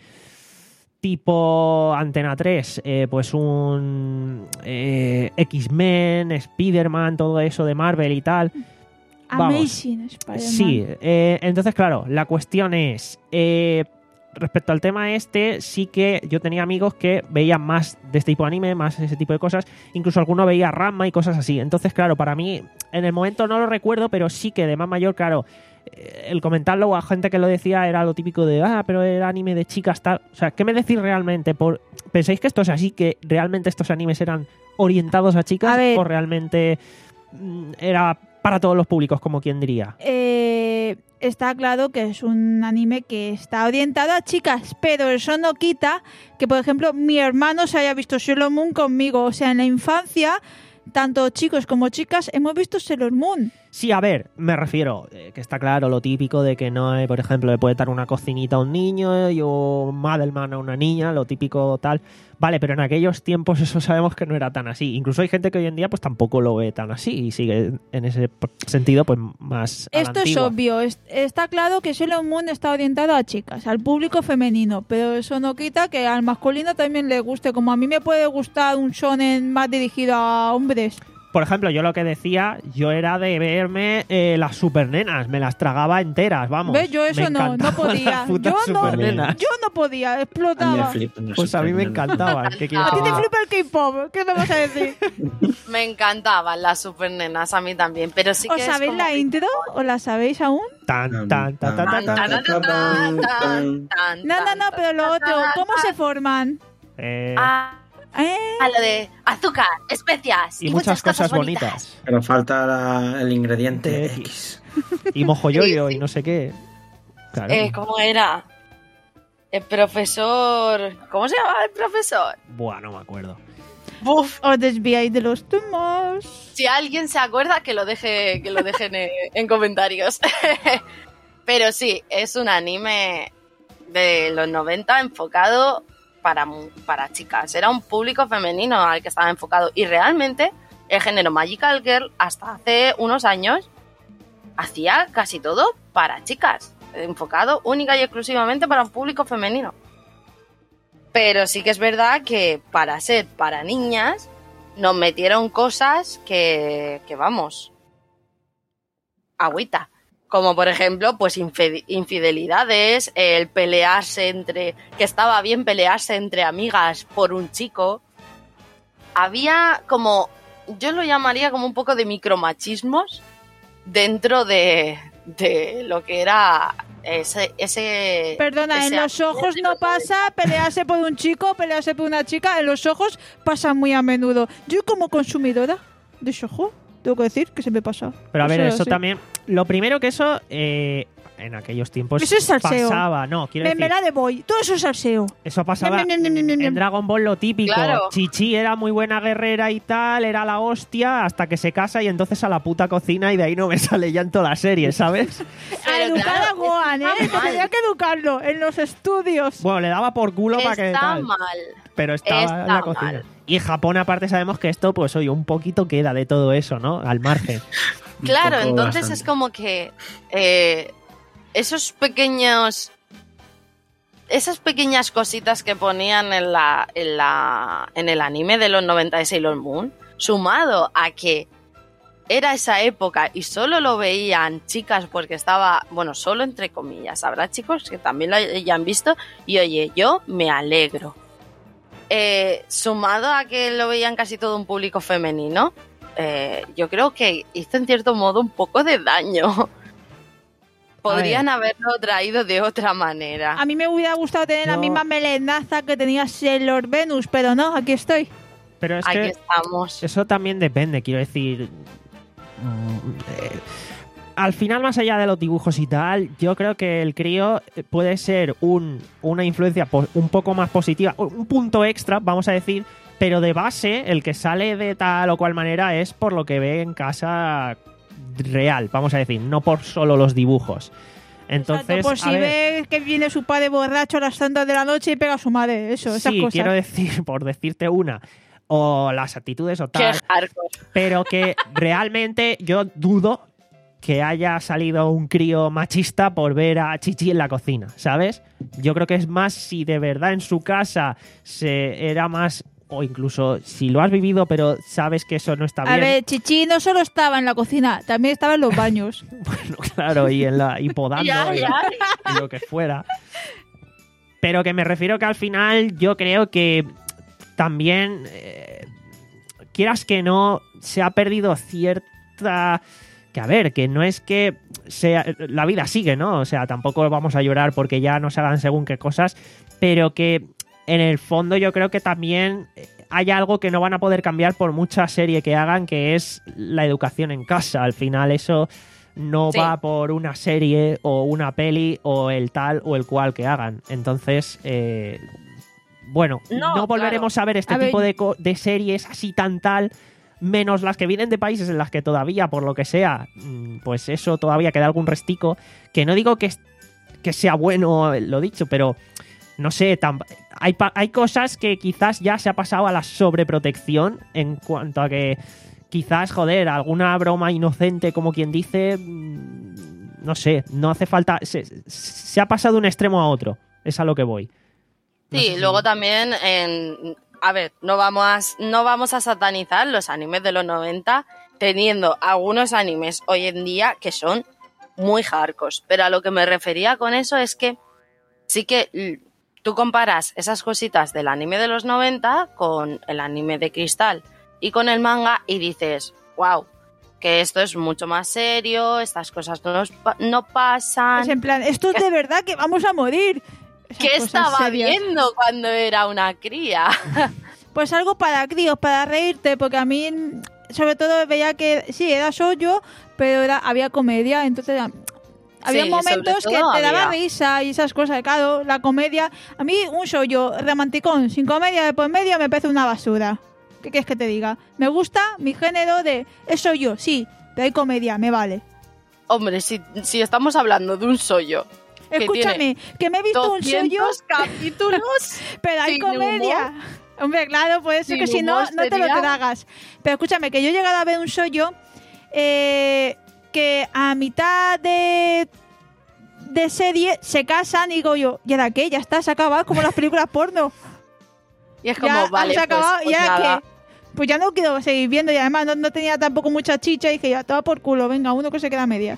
tipo Antena tres, eh, pues un eh, X-Men, Spider-Man, todo eso de Marvel y tal. Vamos. Amazing Spider-Man. Sí, eh, entonces claro, la cuestión es, eh, respecto al tema este, sí que yo tenía amigos que veían más de este tipo de anime, más ese tipo de cosas, incluso alguno veía Ranma y cosas así. Entonces claro, para mí, en el momento no lo recuerdo, pero sí que de más mayor, claro, el comentarlo a gente que lo decía era lo típico de, ah, pero era anime de chicas, tal. O sea, ¿qué me decís realmente? Por, ¿pensáis que esto es así? ¿Que realmente estos animes eran orientados a chicas? A ver. ¿O realmente mm, era para todos los públicos, como quien diría? Eh, está claro que es un anime que está orientado a chicas, pero eso no quita que, por ejemplo, mi hermano se haya visto Sailor Moon conmigo. O sea, en la infancia, tanto chicos como chicas hemos visto Sailor Moon. Sí, a ver, me refiero, eh, que está claro lo típico de que no, eh, por ejemplo, le puede dar una cocinita a un niño eh, o Madelman a una niña, lo típico tal. Vale, pero en aquellos tiempos eso sabemos que no era tan así. Incluso hay gente que hoy en día pues tampoco lo ve tan así y sigue en ese sentido pues más a la Esto es antigua. obvio. Es- está claro que Sailor Moon está orientado a chicas, al público femenino, pero eso no quita que al masculino también le guste. Como a mí me puede gustar un shonen más dirigido a hombres. Por ejemplo, yo lo que decía, yo era de verme eh, las supernenas, me las tragaba enteras, vamos. ¿Ves? Yo eso Me no, no encantaban podía. las putas Yo no, supernenas. yo no podía, A mí me explotaba. flipan las Pues a mí me supernenas. encantaban. ¿Qué quieres A ti que te diga? flipa el K-pop, ¿qué me vas a decir? Me encantaban las supernenas, a mí también, pero sí que ¿Os es sabéis como- la intro? ¿O la sabéis aún? Tan, tan, tan, tan, tan, Tan, tan. tan, tan, tan, tan, tan, No, no, no, tan, pero lo tan, otro, tan, ¿cómo tan. se forman? Eh, Ah, ¿Eh? A lo de azúcar, especias Y, y, muchas, cosas, bonitas. bonitas. Pero falta la- el ingrediente X. X. Y mojoyoyo Sí, sí. y no sé qué. Claro. Eh, ¿Cómo era? El profesor... ¿Cómo se llamaba el profesor? Buah, no me acuerdo. Buf. Os desviáis de los tumos. Si alguien se acuerda, que lo deje, que lo dejen en, en comentarios. Pero sí, es un anime de los noventa enfocado para, mu- para chicas. Era un público femenino al que estaba enfocado. Y realmente el género Magical Girl hasta hace unos años hacía casi todo para chicas. Enfocado única y exclusivamente para un público femenino. Pero sí que es verdad que para ser para niñas nos metieron cosas que, que vamos, agüita. Como por ejemplo, pues infe- infidelidades, el pelearse entre, que estaba bien pelearse entre amigas por un chico. Había como, yo lo llamaría como un poco de micromachismos dentro de, de lo que era ese... ese Perdona, ese en los anime ojos de no los pasa pelearse por un chico, pelearse por una chica. En los ojos pasa muy a menudo. Yo como consumidora de Shoujo, tengo que decir que se me pasa. Pero a ver, Soy eso así. también... Lo primero que eso... eh, en aquellos tiempos Eso es salseo. pasaba. No, quiero decir... Mermelada de boy, todo eso es salseo. Eso pasaba Ñam, ñam, ñam, ñam, ñam. en Dragon Ball, lo típico. Claro. Chichi era muy buena guerrera y tal, era la hostia, hasta que se casa y entonces a la puta cocina y de ahí no me sale ya en toda la serie, ¿sabes? A Pero educar claro, a Gohan, ¿eh? está Que mal. tenía que educarlo en los estudios. Bueno, le daba por culo para que Está tal, mal. pero estaba está en la cocina. mal. Y Japón, aparte, sabemos que esto, pues oye, un poquito queda de todo eso, ¿no? Al margen. Un Claro, poco entonces bastante. es como que eh, esos pequeños, esas pequeñas cositas que ponían en la, en la, en el anime de los noventa de Sailor Moon, sumado a que era esa época y solo lo veían chicas porque estaba, bueno, solo entre comillas, habrá chicos que también lo hayan visto y oye, yo me alegro. Eh, sumado a que lo veían casi todo un público femenino, eh, yo creo que hizo en cierto modo un poco de daño. Podrían haberlo traído de otra manera. A mí me hubiera gustado tener la Yo- misma melenaza que tenía Sailor Venus, pero no, aquí estoy. Pero es Aquí que estamos. eso también depende, quiero decir. mm, eh, Al final, más allá de los dibujos y tal, yo creo que el crío puede ser un, una influencia po- un poco más positiva, un punto extra, vamos a decir, pero de base, el que sale de tal o cual manera es por lo que ve en casa real, vamos a decir, no por solo los dibujos. Entonces, Exacto, por a si ver, ve que viene su padre borracho a las tantas de la noche y pega a su madre, eso, esas sí, cosas. quiero decir, por decirte una, o las actitudes o Qué tal, hardcore. pero que realmente yo dudo que haya salido un crío machista por ver a Chichi en la cocina, ¿sabes? Yo creo que es más si de verdad en su casa se era más, o incluso si lo has vivido pero sabes que eso no está A bien. ver, Chichi no solo estaba en la cocina, también estaba en los baños. Bueno, claro, y en la y podando Ya, y, ya. y lo que fuera. Pero que me refiero que al final yo creo que también, eh, quieras que no, se ha perdido cierta... Que a ver, que no es que sea, la vida sigue, ¿no? O sea, tampoco vamos a llorar porque ya no se hagan según qué cosas, pero que en el fondo yo creo que también hay algo que no van a poder cambiar por mucha serie que hagan, que es la educación en casa. Al final eso no Sí. va por una serie o una peli o el tal o el cual que hagan. Entonces, eh, bueno, no, No, volveremos a ver este A ver, tipo de, co- de series así tan tal, menos las que vienen de países en las que todavía, por lo que sea, mm, pues eso todavía queda algún restico, que no digo que, es- que sea bueno lo dicho, pero no sé, tam- hay, pa- hay cosas que quizás ya se ha pasado a la sobreprotección en cuanto a que quizás, joder, alguna broma inocente, como quien dice, mm, no sé, no hace falta, se, se ha pasado de un extremo a otro, es a lo que voy. No Sí, sé si- luego también, en, a ver, no vamos, a, no vamos a satanizar los animes de los noventa, teniendo algunos animes hoy en día que son muy hardcore. Pero a lo que me refería con eso es que sí que l- tú comparas esas cositas del anime de los noventa con el anime de Cristal y con el manga y dices, wow, que esto es mucho más serio, estas cosas no, nos pa- no pasan. Es en plan, esto es de verdad que vamos a morir. Esas ¿Qué cosas estaba serias. viendo cuando era una cría? pues algo para críos, para reírte, porque a mí, sobre todo, veía que sí, era shoujo, pero era, había comedia, entonces había Sí, momentos sobre que todo te daba había. risa y esas cosas. Claro, la comedia, a mí un shoujo romanticón sin comedia de por medio me parece una basura. ¿Qué quieres que te diga? Me gusta mi género de es shoujo, sí, pero hay comedia, me vale. Hombre, si, si estamos hablando de un sollo. Escúchame, que me he visto un shoujo, doscientos capítulos. pero hay sin comedia. humor. Hombre, claro, por eso Sin que si no, humor no te lo sería- tragas. Pero escúchame, que yo he llegado a ver un shoujo eh, que a mitad de, de serie se casan y digo yo, ¿y ahora qué? Ya está, se ha acabado, como las películas porno. Y es como, Ya vale, se ha pues, acabado, pues ¿y ahora nada. qué? Pues ya no quiero seguir viendo y además no, no tenía tampoco mucha chicha y dije, ya, todo por culo, venga, uno que se queda a medias.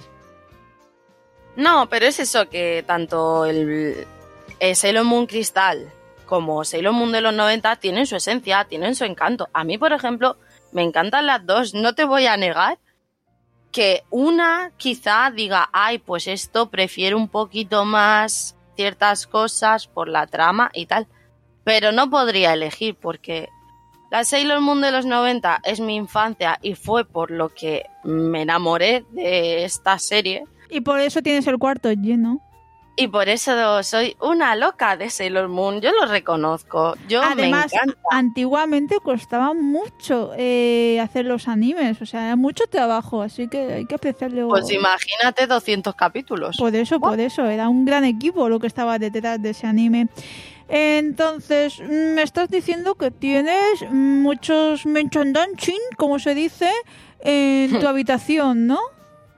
No, pero es eso, que tanto el, el Sailor Moon Cristal como Sailor Moon de los noventa tienen su esencia, tienen su encanto. A mí, por ejemplo, me encantan las dos. No te voy a negar que una quizá diga, ay, pues esto prefiero un poquito más ciertas cosas por la trama y tal. Pero no podría elegir porque la Sailor Moon de los noventa es mi infancia y fue por lo que me enamoré de esta serie. Y por eso tienes el cuarto lleno. Y por eso soy una loca de Sailor Moon, yo lo reconozco. Yo Además, me encanta. antiguamente costaba mucho eh, hacer los animes, o sea, era mucho trabajo, así que hay que apreciarlo. Pues imagínate doscientos capítulos. Por eso, por eso, era un gran equipo lo que estaba detrás de ese anime. Entonces, me estás diciendo que tienes muchos menchandanchin, como se dice, en tu habitación, ¿no?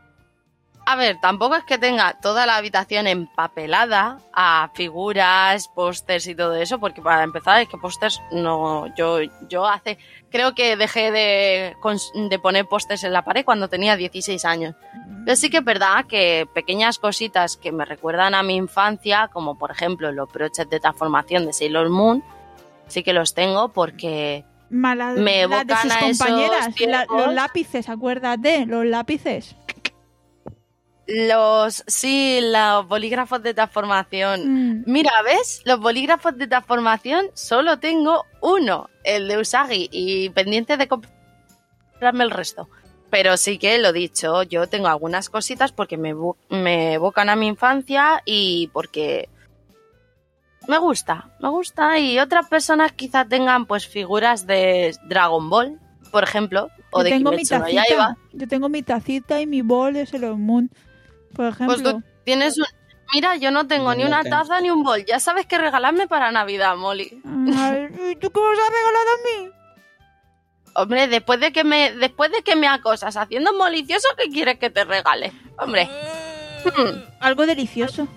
A ver, tampoco es que tenga toda la habitación empapelada a figuras, pósters y todo eso, porque para empezar es que pósters no, yo, yo hace, creo que dejé de, de poner pósters en la pared cuando tenía dieciséis años. Pero sí que es verdad que pequeñas cositas que me recuerdan a mi infancia, como por ejemplo los broches de transformación de Sailor Moon, sí que los tengo porque Mala, me la de evocan sus a esos compañeras, la- tiempos. los lápices, acuérdate, los lápices. Los, sí, los bolígrafos de transformación. Mm. Mira, ¿ves? Los bolígrafos de transformación solo tengo uno, el de Usagi, y pendiente de comprarme el resto. Pero sí que lo dicho, yo tengo algunas cositas porque me, me evocan a mi infancia y porque me gusta, me gusta. Y otras personas quizás tengan pues figuras de Dragon Ball, por ejemplo, o Yo de tengo mi Kimetsu no tacita, Yaiba. yo tengo mi tacita y mi bol de Sailor Moon, por ejemplo. Pues tú tienes un... Mira, yo no tengo Yo ni no una tengo. taza ni un bol. Ya sabes qué regalarme para Navidad, Molly. Ay, ¿y tú qué vas a regalar a mí? Hombre, después de que me después de que me acosas haciendo malicioso, ¿qué quieres que te regale? Hombre. Algo delicioso.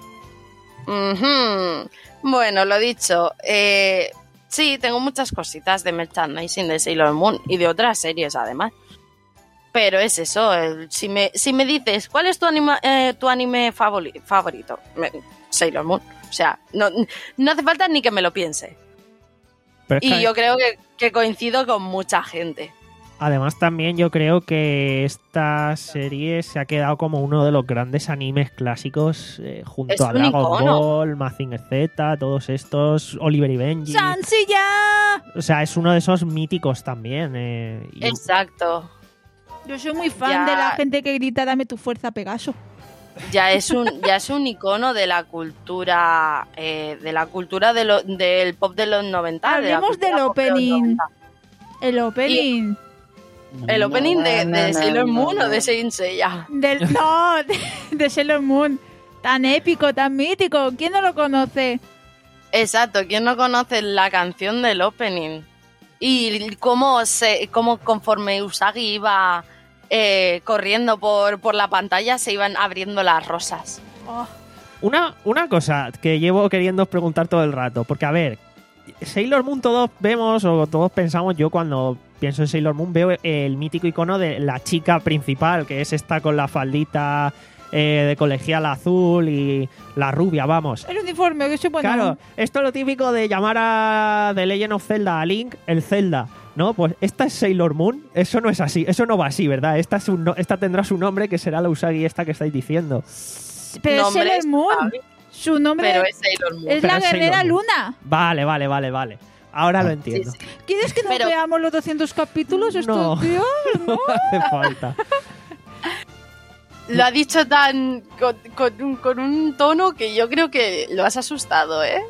Ujú. Bueno, lo dicho. Eh, sí, tengo muchas cositas de merchandising de Sailor Moon y de otras series, además. Pero es eso. el- si, me, si me dices, ¿cuál es tu anime, eh, tu anime favori- favorito? Me- Sailor Moon. O sea, no, no hace falta ni que me lo piense. Pero es Y que yo creo que, que coincido con mucha gente. además también yo creo que esta serie se ha quedado como uno de los grandes animes clásicos eh, junto Es a un Dragon icono. Ball, Mazinger Z, todos estos, Oliver y Benji. ¡Sansilla! O sea, es uno de esos míticos también. eh, y- Exacto. Yo soy muy fan Ya. de la gente que grita dame tu fuerza, Pegaso. Ya es un, ya es un icono de la cultura, eh, de la cultura de lo- del pop de los noventa. de la Hablemos cultura del pop de los opening. noventa. El opening. El opening de, No, de no, Sailor no, Moon no. o de Saint Seiya. Del, no, de, de Sailor Moon. Tan épico, tan mítico. ¿Quién no lo conoce? Exacto, ¿quién no conoce la canción del opening? Y cómo, se, cómo conforme Usagi iba eh, corriendo por, por la pantalla se iban abriendo las rosas. Oh, Una, una cosa que llevo queriendo preguntar todo el rato, porque a ver, Sailor Moon todos vemos o todos pensamos, yo cuando pienso en Sailor Moon veo el mítico icono de la chica principal, que es esta con la faldita eh, de colegial azul y la rubia, vamos. el uniforme, que soy bueno. Claro, esto es lo típico de llamar a The Legend of Zelda a Link el Zelda, ¿no? Pues esta es Sailor Moon, eso no es así, eso no va así, ¿verdad? Esta, es un no- esta tendrá su nombre que será la Usagi esta que estáis diciendo. Pero es Nombres, Sailor Moon. ¿sabes? Su nombre Pero es Sailor Moon. es pero la es Sailor guerrera Moon. Luna. Vale, vale, vale, vale. Ahora lo entiendo. Sí, sí. ¿Quieres que no Pero- veamos los doscientos capítulos? Esto, No. tío, no. No hace falta. Lo ha dicho tan con, con un- con un tono que yo creo que lo has asustado, ¿eh?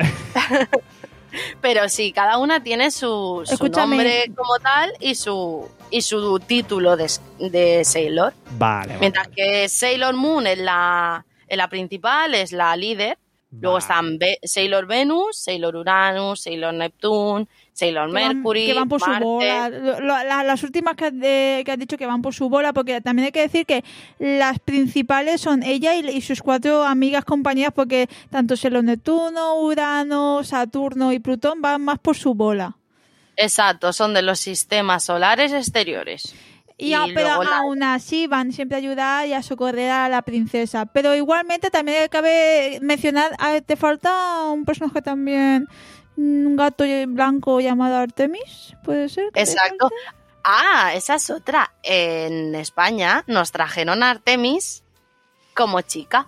Pero sí, cada una tiene su, su Escúchame. nombre como tal y su y su título de, de Sailor. Vale, vale. Mientras que Sailor Moon es la, es la principal, es la líder. Luego Vale. están Ve- Sailor Venus, Sailor Uranus, Sailor Neptune, Sailor Que van- Mercury, que van por Marte. su bola. Lo- lo- la- las últimas que, has de- que has dicho que van por su bola, porque también hay que decir que las principales son ella y, y sus cuatro amigas compañeras, porque tanto Sailor Neptuno, Urano, Saturno y Plutón van más por su bola. Exacto, son de los sistemas solares exteriores. Y, Y a- pero luego la- aún así van siempre a ayudar y a socorrer a la princesa. Pero igualmente también cabe mencionar, ah, te falta un personaje también, un gato blanco llamado Artemis, ¿puede ser? que te Exacto. falte? Ah, esa es otra. En España nos trajeron a Artemis como chica.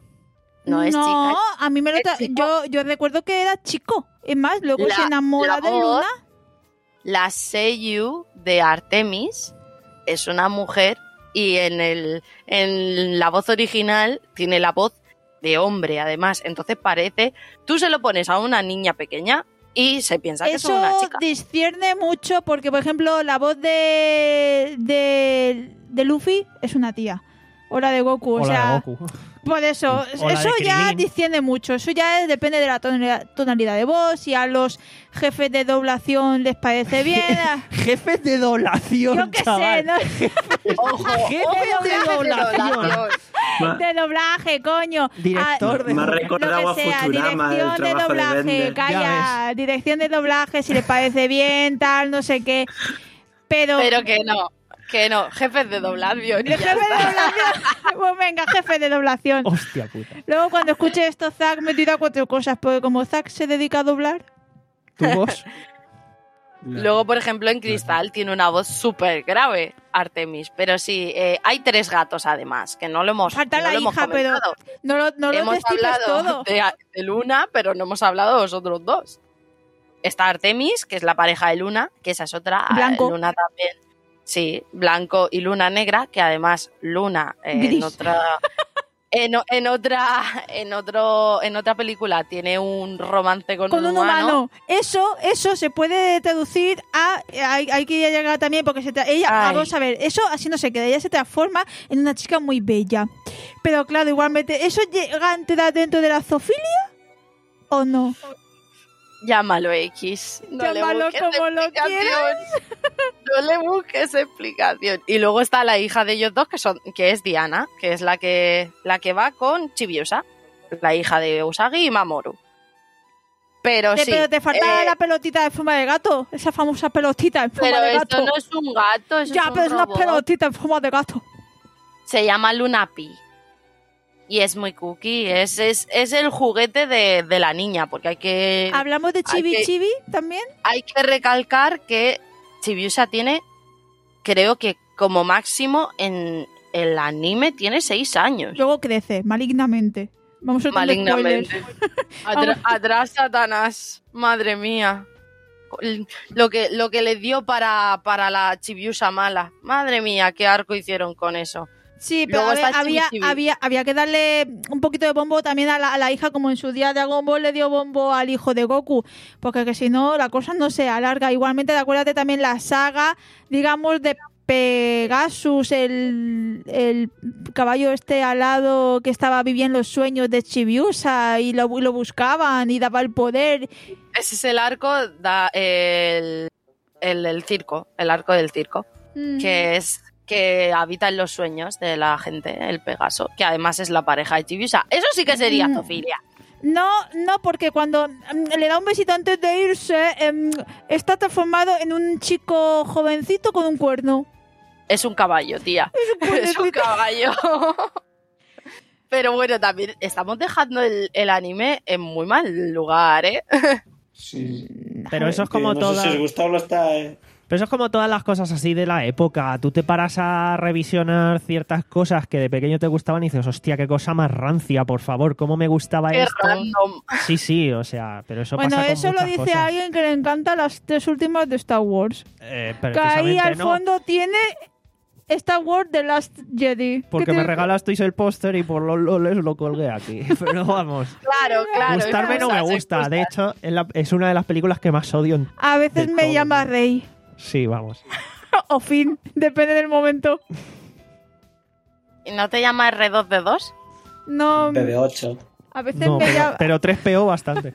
No es chica. a mí me lo es tra- chico. yo yo recuerdo que era chico. Es más, luego La- se enamora la de voz- Luna. La Seiyu de Artemis es una mujer y en, el, en la voz original tiene la voz de hombre, además. Entonces parece... Tú se lo pones a una niña pequeña y se piensa que es una Eso chica. discierne mucho porque, por ejemplo, la voz de, de, de Luffy es una tía. O la de Goku. O o la sea, de Goku. por eso, O la de eso ya Krilin. disciende mucho. Eso ya es- depende de la tonalidad, tonalidad de voz. Si a los jefes de doblación les parece bien. a- Jefes de doblación, Yo qué sé, chaval. ¿no? ¡Ojo! Jefe ojo, de viaje doblación. Ma- De doblaje, coño. Director Ah, de- Me ha lo recordado a que sea, Futurama, el dirección de trabajo de doblaje, Bender. calla, dirección de doblaje, si le parece bien, tal, no sé qué. Pero, Pero que no, que no. Jefes de doblación. y el ya jefe de está. doblación, pues venga, jefe de doblación. Hostia puta. Luego cuando escuche esto, Zack me dirá cuatro cosas, porque como Zack se dedica a doblar, Tu voz. Luego, por ejemplo, en Cristal tiene una voz súper grave, Artemis. Pero sí, eh, hay tres gatos además, que no lo hemos falta no la lo hemos hija, pero comentado. no lo, no lo Hemos destipes hablado todo. de, de Luna, pero no hemos hablado de los otros dos. Está Artemis, que es la pareja de Luna, que esa es otra. Blanco. Luna también. Sí, blanco y Luna negra, que además Luna eh, en Gris. otra en, o- en otra en otro en otra película tiene un romance con, Con un humano. Eso, eso se puede traducir a. Hay, hay que llegar también porque se tra- ella. Ay. Vamos a ver, eso así no se queda. Ella se transforma en una chica muy bella. Pero claro, igualmente, ¿eso llega a entrar dentro de la zoofilia? ¿O no? Llámalo X. No Llámalo le busques como lo explicación. No le busques explicación. Y luego está la hija de ellos dos, que son, que es Diana, que es la que, la que va con Chibiusa, la hija de Usagi y Mamoru. Pero Te- sí. pero te falta eh, la pelotita de forma de gato. Esa famosa pelotita en forma pero de esto gato. no es un gato, eso ya, es un pero es una robot. pelotita en forma de gato. Se llama Lunapi. Y es muy cookie. Es, es, es el juguete de, de la niña, porque hay que, Hablamos de hay Chibi que- Chibi también. hay que recalcar que Chibiusa tiene, creo que como máximo en el anime tiene seis años. Luego crece, malignamente. Vamos a soltar spoilers. Malignamente. Atra- atrás Satanás. Madre mía. Lo que, lo que le dio para, para la Chibiusa mala. Madre mía, qué arco hicieron con eso. Sí, pero Luego a ver, está había, Chibi Chibi. había, había que darle un poquito de bombo también a la, a la hija, como en su día Dragon Ball le dio bombo al hijo de Goku, porque que si no la cosa no se alarga. Igualmente, acuérdate también la saga, digamos, de Pegasus, el, el caballo este alado que estaba viviendo los sueños de Chibiusa y lo, y lo buscaban y daba el poder. Ese es el arco, da el, el, el circo, el arco del circo, Mm. que es que habita en los sueños de la gente, el Pegaso, que además es la pareja de Chibiusa. Eso sí que sería Mm. zoofilia. No, no, porque cuando mm, le da un besito antes de irse, em, está transformado en un chico jovencito con un cuerno. Es un caballo, tía. Es un caballo. Pero bueno, también estamos dejando el, el anime en muy mal lugar, ¿eh? Sí. Pero eso es Que como no toda... sé si os gusta o lo está, eh. Pero eso es como todas las cosas así de la época. Tú te paras a revisionar ciertas cosas que de pequeño te gustaban y dices, hostia, qué cosa más rancia, por favor, cómo me gustaba Qué esto. random. Sí, sí, o sea, pero eso Bueno, pasa con eso lo muchas dice cosas. alguien que le encanta las tres últimas de Star Wars. Eh, Que ahí precisamente al no, fondo tiene Star Wars The Last Jedi. porque Que me te- regalasteis el póster y por los loles lo colgué aquí. Pero vamos, Claro, claro. gustarme no me excusas, gusta. De excusas. hecho, es, la- es una de las películas que más odio. en- A veces de me todo. llama Rey. Sí, vamos. O Finn, depende del momento. ¿Y no te llama R dos D dos? No, B B ocho. a veces No, me pero, llama... pero tres P O bastante.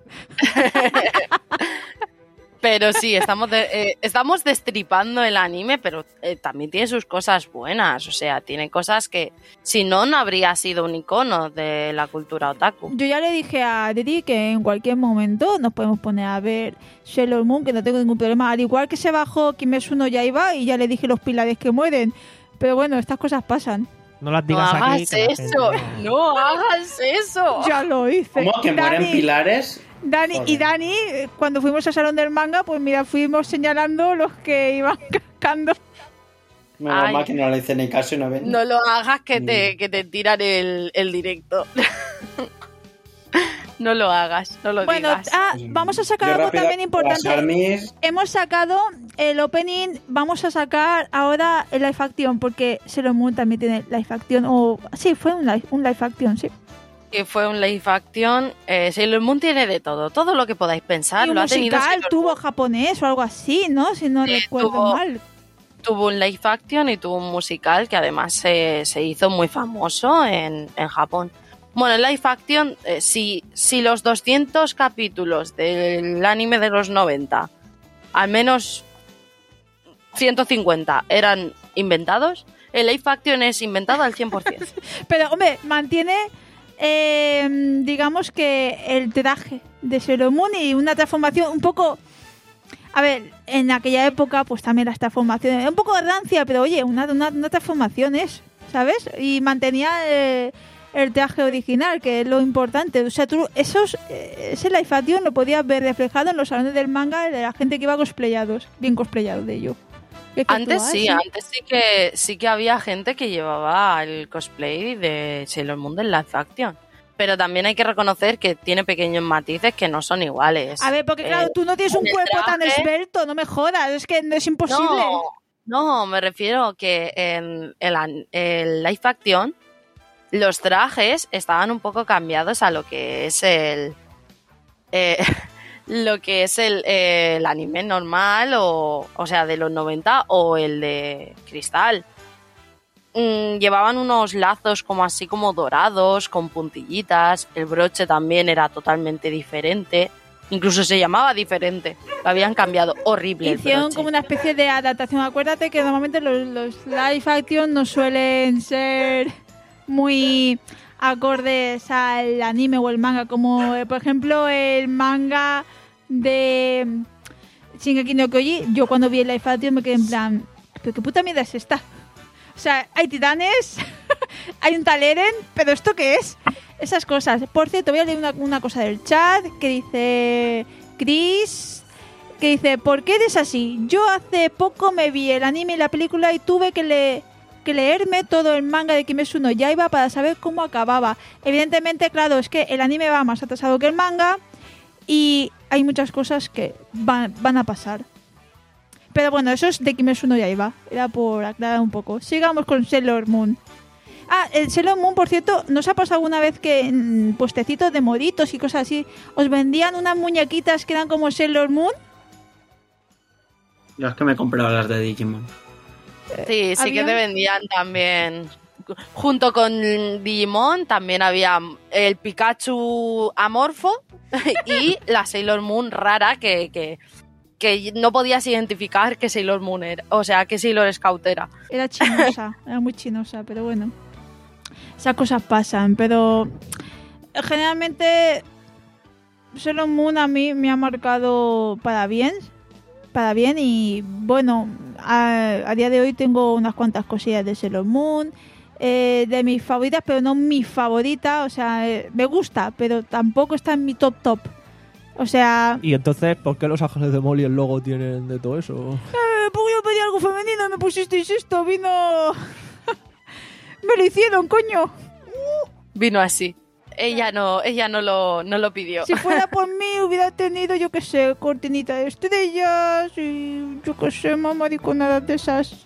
Pero sí, estamos, de- eh, estamos destripando el anime, pero eh, también tiene sus cosas buenas. O sea, tiene cosas que, si no, no habría sido un icono de la cultura otaku. Yo ya le dije a Didi que en cualquier momento nos podemos poner a ver Sailor Moon, que no tengo ningún problema. Al igual que se bajó Kimetsu no Yaiba y ya le dije los pilares que mueren. Pero bueno, estas cosas pasan. No las No digas aquí. hagas que la gente eso, no- no hagas eso. Ya lo hice. ¿Cómo que mueren Dani- pilares? Dani y Joder. Dani, eh, cuando fuimos al salón del manga, pues mira, fuimos señalando los que iban cascando. Menos Ay. mal que no le hice ni caso y no ven. No lo hagas que te, Mm. que te tiran el, el directo. No lo hagas, no lo Bueno, digas. ah, vamos a sacar Yo algo rápido, también importante. pasar mis- Hemos sacado el opening, vamos a sacar ahora el live action, porque Sailor Moon también tiene live action, o sí, fue un live, un live action, sí. Que fue un live action. Eh, Sailor Moon tiene de todo, todo lo que podáis pensar. Y un lo ha tenido musical Sailor tuvo Moon. japonés o algo así, ¿no? Si no Sí, recuerdo tuvo- mal. Tuvo un live action y tuvo un musical que además se, se hizo muy famoso en, en Japón. Bueno, el live action, eh, si, si los doscientos capítulos del anime de los noventa, al menos ciento cincuenta eran inventados, el live action es inventado al cien por ciento. Pero, hombre, mantiene, eh, digamos que el traje de Sailor Moon y una transformación un poco... A ver, en aquella época, pues también las transformaciones... Un poco rancia, pero oye, una, una, una transformación es, ¿sabes? Y mantenía eh, el traje original, que es lo importante. O sea, tú esos, eh, ese live action lo podías ver reflejado en los salones del manga de la gente que iba cosplayados, bien cosplayados de ello. ¿Qué crees tú? Antes Ah, sí, antes sí que sí que había gente que llevaba el cosplay de Sailor Moon del live action. Pero también hay que reconocer que tiene pequeños matices que no son iguales. A ver, porque claro, Eh, tú no tienes un el cuerpo tan traje- esbelto, no me jodas, es que no es imposible. No, no, me refiero que en el, an- el live action los trajes estaban un poco cambiados a lo que es el eh, lo que es el, eh, el anime normal o, o sea, de los noventa o el de Cristal. Mm, llevaban unos lazos como así como dorados, con puntillitas, el broche también era totalmente diferente, incluso se llamaba diferente, lo habían cambiado, horrible el Hicieron broche. como una especie de adaptación. Acuérdate que normalmente los, los live action no suelen ser muy acordes al anime o el manga, como eh, por ejemplo el manga de Shingeki no Kyojin. Yo cuando vi el live action me quedé en plan, ¿pero qué puta mierda es esta? O sea, hay titanes, hay un Taleren, pero ¿esto qué es? Esas cosas. Por cierto, voy a leer una, una cosa del chat que dice Chris, que dice, ¿por qué eres así? Yo hace poco me vi el anime y la película y tuve que, le, que leerme todo el manga de Kimetsu no Yaiba para saber cómo acababa. Evidentemente, claro, es que el anime va más atrasado que el manga y hay muchas cosas que van, van a pasar. Pero bueno, eso es de Kimetsu no Yaiba. Era por aclarar un poco. Sigamos con Sailor Moon. Ah, el Sailor Moon, por cierto, ¿nos ha pasado alguna vez que en puestecitos de moritos y cosas así os vendían unas muñequitas que eran como Sailor Moon? Yo es que me he comprado las de Digimon. Sí, sí que había- te vendían también. Junto con Digimon también había el Pikachu amorfo y la Sailor Moon rara que, que, que no podías identificar que Sailor Moon era, o sea, que Sailor Scout era. Era chinosa, era muy chinosa, pero bueno. Esas cosas pasan, pero generalmente Sailor Moon a mí me ha marcado para bien, para bien y bueno, a, a día de hoy tengo unas cuantas cosillas de Sailor Moon, eh, de mis favoritas, pero no mi favorita, o sea, eh, me gusta, pero tampoco está en mi top top. O sea... Y entonces, ¿por qué los ángeles de Molly el logo tienen de todo eso? Eh, porque yo pedí algo femenino y me pusisteis esto, vino... me lo hicieron, coño. Vino así. Ella no, ella no lo, no lo pidió. Si fuera por mí hubiera tenido, yo qué sé, cortinita de estrellas y yo qué sé, mamariconadas de esas.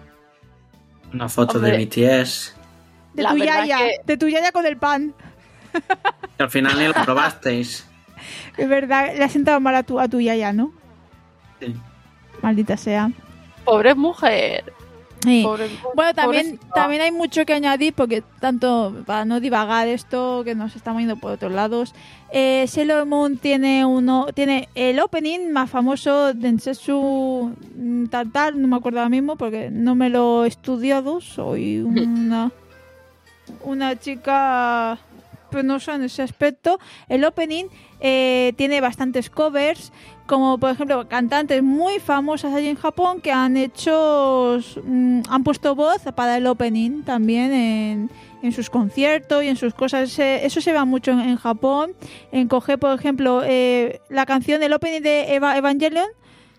Una foto Hombre. de B T S. De La tu verdad yaya, que- de tu yaya con el pan. Que al final ni lo probasteis. Es verdad, le ha sentado mal a tu, a tu yaya, ¿no? Sí. Maldita sea. Pobre mujer. Sí. Pobre- Bueno, también, pobrecita. también hay mucho que añadir porque tanto, para no divagar esto, que nos estamos yendo por otros lados, eh, Sailor Moon tiene uno tiene el opening más famoso de Densetsu mm, tal tal, no me acuerdo ahora mismo porque no me lo he estudiado, soy una, una chica penosa en ese aspecto. El opening eh, tiene bastantes covers, como por ejemplo cantantes muy famosas allí en Japón que han hecho mm, han puesto voz para el opening también en, en sus conciertos y en sus cosas. Se- eso se va mucho en, en Japón, en coger por ejemplo eh, la canción del opening de Eva Evangelion,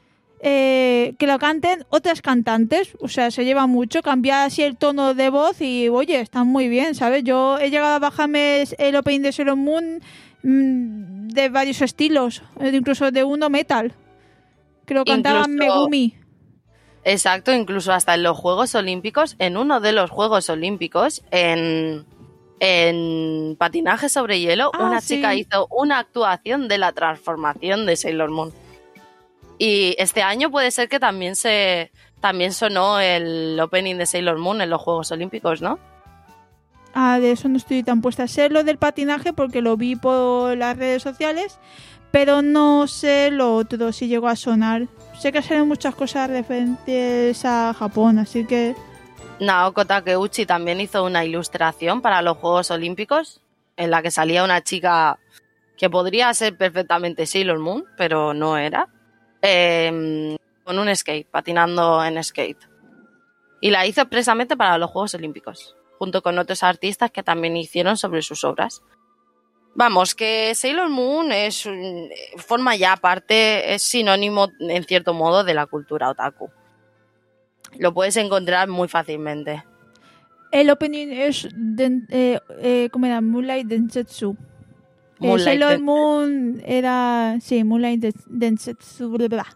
eh, que lo canten otras cantantes, o sea, se lleva mucho, cambiar así el tono de voz y oye, están muy bien, ¿sabes? Yo he llegado a bajarme el opening de Sailor Moon mm, de varios estilos, eh, incluso de uno metal, que lo cantaban Incluso- Megumi. Exacto, incluso hasta en los Juegos Olímpicos, en uno de los Juegos Olímpicos, en, en patinaje sobre hielo, Ah, una sí. chica hizo una actuación de la transformación de Sailor Moon. Y este año puede ser que también se también sonó el opening de Sailor Moon en los Juegos Olímpicos, ¿no? Ah, de eso no estoy tan puesta. Sé lo del patinaje porque lo vi por las redes sociales, pero no sé lo otro, si llegó a sonar. Sé que salen muchas cosas referentes a Japón, así que... Naoko Takeuchi también hizo una ilustración para los Juegos Olímpicos en la que salía una chica que podría ser perfectamente Sailor Moon, pero no era, eh, con un skate, patinando en skate. Y la hizo expresamente para los Juegos Olímpicos, junto con otros artistas que también hicieron sobre sus obras. Vamos, que Sailor Moon es un- forma ya parte, es sinónimo en cierto modo de la cultura otaku. Lo puedes encontrar muy fácilmente. El opening es... De, eh, eh, ¿cómo era? Moonlight Densetsu. Eh, Moonlight Sailor Den- Moon era... Sí, Moonlight Den- Densetsu. Bla, bla.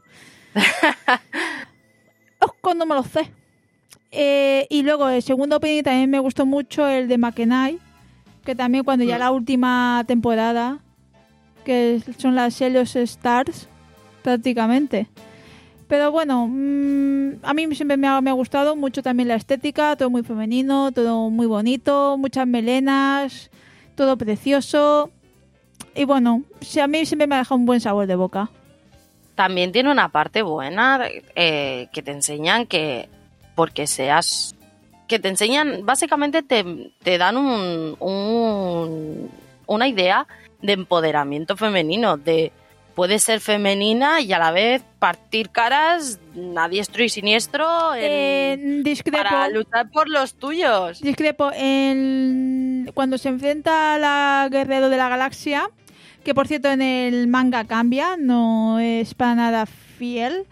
Osco, no me lo sé. Eh, y luego el segundo opening también me gustó mucho, el de Makenai, que también cuando ya Mm. la última temporada, que son las Helios Stars, prácticamente. Pero bueno, mmm, a mí siempre me ha, me ha gustado mucho también la estética, todo muy femenino, todo muy bonito, muchas melenas, todo precioso. Y bueno, sí, a mí siempre me ha dejado un buen sabor de boca. También tiene una parte buena eh, que te enseñan que porque seas que te enseñan básicamente te, te dan un, un- una idea de empoderamiento femenino, de puedes ser femenina y a la vez partir caras a diestro y siniestro en- Eh, discrepo, para luchar por los tuyos. discrepo en cuando se enfrenta a la Guerrero de la Galaxia, que por cierto en el manga cambia, no es para nada fiel.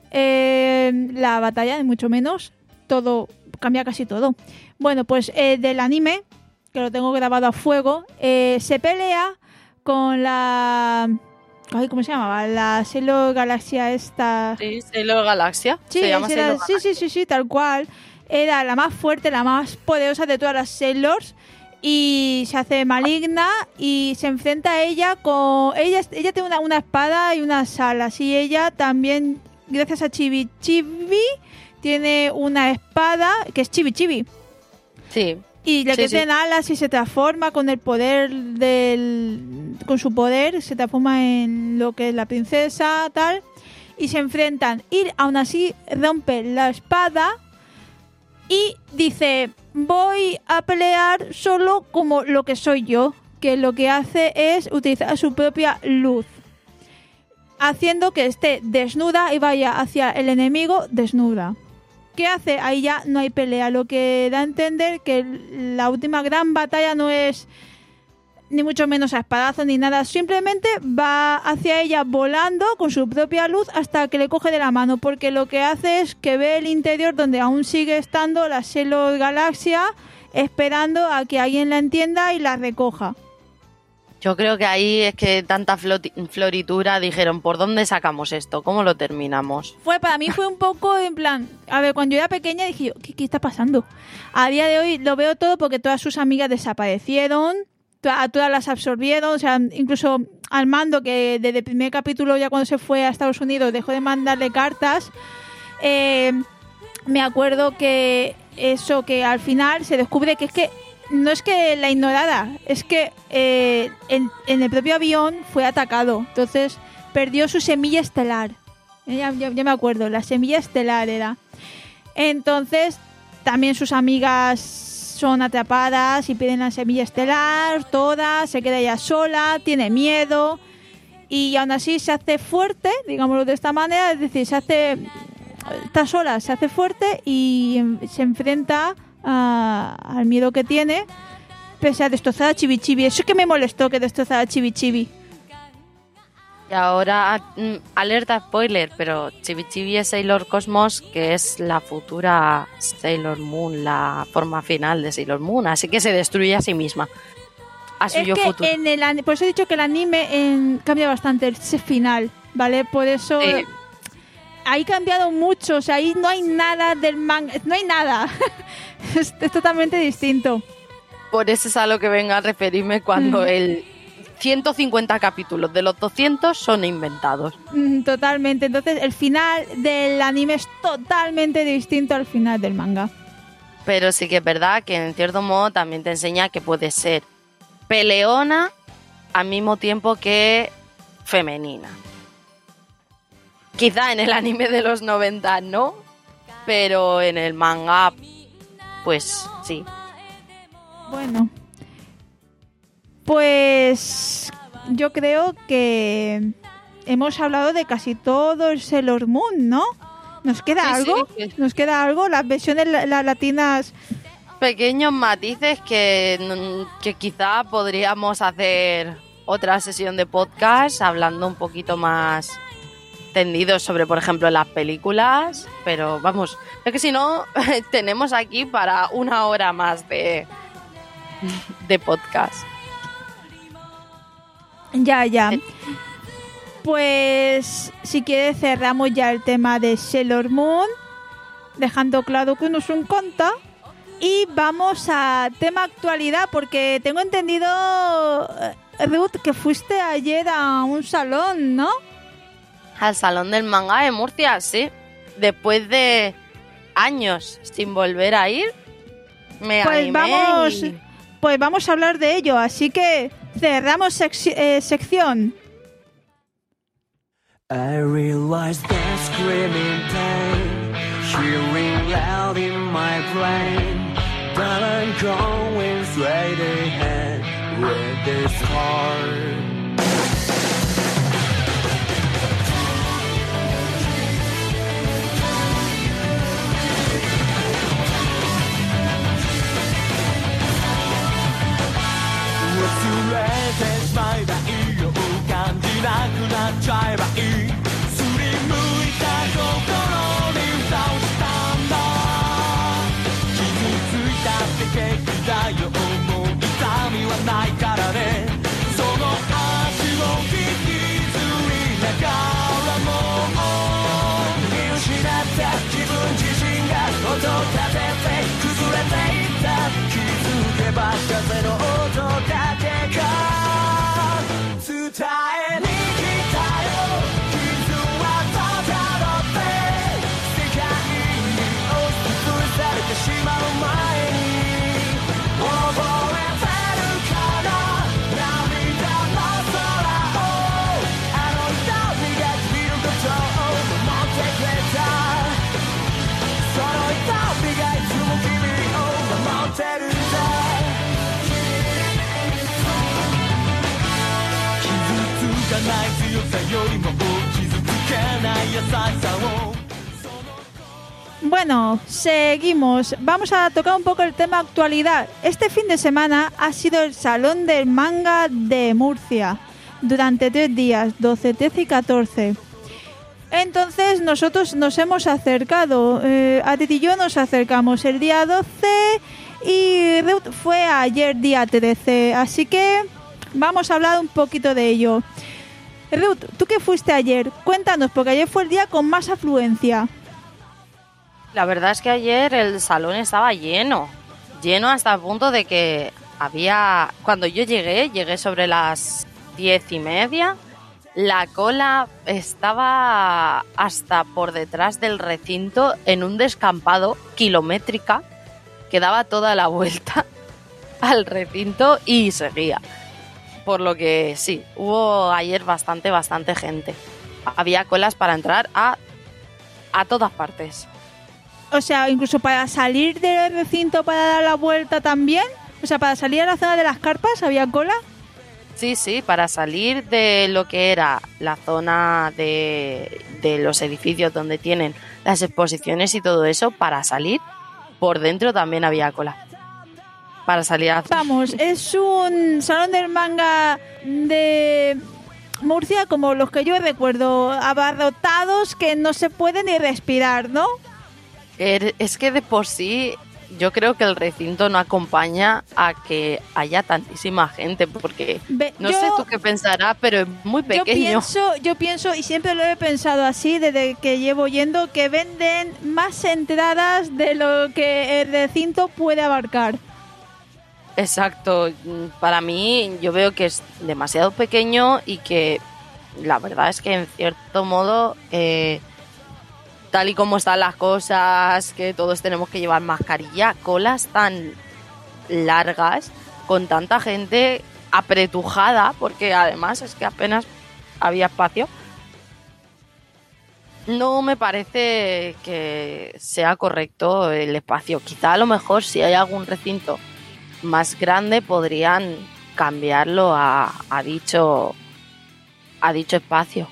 Eh, la batalla, ni mucho menos, todo cambia casi todo. Bueno, pues eh, del anime, que lo tengo grabado a fuego, eh, se pelea con la... Ay, ¿cómo se llamaba? La Sailor Galaxia esta... Sí, Sailor Galaxia. Sí, se llama esa era- Sailor sí, sí, sí, sí, tal cual. Era la más fuerte, la más poderosa de todas las Sailors. Y se hace maligna y se enfrenta a ella con... Ella, ella tiene una, una espada y unas alas. Y ella también, gracias a Chibi Chibi, tiene una espada que es Chibi Chibi. Sí. Y le Sí, crecen sí. alas y se transforma con el poder del... Con su poder se transforma en lo que es la princesa, tal. Y se enfrentan. Y aún así rompe la espada y dice, voy a pelear solo como lo que soy yo. Que lo que hace es utilizar su propia luz, haciendo que esté desnuda y vaya hacia el enemigo desnuda. ¿Qué hace? Ahí ya no hay pelea, lo que da a entender que la última gran batalla no es ni mucho menos a espadazos ni nada, simplemente va hacia ella volando con su propia luz hasta que le coge de la mano, porque lo que hace es que ve el interior donde aún sigue estando la Sailor Galaxia, esperando a que alguien la entienda y la recoja. Yo creo que ahí es que tanta floti- floritura dijeron, ¿por dónde sacamos esto? ¿Cómo lo terminamos? Fue, para mí fue un poco en plan, a ver, cuando yo era pequeña dije yo, ¿qué, qué está pasando? A día de hoy lo veo todo porque todas sus amigas desaparecieron, a todas las absorbieron, o sea, incluso al Mando, que desde el primer capítulo, ya cuando se fue a Estados Unidos, dejó de mandarle cartas. Eh, me acuerdo que eso, que al final se descubre que es que no es que la ignorara, es que eh, en, en el propio avión fue atacado, entonces perdió su semilla estelar. Ya, ya, ya me acuerdo, la semilla estelar era. Entonces también sus amigas son atrapadas y piden la semilla estelar, todas, se queda ella sola, tiene miedo y aún así se hace fuerte, digámoslo de esta manera, es decir, se hace, está sola, se hace fuerte y se enfrenta a, al miedo que tiene, pese a destrozar a Chibi Chibi. Eso es que me molestó, que destrozara a Chibi Chibi. Y ahora, mm, alerta spoiler, pero Chibi Chibi es Sailor Cosmos, que es la futura Sailor Moon, la forma final de Sailor Moon, así que se destruye a sí misma. A su Es yo que futuro. en el, por eso he dicho que el anime en, cambia bastante, ese final, ¿vale? Por eso Sí. ahí ha cambiado mucho, o sea, ahí no hay nada del manga, no hay nada. es, es totalmente distinto. Por eso es a lo que venga a referirme cuando Mm. el ciento cincuenta capítulos de los doscientos son inventados. Mm, Totalmente. Entonces, el final del anime es totalmente distinto al final del manga. Pero sí que es verdad que en cierto modo también te enseña que puedes ser peleona al mismo tiempo que femenina. Quizá en el anime de los noventa no, pero en el manga pues sí. Bueno, pues yo creo que hemos hablado de casi todo el Sailor Moon, ¿no? ¿Nos queda Sí, algo? sí. ¿Nos queda algo? Las versiones la- las latinas. Pequeños matices que, mm, que quizá podríamos hacer otra sesión de podcast hablando un poquito más tendidos sobre, por ejemplo, las películas, pero vamos, es que si no, tenemos aquí para una hora más de, de podcast. Ya, ya. Eh. Pues si quieres cerramos ya el tema de Sailor Moon, dejando claro que no es un conta. Y vamos a tema actualidad, porque tengo entendido, eh, Ruth, que fuiste ayer a un salón, ¿no? Al Salón del Manga de Murcia, sí. Después de años sin volver a ir, me Pues animé vamos, y- pues vamos a hablar de ello, así que cerramos sec- eh, sección. I realize the screaming pain, hearing loud in my brain, but I'm going straight ahead with this heart.忘れてしまえばいいよ、感じなくなっちゃえばいい、すりむいた心に蓋をしたんだ、傷ついたって平気だよ、もう痛みはないからね、その Bueno, seguimos. Vamos a tocar un poco el tema actualidad. Este fin de semana ha sido el Salón del Manga de Murcia durante tres días, doce, trece y catorce. Entonces nosotros nos hemos acercado, eh, Adit y yo nos acercamos el día doce y Ruth fue ayer día trece, así que vamos a hablar un poquito de ello. Ruth, tú que fuiste ayer, cuéntanos, porque ayer fue el día con más afluencia. La verdad es que ayer el salón estaba lleno, lleno hasta el punto de que había, cuando yo llegué, llegué sobre las diez y media, la cola estaba hasta por detrás del recinto en un descampado kilométrica que daba toda la vuelta al recinto y seguía. Por lo que sí, hubo ayer bastante, bastante gente. Había colas para entrar a, a todas partes. O sea, incluso para salir del recinto para dar la vuelta también. O sea, para salir a la zona de las carpas había cola. Sí, sí, para salir de lo que era la zona de, de los edificios donde tienen las exposiciones y todo eso, para salir, por dentro también había cola. Para salir a... Vamos, es un salón del manga de Murcia como los que yo recuerdo, abarrotados que no se puede ni respirar, ¿no? Es que de por sí yo creo que el recinto no acompaña a que haya tantísima gente, porque Be- no yo, sé tú qué pensarás, pero es muy pequeño. Yo pienso, yo pienso, y siempre lo he pensado así desde que llevo yendo, que venden más entradas de lo que el recinto puede abarcar. Exacto, para mí yo veo que es demasiado pequeño y que la verdad es que en cierto modo... Eh, tal y como están las cosas, que todos tenemos que llevar mascarilla, colas tan largas, con tanta gente apretujada, porque además es que apenas había espacio, no me parece que sea correcto el espacio. Quizá a lo mejor si hay algún recinto más grande podrían cambiarlo a, a dicho a dicho espacio.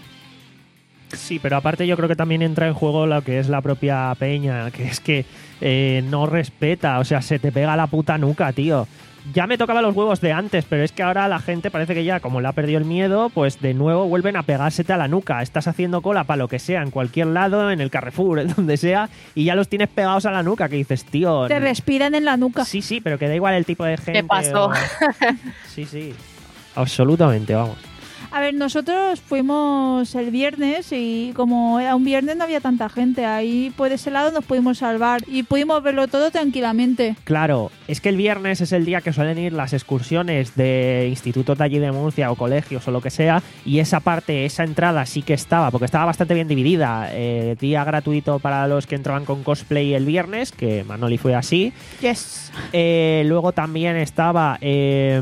Sí, pero aparte yo creo que también entra en juego lo que es la propia peña, que es que eh, no respeta, o sea, se te pega la puta nuca, tío. Ya me tocaba los huevos de antes, pero es que ahora la gente parece que ya, como le ha perdido el miedo, pues de nuevo vuelven a pegársete a la nuca. Estás haciendo cola para lo que sea, en cualquier lado, en el Carrefour, en donde sea, y ya los tienes pegados a la nuca, que dices, tío... Te respiran en la nuca. Sí, sí, pero que da igual el tipo de gente. ¿Qué pasó? O... Sí, sí, absolutamente, vamos. A ver, nosotros fuimos el viernes y como era un viernes no había tanta gente. Ahí por ese lado nos pudimos salvar y pudimos verlo todo tranquilamente. Claro, es que el viernes es el día que suelen ir las excursiones de institutos de allí de Murcia o colegios o lo que sea, y esa parte, esa entrada sí que estaba, porque estaba bastante bien dividida. Eh, día gratuito para los que entraban con cosplay el viernes, que Manoli fue así. Yes. Eh, luego también estaba... Eh,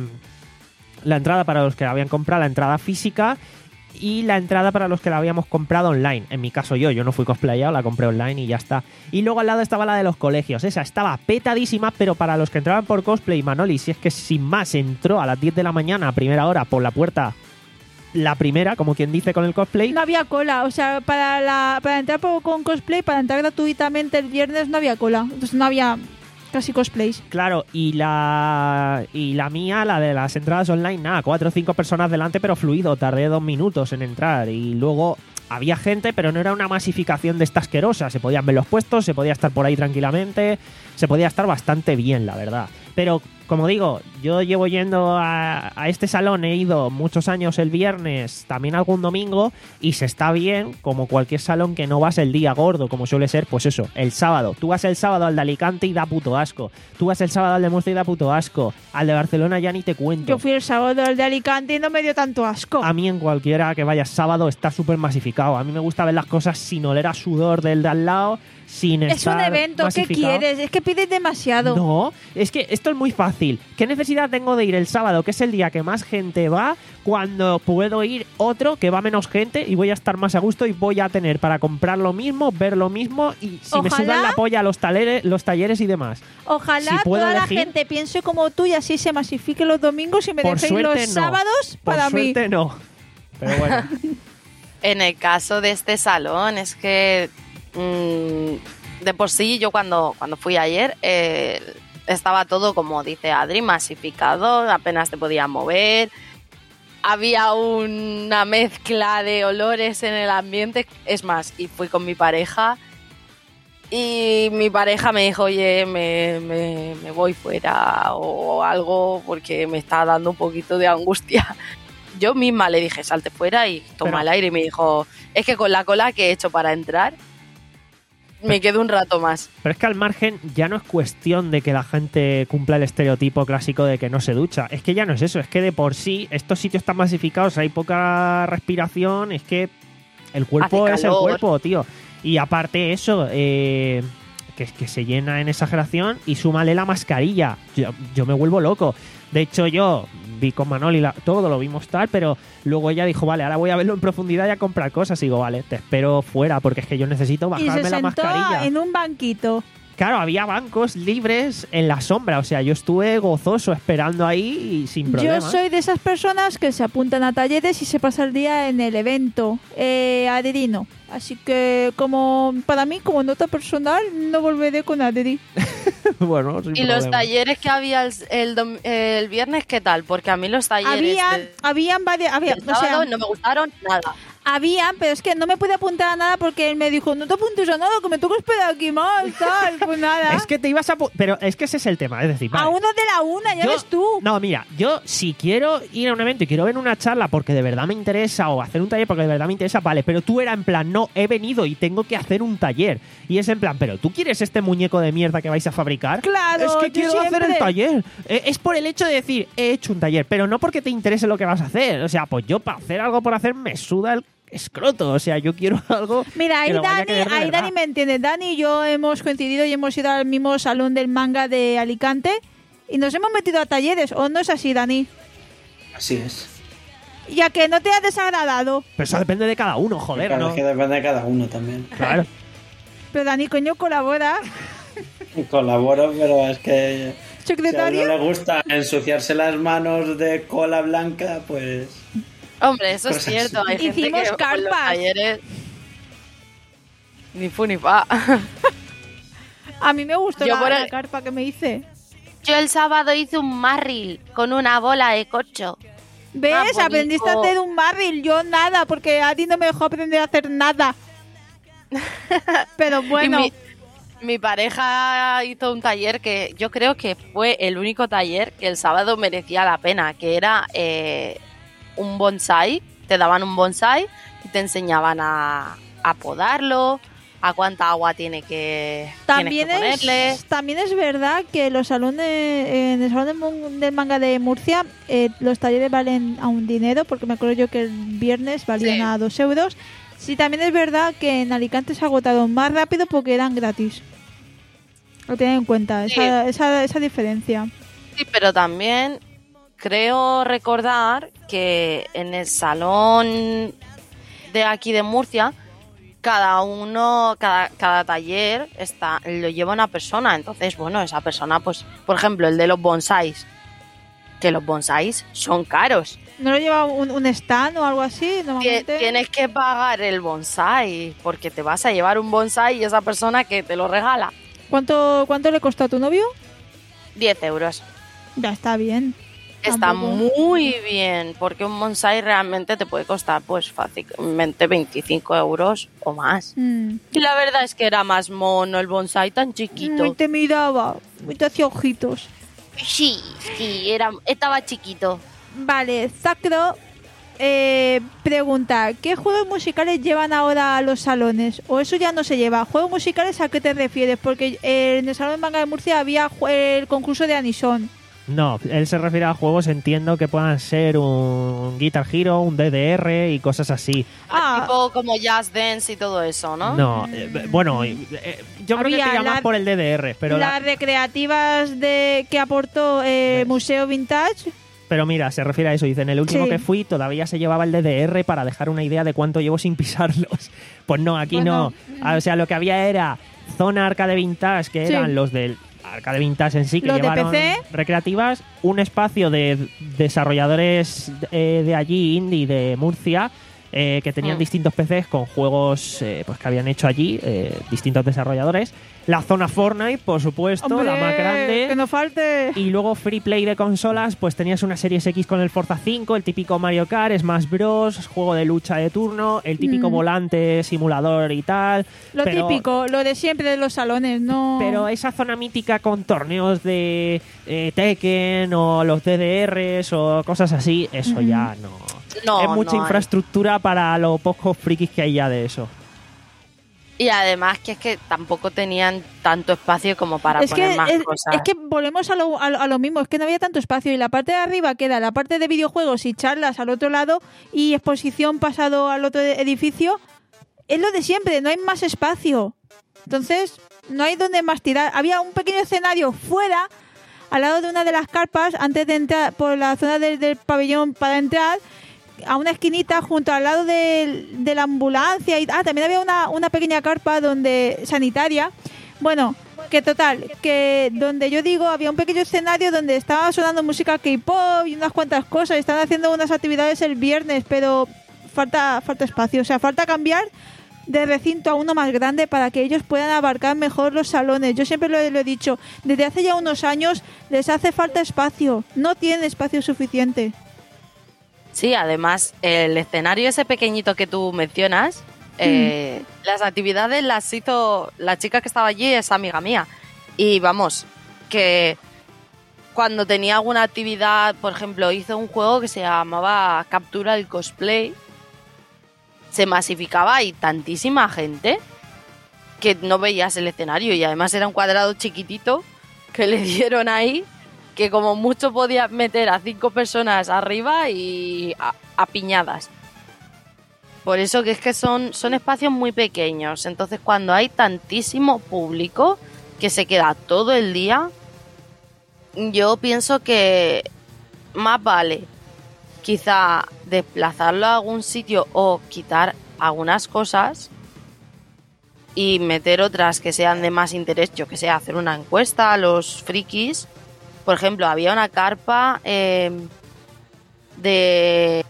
la entrada para los que la habían comprado, la entrada física, y la entrada para los que la habíamos comprado online. En mi caso yo, yo no fui cosplayado, la compré online y ya está. Y luego al lado estaba la de los colegios. Esa estaba petadísima, pero para los que entraban por cosplay, Manoli, si es que sin más entró a las diez de la mañana a primera hora por la puerta, la primera, como quien dice, con el cosplay. No había cola, o sea, para la para entrar por, con cosplay, para entrar gratuitamente el viernes no había cola. Entonces no había... casi cosplays. Claro, y la y la mía, la de las entradas online, nada, cuatro o cinco personas delante, pero fluido, tardé dos minutos en entrar. Y luego había gente, pero no era una masificación de esta asquerosa. Se podían ver los puestos, se podía estar por ahí tranquilamente, se podía estar bastante bien, la verdad. Pero, como digo, yo llevo yendo a, a este salón, he ido muchos años el viernes, también algún domingo, y se está bien, como cualquier salón que no vas el día gordo, como suele ser, pues eso, el sábado. Tú vas el sábado al de Alicante y da puto asco. Tú vas el sábado al de Murcia y da puto asco. Al de Barcelona ya ni te cuento. Yo fui el sábado al de Alicante y no me dio tanto asco. A mí en cualquiera que vayas sábado está súper masificado. A mí me gusta ver las cosas sin oler a sudor del de al lado, sin es estar un evento, ¿qué masificado. quieres? Es que pides demasiado. No, es que esto es muy fácil. ¿Qué necesidad tengo de ir el sábado, que es el día que más gente va, cuando puedo ir otro que va menos gente y voy a estar más a gusto y voy a tener para comprar lo mismo, ver lo mismo y si Ojalá, me sudan la polla los, talleres, los talleres y demás? Ojalá si puedo toda elegir, la gente piense como tú y así se masifique los domingos y me por dejéis suerte los no. sábados Por para mí. suerte no. Pero bueno. En el caso de este salón es que mmm, de por sí yo cuando, cuando fui ayer eh, estaba todo, como dice Adri, masificado, apenas te podías mover. Había una mezcla de olores en el ambiente. Es más, y fui con mi pareja y mi pareja me dijo, oye, me, me, me voy fuera o algo porque me está dando un poquito de angustia. Yo misma le dije, salte fuera y toma Pero, el aire. Y me dijo, es que con la cola que he hecho para entrar, me quedo un rato más. Pero es que al margen ya no es cuestión de que la gente cumpla el estereotipo clásico de que no se ducha. Es que ya no es eso. Es que de por sí estos sitios están masificados, hay poca respiración. Es que el cuerpo Hace es el calor. cuerpo, tío. Y aparte eso, eh, que, que se llena en exageración y súmale la mascarilla. Yo, yo me vuelvo loco. De hecho, yo vi con Manoli la, todo, lo vimos tal, pero luego ella dijo, vale, ahora voy a verlo en profundidad y a comprar cosas. Y digo, vale, te espero fuera porque es que yo necesito Y bajarme se la sentó mascarilla. en un banquito. Claro, había bancos libres en la sombra. O sea, yo estuve gozoso esperando ahí y sin Yo problemas. soy de esas personas que se apuntan a talleres y se pasa el día en el evento. Eh, Adri no. Así que como para mí, como nota personal, no volveré con Adri. Bueno, sin ¿Y los problema. talleres que había el, el, dom- el viernes, qué tal? Porque a mí los talleres Había, de- habían varias... Había, del o sea, sábado no me gustaron nada. habían, pero es que no me pude apuntar a nada porque él me dijo, no te apuntes a nada, que me toca esperar aquí más, tal. Pues nada. Es que te ibas a... pu- Pero es que ese es el tema. Es decir, A vale, uno de la una, ya yo- ves tú. No, mira, yo si quiero ir a un evento y quiero ver una charla porque de verdad me interesa o hacer un taller porque de verdad me interesa, vale, pero tú era en plan, no, he venido y tengo que hacer un taller. Y es en plan, pero ¿tú quieres este muñeco de mierda que vais a fabricar? Claro, Es que yo quiero siempre. hacer el taller. Eh, es por el hecho de decir, he hecho un taller, pero no porque te interese lo que vas a hacer. O sea, pues yo para hacer algo por hacer me suda el escroto. O sea, yo quiero algo Mira, ahí que lo vaya a Dani, querer de ahí verdad. Dani me entiende. Dani y yo hemos coincidido y hemos ido al mismo salón del manga de Alicante y nos hemos metido a talleres. ¿O no es así, Dani? Así es. Ya que no te ha desagradado. Pero eso depende de cada uno, joder, Claro, ¿no? es que depende de cada uno también. Claro. Pero Dani, coño, colabora. Colaboro, pero es que si a uno Secretario. le gusta ensuciarse las manos de cola blanca, pues... Hombre, eso es Cosas cierto. Hay gente Hicimos que con los carpas. talleres ni fu ni fa. A mí me gustó Yo la, por el- la carpa que me hice. Yo el sábado hice un marril con una bola de cocho. ¿Ves? bonito. Aprendiste a hacer un barril. Yo nada, porque a ti no me dejó aprender a hacer nada. Pero bueno. Y mi, mi pareja hizo un taller que yo creo que fue el único taller que el sábado merecía la pena, que era eh, un bonsai. Te daban un bonsai y te enseñaban a, a podarlo, a cuánta agua tiene que, También tienes que ponerle. es, también es verdad que los salones, en el salón del, mon- del manga de Murcia, eh, los talleres valen a un dinero, porque me acuerdo yo que el viernes valían Sí. a dos euros. Sí, también es verdad que en Alicante se agotaron más rápido porque eran gratis. Lo tienen en cuenta, Sí. esa, esa, esa diferencia. Sí, pero también creo recordar que en el salón de aquí de Murcia, cada uno, cada, cada taller está, lo lleva una persona. Entonces, bueno, esa persona, pues, por ejemplo, el de los bonsáis, que los bonsáis son caros. ¿No lo lleva un, un stand o algo así? Tie- Normalmente. Tienes que pagar el bonsai, porque te vas a llevar un bonsai y esa persona que te lo regala, ¿Cuánto, ¿Cuánto le costó a tu novio? diez euros. Ya está bien. Está Tampoco. muy bien, porque un bonsai realmente te puede costar pues fácilmente veinticinco euros o más. Mm. Y la verdad es que era más mono el bonsai tan chiquito. Muy te miraba, muy te hacía ojitos. Sí, sí, era, estaba chiquito. Vale, Zacro eh, pregunta, ¿qué juegos musicales llevan ahora a los salones? ¿O eso ya no se lleva? ¿Juegos musicales a qué te refieres? Porque eh, en el Salón de Manga de Murcia había ju- el concurso de Anison. No, él se refiere a juegos, entiendo que puedan ser un Guitar Hero, un D D R y cosas así. Ah. Tipo como Jazz Dance y todo eso, ¿no? No, eh, bueno, eh, eh, yo creo que Había tira la- más por el D D R, pero, la- Las recreativas de que aportó eh, ¿Ves? Museo Vintage. pero mira, se refiere a eso. Dice, en el último Sí. que fui todavía se llevaba el D D R para dejar una idea de cuánto llevo sin pisarlos. Pues no, aquí Pues no. Ah, o sea, lo que había era zona arcade vintage, que Sí. eran los del arcade vintage en sí, que Los de llevaron P C. recreativas, un espacio de desarrolladores eh, de allí, indie, de Murcia, eh, que tenían Mm. distintos P Cs con juegos eh, pues que habían hecho allí eh, distintos desarrolladores. La zona Fortnite, por supuesto, Hombre, la más grande. que no falte. Y luego free play de consolas, pues tenías una Series X con el Forza cinco, el típico Mario Kart, Smash Bros, juego de lucha de turno, el típico Mm. volante, simulador y tal. Lo pero, típico, lo de siempre de los salones, no. Pero esa zona mítica con torneos de eh, Tekken o los D D Rs o cosas así, eso Mm. ya no. No, es mucha no hay. infraestructura para los pocos frikis que hay ya de eso. Y además que es que tampoco tenían tanto espacio como para es poner que, más es, cosas. es que volvemos a lo, a, lo, a lo mismo, es que no había tanto espacio y la parte de arriba queda la parte de videojuegos y charlas al otro lado y exposición pasado al otro edificio. Es lo de siempre, no hay más espacio. Entonces, no hay donde más tirar. Había un pequeño escenario fuera, al lado de una de las carpas, antes de entrar por la zona del, del pabellón para entrar, a una esquinita junto al lado de, de la ambulancia. Y, ah, también había una, una pequeña carpa donde sanitaria. Bueno, que total, que donde yo digo había un pequeño escenario donde estaba sonando música K-pop y unas cuantas cosas. Están haciendo unas actividades el viernes, pero falta, falta espacio. O sea, falta cambiar de recinto a uno más grande para que ellos puedan abarcar mejor los salones. Yo siempre lo he, lo he dicho, desde hace ya unos años les hace falta espacio. No tienen espacio suficiente. Sí, además, el escenario ese pequeñito que tú mencionas, eh, Mm. las actividades las hizo la chica que estaba allí, es amiga mía. Y vamos, que cuando tenía alguna actividad, por ejemplo, hizo un juego que se llamaba Captura el Cosplay, se masificaba y tantísima gente que no veías el escenario y además era un cuadrado chiquitito que le dieron ahí, que como mucho podía meter a cinco personas arriba y a, a piñadas. Por eso que es que son, son espacios muy pequeños. Entonces cuando hay tantísimo público que se queda todo el día, yo pienso que más vale quizá desplazarlo a algún sitio o quitar algunas cosas y meter otras que sean de más interés. Yo que sé, hacer una encuesta a los frikis. Por ejemplo, había una carpa eh, de,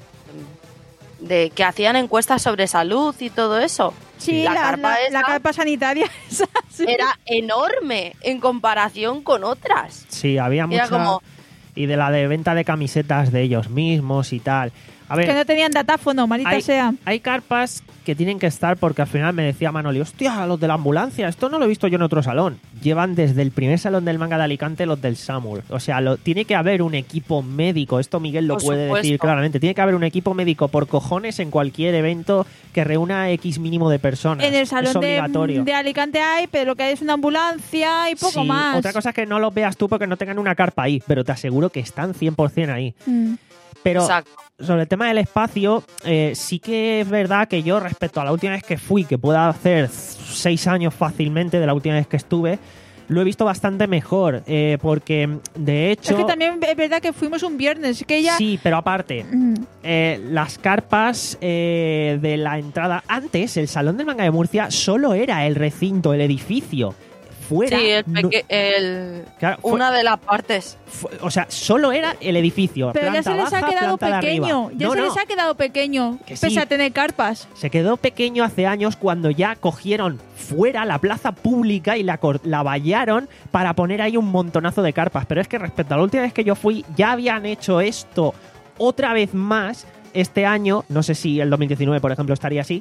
de que hacían encuestas sobre salud y todo eso. Sí, la, la, carpa la- esa la carpa sanitaria esa, sí. era enorme en comparación con otras. Sí, había mucha... Era como- Y de la de venta de camisetas de ellos mismos y tal. A ver, Que no tenían datáfono, malita hay, sea. hay carpas que tienen que estar porque al final me decía Manoli, hostia, los de la ambulancia, esto no lo he visto yo en otro salón. Llevan desde el primer salón del manga de Alicante los del SAMUR. O sea, lo, tiene que haber un equipo médico, esto Miguel lo Por puede supuesto. decir claramente, tiene que haber un equipo médico por cojones en cualquier evento que reúna X mínimo de personas. En el es salón de, obligatorio. de Alicante hay, pero lo que hay es una ambulancia y poco Sí, más. Otra cosa es que no los veas tú porque no tengan una carpa ahí, pero te aseguro que están cien por ciento ahí. Mm. Pero Exacto. sobre el tema del espacio, eh, sí que es verdad que yo respecto a la última vez que fui, que pueda hacer seis años fácilmente de la última vez que estuve, lo he visto bastante mejor, eh, porque de hecho... Es que también es verdad que fuimos un viernes, que ella... Sí, pero aparte, Mm. eh, las carpas eh, de la entrada... Antes, el Salón del Manga de Murcia solo era el recinto, el edificio. Fuera... Sí, el no- peque- el- Claro, fue- una de las partes. fue- o sea, solo era el edificio. Pero ya planta se les baja, ha quedado planta de pequeño, arriba. ya No, se no. les ha quedado pequeño, Que pese sí. a tener carpas. Se quedó pequeño hace años cuando ya cogieron fuera la plaza pública y la, cor- la vallaron para poner ahí un montonazo de carpas. Pero es que respecto a la última vez que yo fui, ya habían hecho esto otra vez más este año. No sé si el dos mil diecinueve, por ejemplo, estaría así.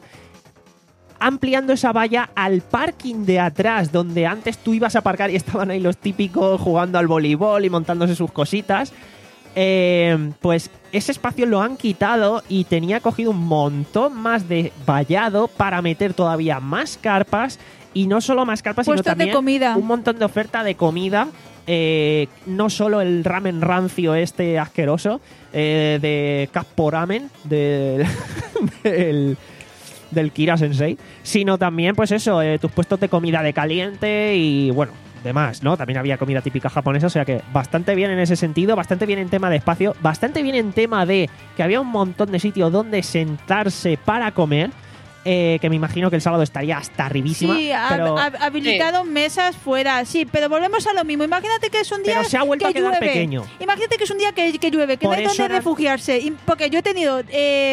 Ampliando esa valla al parking de atrás, donde antes tú ibas a aparcar y estaban ahí los típicos jugando al voleibol y montándose sus cositas. Eh, pues ese espacio lo han quitado y tenía cogido un montón más de vallado para meter todavía más carpas y no solo más carpas, sino Puestos de también comida. un montón de oferta de comida. Eh, no solo el ramen rancio este asqueroso eh, de Cappo Ramen de, del, del Kira Sensei, sino también pues eso, eh, tus puestos de comida de caliente y bueno, demás, ¿no? También había comida típica japonesa, o sea que bastante bien en ese sentido, bastante bien en tema de espacio, bastante bien en tema de que había un montón de sitios donde sentarse para comer. Eh, que me imagino que el sábado estaría hasta arribísima. Sí, ha- pero, ha- habilitado mesas fuera, sí, pero volvemos a lo mismo. Imagínate que es un día Pero se ha vuelto que a quedar llueve. pequeño. Imagínate que es un día que, que llueve, que Por no hay eso donde era- refugiarse. Y- Porque yo he tenido eh,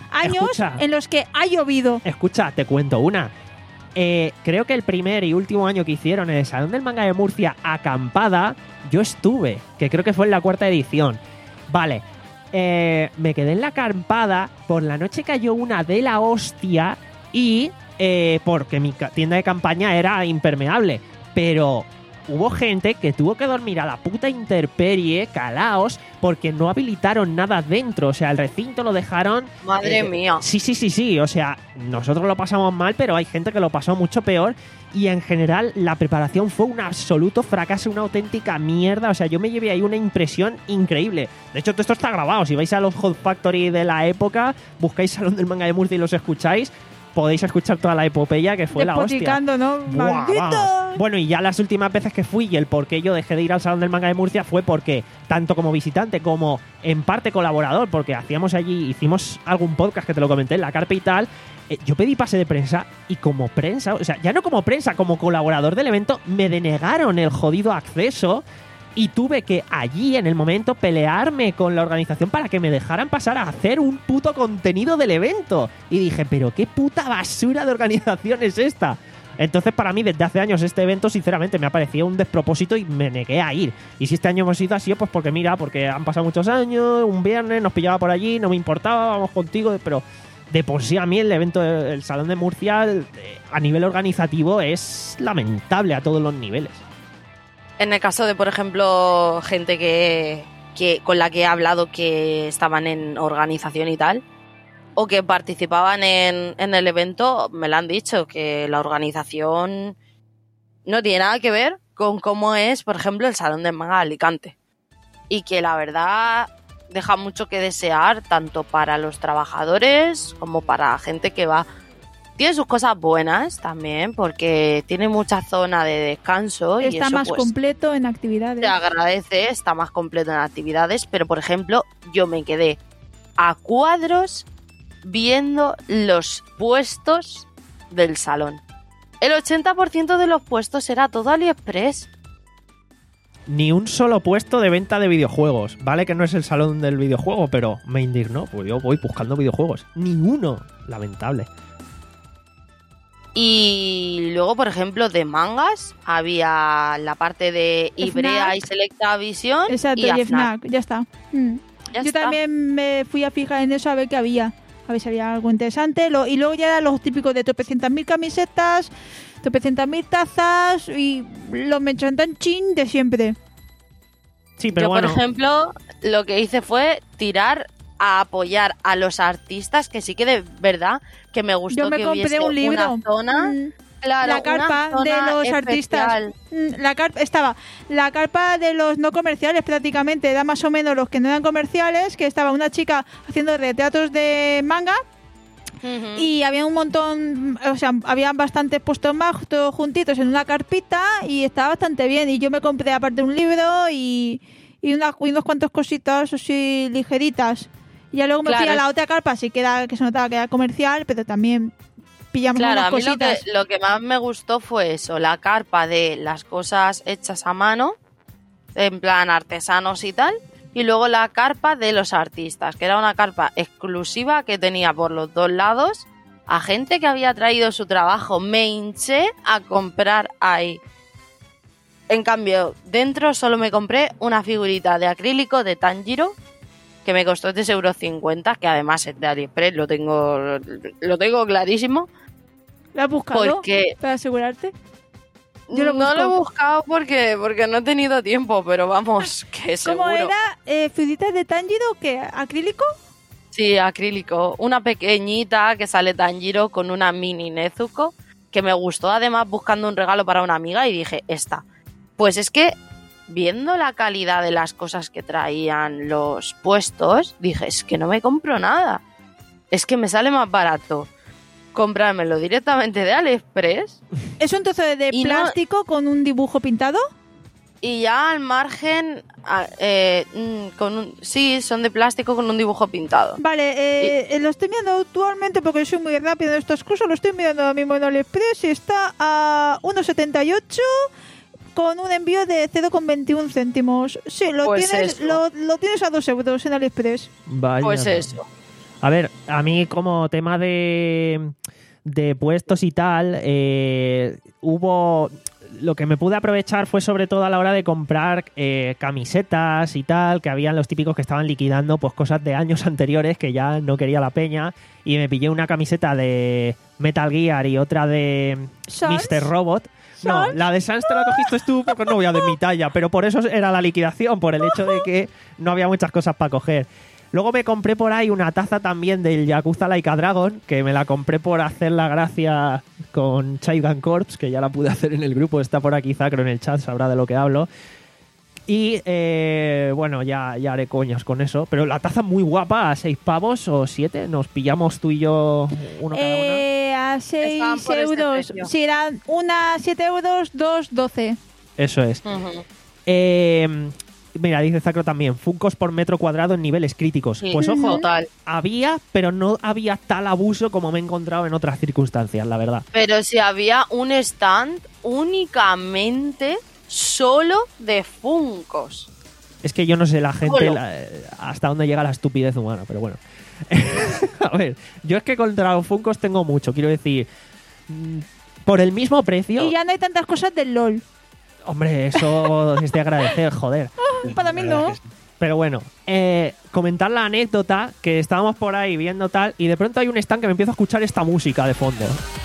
años Escucha. en los que ha llovido. Escucha, te cuento una. Eh, creo que el primer y último año que hicieron en el Salón del Manga de Murcia, acampada, yo estuve, que creo que fue en la cuarta edición. Vale, eh, me quedé en la acampada, por la noche cayó una de la hostia y eh, porque mi ca- tienda de campaña era impermeable, pero hubo gente que tuvo que dormir a la puta intemperie, calaos, porque no habilitaron nada dentro. O sea, el recinto lo dejaron... Madre eh, mía. Sí, sí, sí, sí. O sea, nosotros lo pasamos mal, pero hay gente que lo pasó mucho peor. Y en general, la preparación fue un absoluto fracaso, una auténtica mierda. O sea, yo me llevé ahí una impresión increíble. De hecho, todo esto está grabado. Si vais a los Hot Factory de la época, buscáis Salón del Manga de Murcia y los escucháis, podéis escuchar toda la epopeya que fue la hostia. Despotricando, ¿no? Buah, ¡Maldito! vamos. Bueno, y ya las últimas veces que fui y el por qué yo dejé de ir al Salón del Manga de Murcia fue porque, tanto como visitante como en parte colaborador, porque hacíamos allí, hicimos algún podcast que te lo comenté en la carpa y tal, eh, yo pedí pase de prensa y como prensa, o sea, ya no como prensa, como colaborador del evento, me denegaron el jodido acceso. Y tuve que allí, en el momento, pelearme con la organización para que me dejaran pasar a hacer un puto contenido del evento. Y dije, pero qué puta basura de organización es esta. Entonces, para mí, desde hace años, este evento, sinceramente, me ha parecido un despropósito y me negué a ir. Y si este año hemos ido así, pues porque mira, porque han pasado muchos años, un viernes, nos pillaba por allí, no me importaba, vamos contigo, pero de por sí a mí el evento, el Salón de Murcia, a nivel organizativo, es lamentable a todos los niveles. En el caso de, por ejemplo, gente que, que con la que he hablado que estaban en organización y tal, o que participaban en, en el evento, me lo han dicho, que la organización no tiene nada que ver con cómo es, por ejemplo, el Salón del Manga de Alicante. Y que la verdad deja mucho que desear, tanto para los trabajadores como para gente que va. Tiene sus cosas buenas también, porque tiene mucha zona de descanso. Está y eso, más pues, completo en actividades. te agradece, está más completo en actividades, pero por ejemplo, yo me quedé a cuadros viendo los puestos del salón. El ochenta por ciento de los puestos era todo AliExpress. Ni un solo puesto de venta de videojuegos. Vale que no es el salón del videojuego, pero me indignó, pues yo voy buscando videojuegos. Ni uno. Lamentable. Y luego, por ejemplo, de mangas, había la parte de Ibrea Fnac. y Selecta Visión. Exacto, y y A F N A C. FNAC, ya está. Mm. Ya Yo está. también me fui a fijar en eso a ver qué había. A ver si había algo interesante. Lo, y luego ya eran los típicos de tropecientas mil camisetas, tropecientas mil tazas y los mechonchin de siempre. Sí, pero Yo, bueno. por ejemplo, lo que hice fue tirar a apoyar a los artistas, que sí que de verdad que me gustó Yo me que compré hubiese un libro. una zona, Mm. claro, La carpa una de zona los especial. artistas. Mm, La carpa estaba la carpa de los no comerciales prácticamente, era más o menos los que no eran comerciales, que estaba una chica haciendo retratos de manga Ujú. y había un montón, o sea, había bastantes puestos más todos juntitos en una carpita y estaba bastante bien. Y yo me compré aparte un libro y, y, unas, y unos cuantos cositas así ligeritas. Y ya luego me Claro, fui a la es- otra carpa, sí que, era, que se notaba que era comercial, pero también pillamos Claro, unas a mí lo que, cositas. lo que más me gustó fue eso, la carpa de las cosas hechas a mano, en plan artesanos y tal, y luego la carpa de los artistas, que era una carpa exclusiva que tenía por los dos lados a gente que había traído su trabajo. Me hinché a comprar ahí. En cambio, dentro solo me compré una figurita de acrílico de Tanjiro, que me costó tres euros cincuenta, que además es de AliExpress, lo tengo, lo tengo clarísimo. ¿Lo has buscado Porque para asegurarte? Yo lo no busco. lo he buscado porque, porque no he tenido tiempo, pero vamos, que seguro. ¿Cómo era? Eh, ¿Figuritas de Tanjiro? ¿Qué? ¿Acrílico? Sí, acrílico. Una pequeñita que sale Tanjiro con una mini Nezuko, que me gustó además buscando un regalo para una amiga y dije, esta. Pues es que, viendo la calidad de las cosas que traían los puestos, dije, es que no me compro nada. Es que me sale más barato comprármelo directamente de AliExpress. ¿Es un trozo de, de Y no- plástico con un dibujo pintado? Y ya al margen, a- eh, mm, con un, sí, son de plástico con un dibujo pintado. Vale, eh, eh, lo estoy mirando actualmente porque soy muy rápido en estas cosas. Lo estoy mirando ahora mismo en AliExpress y está a uno setenta y ocho con un envío de cero coma veintiuno céntimos. Sí, lo, Pues tienes, eso. lo, lo tienes a dos euros en AliExpress. Vaya Pues mierda. eso. A ver, a mí como tema de, de puestos y tal, eh, hubo... Lo que me pude aprovechar fue sobre todo a la hora de comprar eh, camisetas y tal, que habían los típicos que estaban liquidando pues cosas de años anteriores que ya no quería la peña, y me pillé una camiseta de Metal Gear y otra de ¿Sans? mister Robot. No, ¿Sans? la de Sans te la cogiste tú porque no voy a de mi talla, pero por eso era la liquidación, por el hecho de que no había muchas cosas para coger. Luego me compré por ahí una taza también del Yakuza Like a Dragon, que me la compré por hacer la gracia con Chaigan Corps, que ya la pude hacer en el grupo, está por aquí Zacro en el chat, sabrá de lo que hablo. Y eh, bueno, ya, ya haré coñas con eso, pero la taza muy guapa, a seis pavos o siete, nos pillamos tú y yo uno cada una. Eh, a Estaban seis por este euros. precio. Si eran una siete euros, dos doce. Eso es. Ujú. Eh, mira, dice Zacro también, Funkos por metro cuadrado en niveles críticos. Sí, Pues ojo, total. había, pero no había tal abuso como me he encontrado en otras circunstancias, la verdad. Pero si había un stand únicamente solo de Funkos. Es que yo no sé la gente Solo. la- hasta dónde llega la estupidez humana, pero bueno. A ver, yo es que contra los Funkos tengo mucho, quiero decir, mm, por el mismo precio, Y ya no hay tantas cosas del LOL. hombre, eso es de agradecer, joder. Para mí La verdad no. que sí. Pero bueno, eh, comentar la anécdota que estábamos por ahí viendo tal y de pronto hay un stand que me empiezo a escuchar esta música de fondo.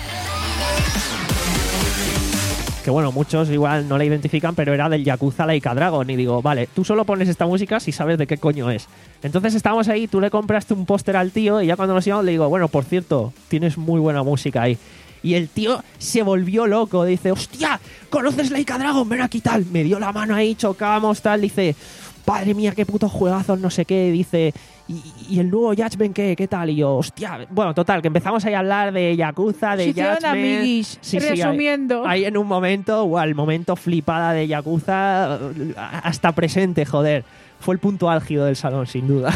Que bueno, muchos igual no la identifican, pero era del Yakuza Like a Dragon. Y digo, vale, tú solo pones esta música si sabes de qué coño es. Entonces estábamos ahí, tú le compraste un póster al tío y ya cuando nos íbamos le digo, bueno, por cierto, tienes muy buena música ahí. Y el tío se volvió loco, dice, hostia, ¿conoces Like a Dragon? Ven aquí tal. Me dio la mano ahí, chocamos tal, dice, padre mía, qué putos juegazos, no sé qué, dice, y, y el nuevo Judgment, ¿qué, qué tal? Y yo, hostia, bueno, total, que empezamos ahí a hablar de Yakuza, de Se hicieron Judgment. amiguis, Sí, sí, ahí- resumiendo. ahí en un momento, guau, el momento flipada de Yakuza, hasta presente, joder. Fue el punto álgido del salón, sin duda.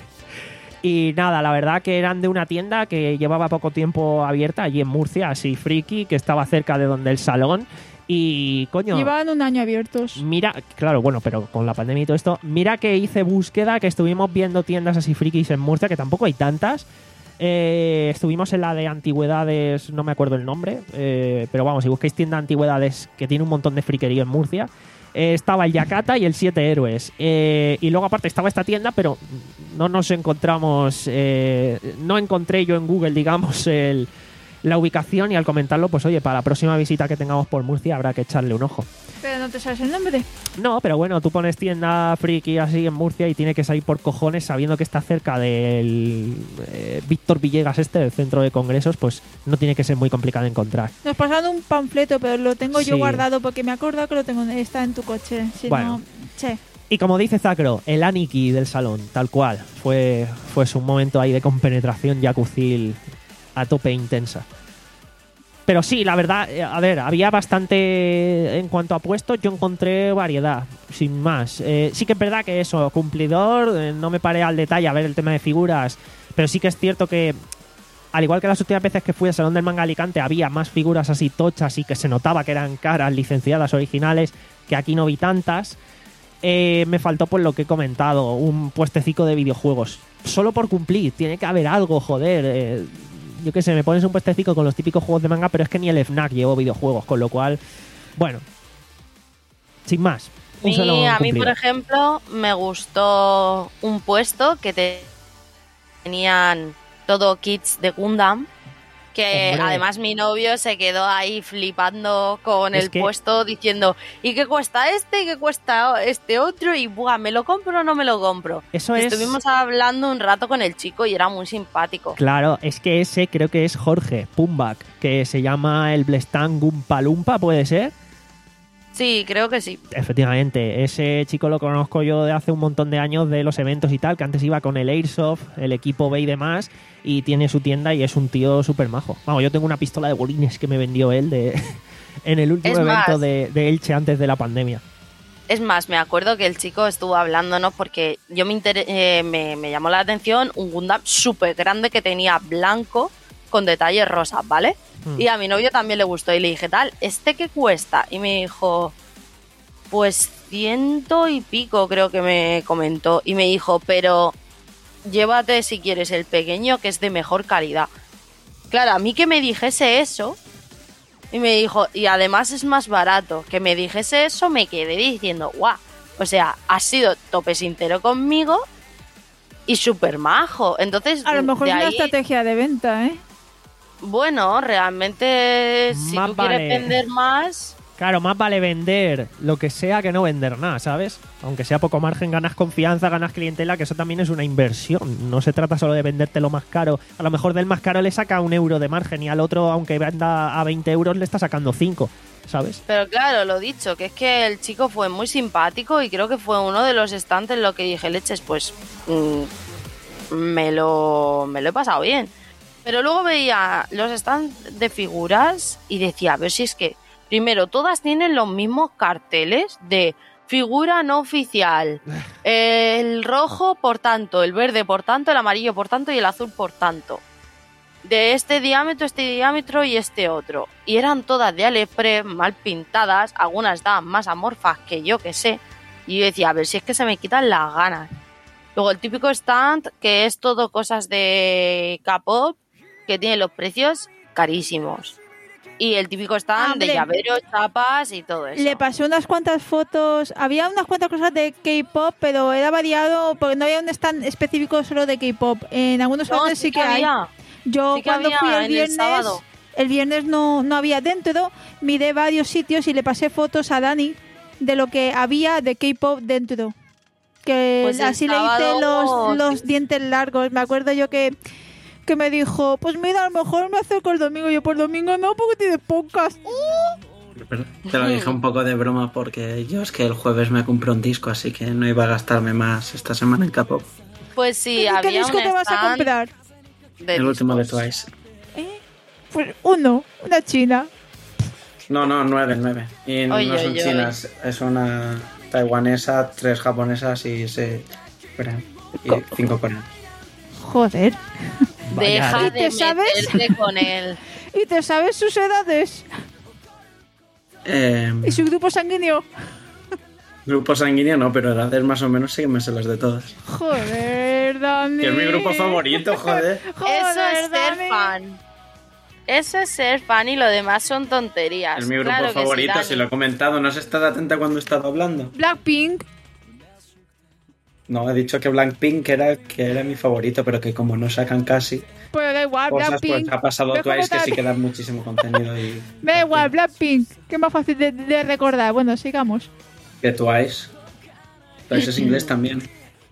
Y nada, la verdad que eran de una tienda que llevaba poco tiempo abierta allí en Murcia, así friki, que estaba cerca de donde el salón. Y, coño, Llevaban un año abiertos. mira, claro, bueno, pero con la pandemia y todo esto, mira que hice búsqueda, que estuvimos viendo tiendas así frikis en Murcia, que tampoco hay tantas. Eh, estuvimos en la de antigüedades, no me acuerdo el nombre, eh, pero vamos, si busquáis tienda de antigüedades que tiene un montón de friquería en Murcia, eh, estaba el Yakata y el Siete Héroes. Eh, y luego aparte estaba esta tienda, pero no nos encontramos, eh, no encontré yo en Google, digamos, el, la ubicación, y al comentarlo, pues oye, para la próxima visita que tengamos por Murcia habrá que echarle un ojo. Pero no te sabes el nombre. No, pero bueno, tú pones tienda friki así en Murcia y tiene que salir por cojones sabiendo que está cerca del eh, Víctor Villegas este, del centro de congresos, pues no tiene que ser muy complicado de encontrar. Nos pasaron un panfleto, pero lo tengo yo Sí. guardado porque me he acordado que lo tengo está en tu coche. Si Bueno. no, che. Y como dice Zacro, el Aniki del salón, tal cual, fue, fue un momento ahí de compenetración yakucil a tope intensa. Pero sí, la verdad, eh, a ver, había bastante en cuanto a puestos, yo encontré variedad, sin más. Eh, sí que es verdad que eso, cumplidor, eh, no me paré al detalle a ver el tema de figuras, pero sí que es cierto que, al igual que las últimas veces que fui al Salón del Manga Alicante, había más figuras así tochas y que se notaba que eran caras, licenciadas, originales, que aquí no vi tantas. Eh, me faltó pues lo que he comentado, un puestecico de videojuegos. Solo por cumplir, tiene que haber algo, joder. Eh, yo qué sé, me pones un puestecico con los típicos juegos de manga, pero es que ni el F N A C llevó videojuegos, con lo cual, bueno, sin más. Un Mi- salón a mí, cumplido. por ejemplo, me gustó un puesto que te- tenían todo kits de Gundam, que Hombre. además mi novio se quedó ahí flipando con Es el que- puesto diciendo, ¿y qué cuesta este? ¿Y qué cuesta este otro? Y buah, ¿me lo compro o no me lo compro? Eso Y es... Estuvimos hablando un rato con el chico y era muy simpático. Claro, es que ese creo que es Jorge Pumbak, que se llama el Blestan Gumpalumpa, ¿puede ser? Sí, creo que sí. Efectivamente, ese chico lo conozco yo de hace un montón de años de los eventos y tal, que antes iba con el Airsoft, el equipo B y demás, y tiene su tienda y es un tío súper majo. Vamos, yo tengo una pistola de bolines que me vendió él de en el último Es evento más. de, de Elche antes de la pandemia. Es más, me acuerdo que el chico estuvo hablándonos porque yo me, inter- eh, me, me llamó la atención un Gundam súper grande que tenía blanco con detalles rosas, ¿vale? Hmm. Y a mi novio también le gustó y le dije, tal, ¿este qué cuesta? Y me dijo, pues ciento y pico creo que me comentó. Y me dijo, pero llévate si quieres el pequeño, que es de mejor calidad. Claro, a mí que me dijese eso, y me dijo, y además es más barato, que me dijese eso, me quedé diciendo, guau, o sea, has sido tope sincero conmigo y súper majo. Entonces, A lo mejor de es una ahí, estrategia de venta, ¿eh? bueno, realmente, si Más tú quieres vale. vender más, Claro, más vale vender lo que sea que no vender nada, ¿sabes? Aunque sea poco margen, ganas confianza, ganas clientela, que eso también es una inversión. No se trata solo de venderte lo más caro. A lo mejor del más caro le saca un euro de margen y al otro, aunque venda a veinte euros, le está sacando cinco, ¿sabes? pero claro, lo dicho, que es que el chico fue muy simpático y creo que fue uno de los stands en lo que dije, leches, pues mm, me, lo, me lo he pasado bien. Pero luego veía los stands de figuras y decía, a ver si es que, primero, todas tienen los mismos carteles de figura no oficial. El rojo, por tanto, el verde, por tanto, el amarillo, por tanto, y el azul, por tanto. De este diámetro, este diámetro y este otro. Y eran todas de AliExpress, mal pintadas, algunas daban más amorfas que yo que sé. Y yo decía, a ver si es que se me quitan las ganas. Luego el típico stand, que es todo cosas de K-pop, que tiene los precios carísimos. Y el típico stand Hombre. de llaveros, chapas y todo eso. Le pasé unas cuantas fotos. Había unas cuantas cosas de K-pop, pero era variado porque no había un stand específico solo de K-pop. En algunos No, stands sí que hay. había. Yo Sí que cuando había fui en el el viernes, sábado. el viernes no, no había dentro. Miré varios sitios y le pasé fotos a Dani de lo que había de K-pop dentro. Que Pues el así le hice sábado, los, los sí. dientes largos. Me acuerdo yo que, que me dijo, pues mira, a lo mejor me acerco el domingo. Y yo, por domingo no, porque tiene podcast. Pero te lo dije un poco de broma porque yo es que el jueves me compré un disco, así que no iba a gastarme más esta semana en K-pop. Pues sí, ¿Qué había disco un te vas a stand comprar? de El último de discos. Twice. ¿Eh? Pues uno, una china. No, no, nueve, nueve. Y Oye, no son oye, chinas, es una taiwanesa, tres japonesas y seis coreanas. Y cinco coreanas. Joder. Deja ¿Y de te sabes? meterte con él. ¿Y te sabes sus edades? Eh, ¿Y su grupo sanguíneo? grupo sanguíneo no, pero edades más o menos sí que me sé las de todas. Joder, Dani. Que es mi grupo favorito, joder. Joder, Eso es ser Dani. fan. Eso es ser fan y lo demás son tonterías. Es mi grupo Claro que sí, favorito, Dani. si lo he comentado. ¿No has estado atenta cuando he estado hablando? Blackpink. No, he dicho que Blackpink era, que era mi favorito, pero que como no sacan casi Pues da igual, cosas, Blackpink. pues ha pasado ¿Ves cómo Twice que te- sí que dan muchísimo contenido y... Da igual, Blackpink. Que es más fácil de, de recordar. Bueno, sigamos. Que Twice. Twice es inglés también.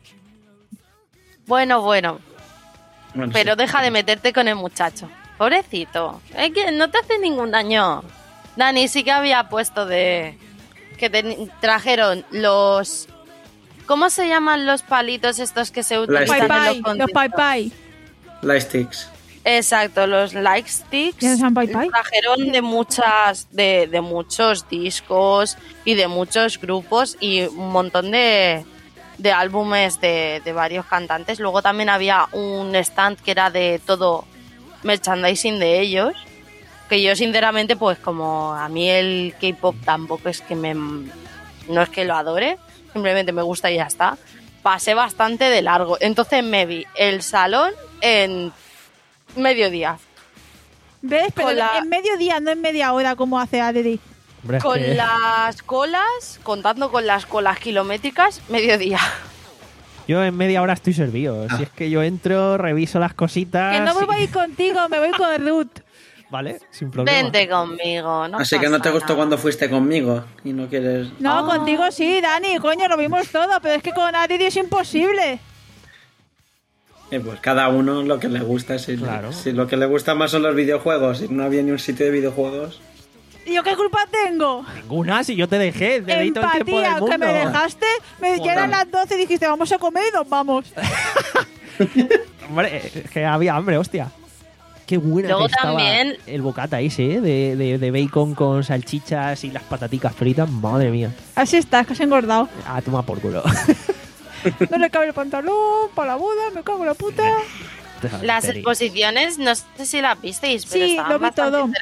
Bueno, bueno. Bueno, Pero sí. deja de meterte con el muchacho. Pobrecito. Es que no te hace ningún daño. Dani sí que había puesto de... Que te trajeron los... ¿Cómo se llaman los palitos estos que se utilizan Pai en Pai, los los conciertos? Pai Pai. Lightsticks. Exacto, los like sticks. ¿Ya no son Pai Pai? Trajeron de muchas, de, de muchos discos y de muchos grupos y un montón de, de álbumes de, de varios cantantes. Luego también había un stand que era de todo merchandising de ellos. Que yo sinceramente, pues como a mí el K-pop tampoco es que me... No es que lo adore, simplemente me gusta y ya está. Pasé bastante de largo. Entonces me vi el salón en mediodía. ¿Ves? Pero Con la- en mediodía, no en media hora como hace Adri. Hombre, es Con que- las colas, contando con las colas kilométricas, mediodía. Yo en media hora estoy servido. Ah. Si es que yo entro, reviso las cositas. Que no me y- voy a ir contigo, me voy con Ruth. Vale, sin problema. Vente conmigo, ¿no? Así que no te pasa gustó nada. cuando fuiste conmigo y no quieres... No, Ah. contigo sí, Dani, coño, lo vimos todo, pero es que con Adri es imposible. Eh, pues cada uno lo que le gusta. Si, Claro. si lo que le gusta más son los videojuegos y no había ni un sitio de videojuegos... ¿Y yo qué culpa tengo? Ninguna, si yo te dejé, te di todo el tiempo del Empatía, mundo. que me dejaste, me, ya eran las doce y dijiste, vamos a comer y nos vamos. Hombre, es que había hambre, hostia. Qué buena Luego que estaba también- el bocata ese, ¿eh? de, de, de bacon con salchichas y las pataticas fritas. Madre mía. Así estás, que has engordado. Ah, toma por culo. No le cabe el pantalón para la boda, me cago en la puta. Las exposiciones, no sé si las visteis, pero Sí, estaban lo vi bastante todo. interesantes.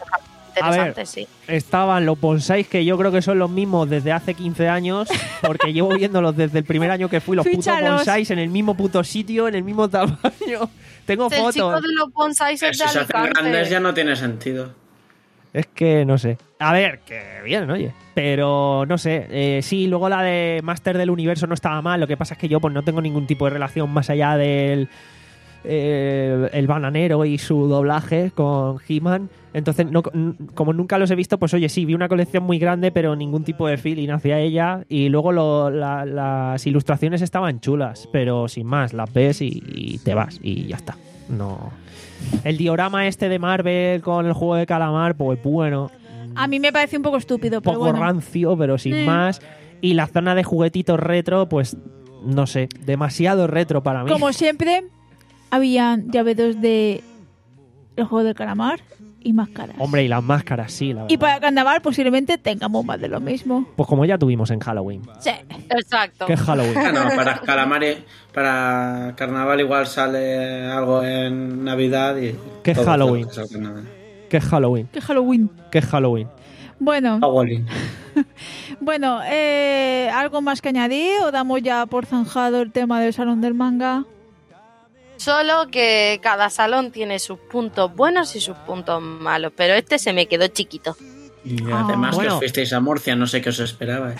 interesante, ver, sí. Estaban los bonsáis, que yo creo que son los mismos desde hace quince años, porque llevo viéndolos desde el primer año que fui, los putos Fíchalos. bonsáis en el mismo puto sitio, en el mismo tamaño. Tengo El chico fotos. de los bonsáis es Si de se hacen Alicante. grandes ya no tiene sentido. Es que no sé. A ver, que bien, oye. Pero no sé. Eh, sí, luego la de Master del Universo no estaba mal. Lo que pasa es que yo pues no tengo ningún tipo de relación más allá del eh, el bananero y su doblaje con He-Man. Entonces, no, como nunca los he visto, pues oye, sí, vi una colección muy grande, pero ningún tipo de feeling hacia ella. Y luego lo, la, las ilustraciones estaban chulas, pero sin más, las ves y, y te vas y ya está. No. El diorama este de Marvel con el juego de calamar, pues bueno. A mí me parece un poco estúpido, Un pero poco bueno. rancio, pero sin Mm. más. Y la zona de juguetitos retro, pues no sé, demasiado retro para mí. Como siempre, habían llaveros de el juego del calamar y máscaras. Hombre, y las máscaras, sí, la verdad. Y para carnaval posiblemente tengamos más de lo mismo. Pues como ya tuvimos en Halloween. Sí. Exacto. ¿Qué es Halloween? Bueno, para calamar, para carnaval igual sale algo en Navidad y... ¿Qué es todo Halloween? lo que salga en Navidad. ¿Qué es Halloween? Que Halloween. ¿Qué es Halloween? Bueno, Halloween. bueno, eh, ¿algo más que añadir o damos ya por zanjado el tema del salón del manga? Solo que cada salón tiene sus puntos buenos y sus puntos malos, pero este se me quedó chiquito. Y Ah. además que Bueno. os fuisteis a Murcia, no sé qué os esperabais.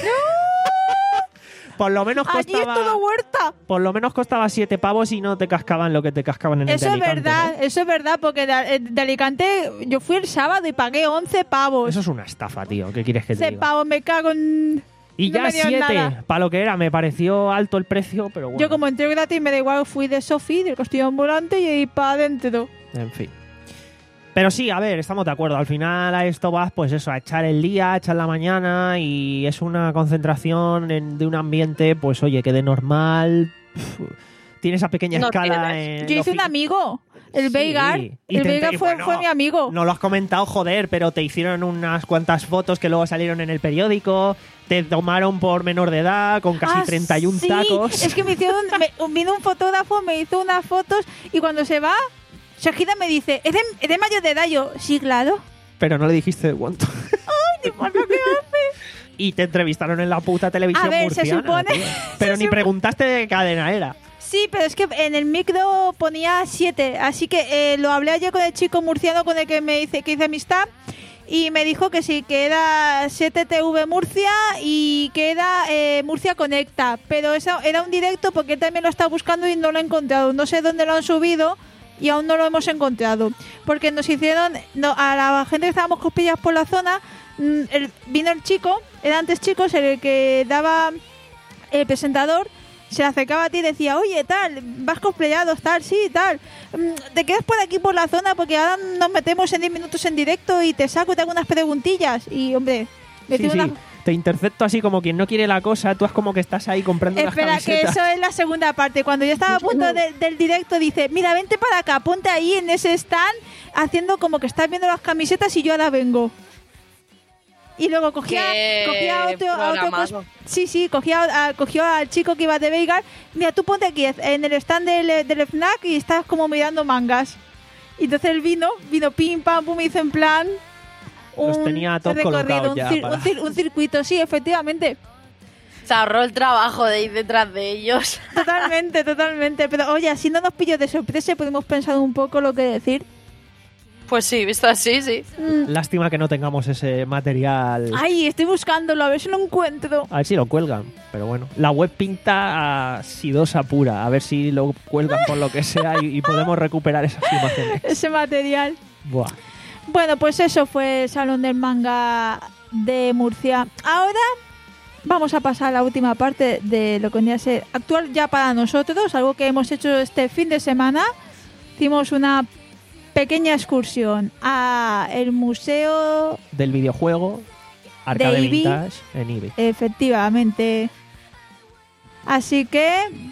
Por lo menos Allí es costaba... todo huerta. Por lo menos costaba siete pavos y no te cascaban lo que te cascaban en el Eso de es Alicante, verdad, ¿eh? eso es verdad, porque de, de Alicante yo fui el sábado y pagué once pavos. Eso es una estafa, tío. ¿Qué quieres que te once diga? pavos, me cago en... Y no ya me dieron siete, nada. para lo que era, me pareció alto el precio, pero bueno. Yo como entré gratis me da igual, fui de Sofi, del castillo ambulante y ahí para adentro. En fin. Pero sí, a ver, estamos de acuerdo. Al final a esto vas, pues eso, a echar el día, a echar la mañana y es una concentración en- de un ambiente, pues oye, que de normal pf, tiene esa pequeña No escala tienes. en Yo lo hice un fi- amigo, el Sí, Veigar. y El te- Veigar y fue, bueno, fue mi amigo. No lo has comentado, joder, pero te hicieron unas cuantas fotos que luego salieron en el periódico, te tomaron por menor de edad, con casi Ah, treinta y uno sí, tacos. Es que me hicieron, me, vino un fotógrafo, me hizo unas fotos y cuando se va, Shahida me dice, ¿eres, eres mayor de edad? Yo, sí, claro. Pero no le dijiste de cuánto. Ni por lo que hace. Y te entrevistaron en la puta televisión A ver, se murciana, supone- tío. Pero se ni supo- preguntaste de qué cadena era. Sí, pero es que en el micro ponía siete, así que eh, lo hablé ayer con el chico murciano con el que me hice, que hice amistad y me dijo que sí, que era siete T V Murcia y que era eh, Murcia Conecta, pero eso era un directo porque él también lo está buscando y no lo he encontrado, no sé dónde lo han subido y aún no lo hemos encontrado, porque nos hicieron, no, a la gente que estábamos cospillas por la zona, mm, el- vino el chico, eran antes chicos, el que daba el presentador, se acercaba a ti y decía, oye, tal, vas cosplayado, tal, sí, tal. Mm, Te quedas por aquí por la zona porque ahora nos metemos en diez minutos en directo y te saco y te hago unas preguntillas. Y, hombre, me Sí, dio sí. una... Te intercepto así como quien no quiere la cosa. Tú es como que estás ahí comprando Espera, unas que camisetas. eso es la segunda parte. Cuando yo estaba a punto de- del directo, dice, mira, vente para acá, ponte ahí en ese stand, haciendo como que estás viendo las camisetas y yo ahora vengo. Y luego cogía, Qué cogía a otro, a otro programado. cos- sí, sí, cogía, a- cogió al chico que iba de Veigar. Mira, tú ponte aquí en el stand del, del FNAC y estás como mirando mangas. Y entonces él vino, vino pim, pam, pum, hizo en plan... Los tenía todos colocados un, ya cir- para- un cir- un circuito, sí, efectivamente. Se ahorró el trabajo de ir detrás de ellos. Totalmente, totalmente. Pero oye, así no nos pilló de sorpresa y podemos pensar un poco lo que decir. Pues sí, visto así, sí. Mm. Lástima que no tengamos ese material. Ay, estoy buscándolo, a ver si lo encuentro. A ver si lo cuelgan. Pero bueno, la web pinta a sidosa pura. A ver si lo cuelgan por lo que sea y, y podemos recuperar esas imágenes. Ese material. Buah. Bueno, pues eso fue el Salón del Manga de Murcia. Ahora vamos a pasar a la última parte de lo que vendría a ser actual ya para nosotros, algo que hemos hecho este fin de semana. Hicimos una pequeña excursión a el museo, Del videojuego Arcade De Eevee. Vintage en eBay. efectivamente. Así que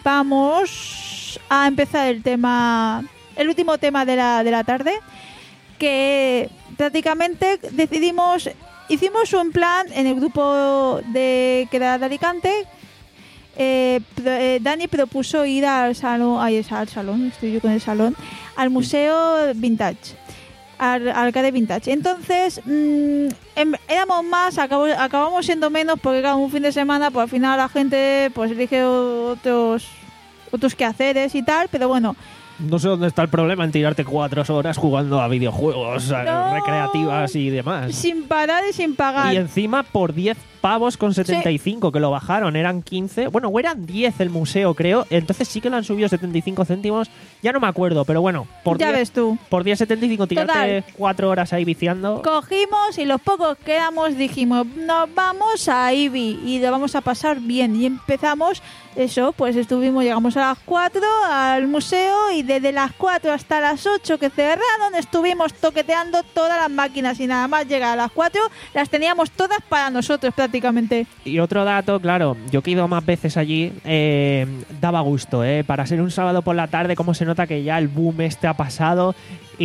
vamos a empezar el tema, el último tema de la, de la tarde, que prácticamente decidimos, hicimos un plan en el grupo de que era de Alicante. Eh, pro- eh, Dani propuso ir al salón, ay, es al salón, estoy yo con el salón, al museo Vintage. al al arcade vintage. Entonces, mmm, em, éramos más, acabo, acabamos siendo menos porque era un fin de semana, pues al final la gente pues elige otros otros quehaceres y tal, pero bueno. No sé dónde está el problema en tirarte cuatro horas jugando a videojuegos a No. recreativas y demás. Sin parar y sin pagar. Y encima por diez pavos con setenta y cinco, que lo bajaron, eran quince. Bueno, o eran diez el museo, creo. Entonces sí que lo han subido setenta y cinco céntimos. Ya no me acuerdo, pero bueno, por Ya diez, ves tú. por diez setenta y cinco, tirarte Total. cuatro horas ahí viciando. Cogimos y los pocos que éramos dijimos, nos vamos a Eevee y lo vamos a pasar bien. Y empezamos, eso, pues estuvimos, llegamos a las cuatro al museo y desde las cuatro hasta las ocho que cerraron estuvimos toqueteando todas las máquinas y nada más llegar a las cuatro las teníamos todas para nosotros prácticamente. Y otro dato, claro, yo que he ido más veces allí, eh, daba gusto, ¿eh? Para ser un sábado por la tarde, cómo se nota que ya el boom este ha pasado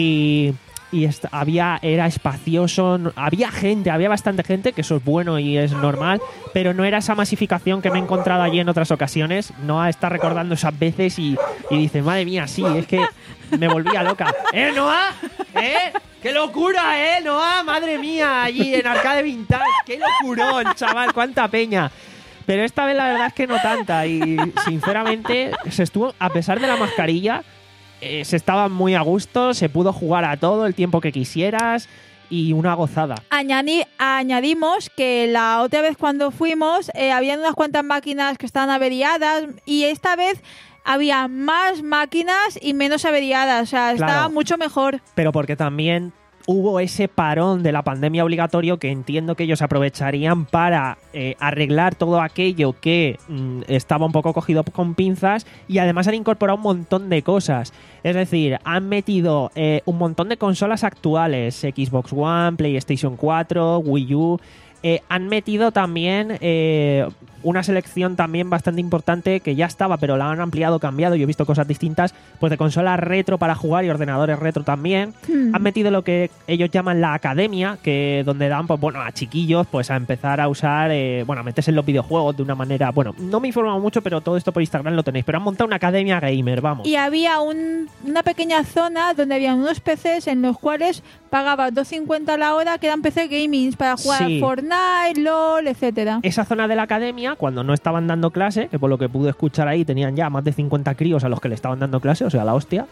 y, y est- había era espacioso, no- había gente, había bastante gente, que eso es bueno y es normal, pero no era esa masificación que me he encontrado allí en otras ocasiones. Noah está recordando esas veces y, y dice, madre mía, sí, es que me volvía loca. ¿Eh, Noah? ¿Eh? ¡Qué locura, eh, Noah! ¡Madre mía! Allí en Arcade Vintage. ¡Qué locurón, chaval! ¡Cuánta peña! Pero esta vez la verdad es que no tanta. Y sinceramente, se estuvo, a pesar de la mascarilla, eh, se estaba muy a gusto, se pudo jugar a todo el tiempo que quisieras y una gozada. Añadi- añadimos que la otra vez cuando fuimos eh, habían unas cuantas máquinas que estaban averiadas y esta vez había más máquinas y menos averiadas, o sea, Claro. estaba mucho mejor. Pero porque también hubo ese parón de la pandemia obligatorio que entiendo que ellos aprovecharían para eh, arreglar todo aquello que mm, estaba un poco cogido con pinzas y además han incorporado un montón de cosas. Es decir, han metido eh, un montón de consolas actuales, Xbox One, PlayStation cuatro, Wii U. Eh, han metido también eh, una selección también bastante importante que ya estaba, pero la han ampliado, cambiado. Yo he visto cosas distintas, pues de consolas retro para jugar y ordenadores retro también. Hmm. Han metido lo que ellos llaman la academia, que donde dan, pues bueno, a chiquillos, pues a empezar a usar, eh, bueno, a meterse en los videojuegos de una manera, bueno, no me he informado mucho, pero todo esto por Instagram lo tenéis. Pero han montado una academia gamer, vamos. Y había un- una pequeña zona donde había unos P Cs en los cuales pagabas dos cincuenta la hora, que eran P C gaming para jugar Sí. a Fortnite, LOL, etcétera. Esa zona de la academia, cuando no estaban dando clase, que por lo que pude escuchar ahí tenían ya más de cincuenta críos a los que le estaban dando clase, o sea, la hostia,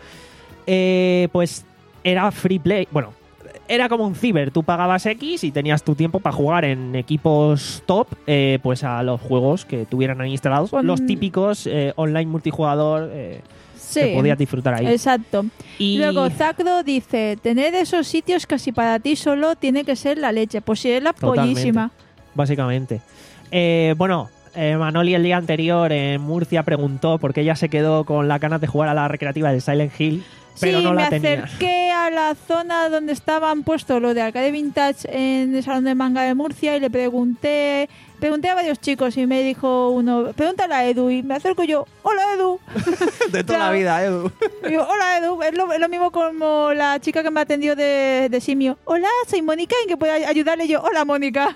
eh, pues era free play. Bueno, era como un ciber, tú pagabas X y tenías tu tiempo para jugar en equipos top, eh, pues a los juegos que tuvieran ahí instalados, Con- los típicos eh, online multijugador eh, Sí, que podías disfrutar ahí. exacto. Y Luego Zacro dice, tener esos sitios casi para ti solo tiene que ser la leche. Pues sí, es la Totalmente. pollísima. Básicamente. Eh, bueno, eh, Manoli el día anterior en Murcia preguntó por qué ella se quedó con la ganas de jugar a la recreativa de Silent Hill, pero sí, no me la tenía. acerqué a la zona donde estaban puestos lo de Arcade Vintage en el Salón de Manga de Murcia y le pregunté, pregunté a varios chicos y me dijo uno, pregúntale a Edu, y me acerco yo, hola Edu. De toda Ya. la vida, Edu. Y digo, hola Edu, es lo, es lo mismo como la chica que me atendió de, de Simio. Hola, soy Mónica, ¿en qué puedo ayudarle? Yo, hola Mónica.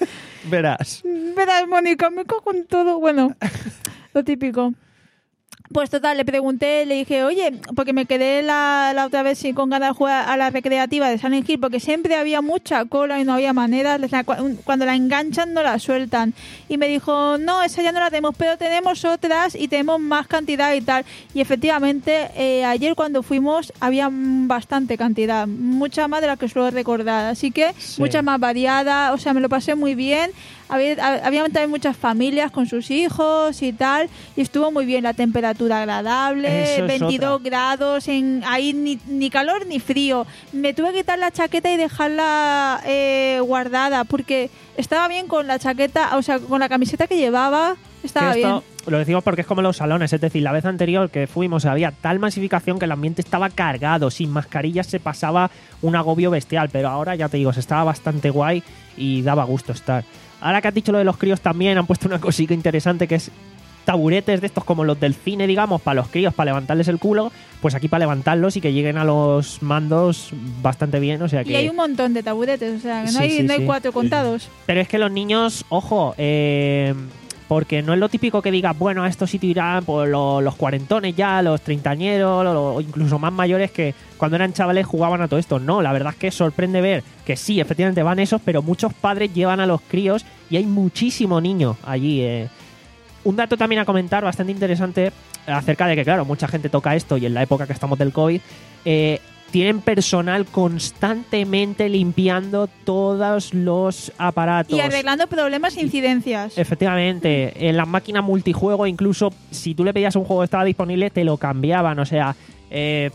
Verás. Verás, Mónica, me cago en todo. Bueno, lo típico. Pues total, le pregunté, le dije, oye, porque me quedé la, la otra vez sin- con ganas de jugar a la recreativa de Silent Hill, porque siempre había mucha cola y no había manera, les la- cu- cuando la enganchan no la sueltan. Y me dijo, no, esa ya no la tenemos, pero tenemos otras y tenemos más cantidad y tal. Y efectivamente, eh, ayer cuando fuimos había mm, bastante cantidad, mucha más de la que suelo recordar, así que Sí. mucha más variada, o sea, me lo pasé muy bien. Había, había también muchas familias con sus hijos y tal, y estuvo muy bien, la temperatura agradable, Eso es veintidós otra. grados, en ahí ni, ni calor ni frío. Me tuve que quitar la chaqueta y dejarla eh, guardada, porque estaba bien con la chaqueta, o sea, con la camiseta que llevaba, estaba Que esto bien. lo decimos porque es como los salones, es decir, la vez anterior que fuimos había tal masificación que el ambiente estaba cargado, sin mascarillas se pasaba un agobio bestial, pero ahora ya te digo, se estaba bastante guay y daba gusto estar. Ahora que has dicho lo de los críos también han puesto una cosita interesante que es taburetes de estos como los del cine, digamos, para los críos, para levantarles el culo, pues aquí para levantarlos y que lleguen a los mandos bastante bien, o sea que... Y hay un montón de taburetes, o sea, que no Sí, hay, sí, no hay sí. cuatro contados. Pero es que los niños, ojo, eh, Porque no es lo típico que digas, bueno, a estos sitios irán pues, los, los cuarentones ya, los treintañeros, o incluso más mayores que cuando eran chavales jugaban a todo esto. No, la verdad es que sorprende ver que sí, efectivamente van esos, pero muchos padres llevan a los críos y hay muchísimo niño allí. Eh. Un dato también a comentar bastante interesante acerca de que, claro, mucha gente toca esto y en la época que estamos del COVID, eh, tienen personal constantemente limpiando todos los aparatos. Y arreglando problemas e incidencias. Efectivamente. En las máquinas multijuego, incluso si tú le pedías un juego que estaba disponible, te lo cambiaban. O sea, eh,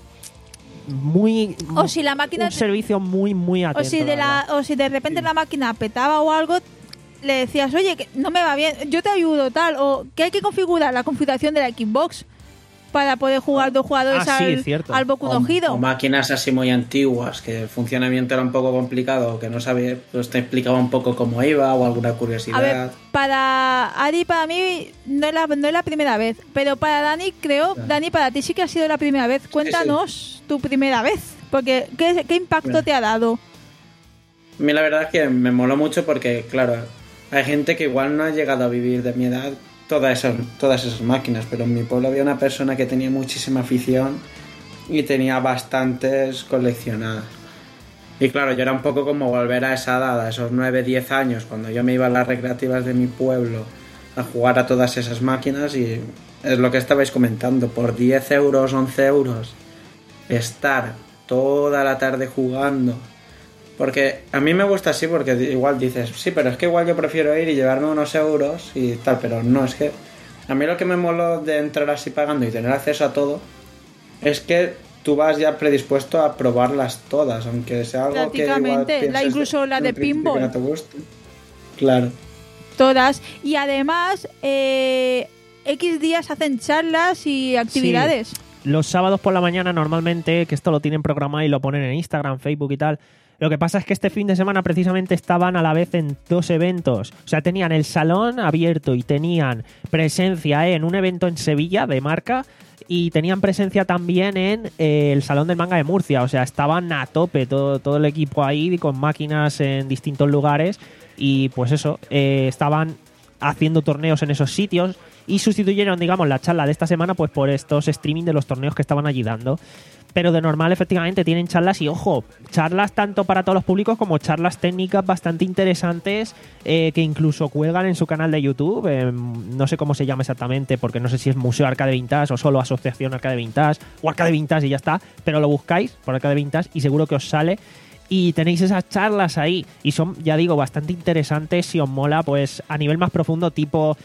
muy... O si la máquina... Un servicio muy, muy atento. O si de, la, o si de repente sí. la máquina petaba o algo, le decías, oye, que no me va bien, yo te ayudo, tal. O que hay que configurar la configuración de la Xbox para poder jugar dos jugadores ah, al, sí, al Boku no Hero. O, o máquinas así muy antiguas, que el funcionamiento era un poco complicado, que no sabía, pues te explicaba un poco cómo iba o alguna curiosidad. A ver, para Ari, para mí, no es la, no es la primera vez, pero para Dani, creo, claro. Dani, para ti sí que ha sido la primera vez. Cuéntanos sí, sí. tu primera vez, porque ¿qué, qué impacto Bien. te ha dado? A mí la verdad es que me moló mucho porque, claro, hay gente que igual no ha llegado a vivir de mi edad Todas esas, todas esas máquinas, pero en mi pueblo había una persona que tenía muchísima afición y tenía bastantes coleccionadas. Y claro, yo era un poco como volver a esa edad, a esos nueve, diez años, cuando yo me iba a las recreativas de mi pueblo a jugar a todas esas máquinas, y es lo que estabais comentando, por diez euros, once euros, estar toda la tarde jugando. Porque a mí me gusta así, porque igual dices, sí, pero es que igual yo prefiero ir y llevarme unos euros y tal, pero no, es que a mí lo que me moló de entrar así pagando y tener acceso a todo es que tú vas ya predispuesto a probarlas todas, aunque sea algo que igual la, incluso la de pinball. No te guste. Claro. Todas. Y además, eh, X días hacen charlas y actividades. Sí. Los sábados por la mañana normalmente, que esto lo tienen programado y lo ponen en Instagram, Facebook y tal. Lo que pasa es que este fin de semana precisamente estaban a la vez en dos eventos. O sea, tenían el salón abierto y tenían presencia en un evento en Sevilla de marca y tenían presencia también en eh, el Salón del Manga de Murcia. O sea, estaban a tope todo, todo el equipo ahí con máquinas en distintos lugares y pues eso, eh, estaban haciendo torneos en esos sitios y sustituyeron, digamos, la charla de esta semana pues por estos streaming de los torneos que estaban allí dando. Pero de normal, efectivamente, tienen charlas y, ojo, charlas tanto para todos los públicos como charlas técnicas bastante interesantes eh, que incluso cuelgan en su canal de YouTube. Eh, no sé cómo se llama exactamente, porque no sé si es Museo Arcade Vintage o solo Asociación Arcade Vintage o Arcade Vintage y ya está, pero lo buscáis por Arcade Vintage y seguro que os sale. Y tenéis esas charlas ahí y son, ya digo, bastante interesantes si os mola, pues a nivel más profundo, tipo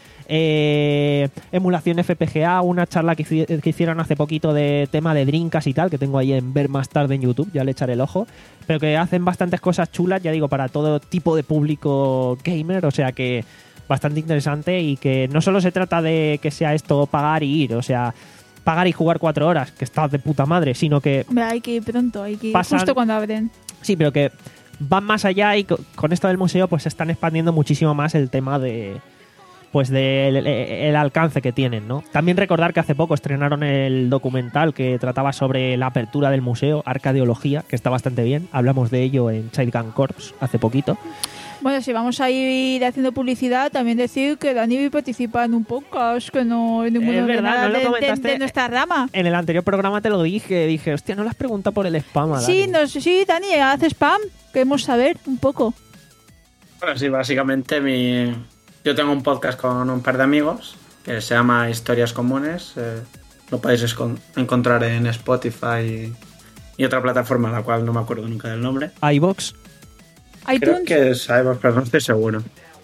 eh, emulación F P G A, una charla que, que hicieron hace poquito de tema de Dreamcast y tal, que tengo ahí en ver más tarde en YouTube, ya le echaré el ojo, pero que hacen bastantes cosas chulas, ya digo, para todo tipo de público gamer, o sea que bastante interesante y que no solo se trata de que sea esto pagar y ir, o sea... pagar y jugar cuatro horas, que estás de puta madre, sino que... Hay que ir pronto, hay que ir pasan, justo cuando abren. Sí, pero que van más allá y con esto del museo pues se están expandiendo muchísimo más el tema de... pues del el, el alcance que tienen, ¿no? También recordar que hace poco estrenaron el documental que trataba sobre la apertura del museo, Arcadeología, que está bastante bien. Hablamos de ello en Child Gun Corps hace poquito. Bueno, si vamos a ir haciendo publicidad, también decir que Dani participa en un podcast que no es ninguno es verdad, de, no lo de, de, de nuestra rama. En el anterior programa te lo dije, dije, hostia, no le has preguntado por el spam a Dani. Sí, no, sí, Dani, hace spam, queremos saber un poco. Bueno, sí, básicamente mi... yo tengo un podcast con un par de amigos que se llama Historias Comunes. Eh, lo podéis encontrar en Spotify y otra plataforma, la cual no me acuerdo nunca del nombre. iVoox. Creo que es iVoox, pero no estoy seguro.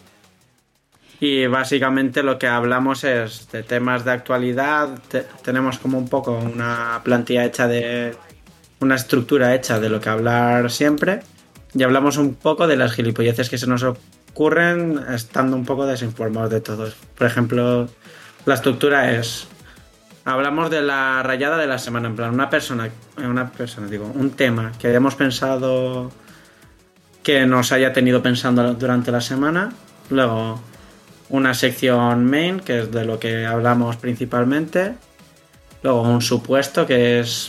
Y básicamente lo que hablamos es de temas de actualidad. Te, tenemos como un poco una plantilla hecha de... una estructura hecha de lo que hablar siempre. Y hablamos un poco de las gilipolleces que se nos ocurren estando un poco desinformados de todos. Por ejemplo, la estructura es... hablamos de la rayada de la semana. En plan, una persona... una persona, digo, un tema que hayamos pensado... que nos haya tenido pensando durante la semana. Luego una sección main, que es de lo que hablamos principalmente. Luego un supuesto, que es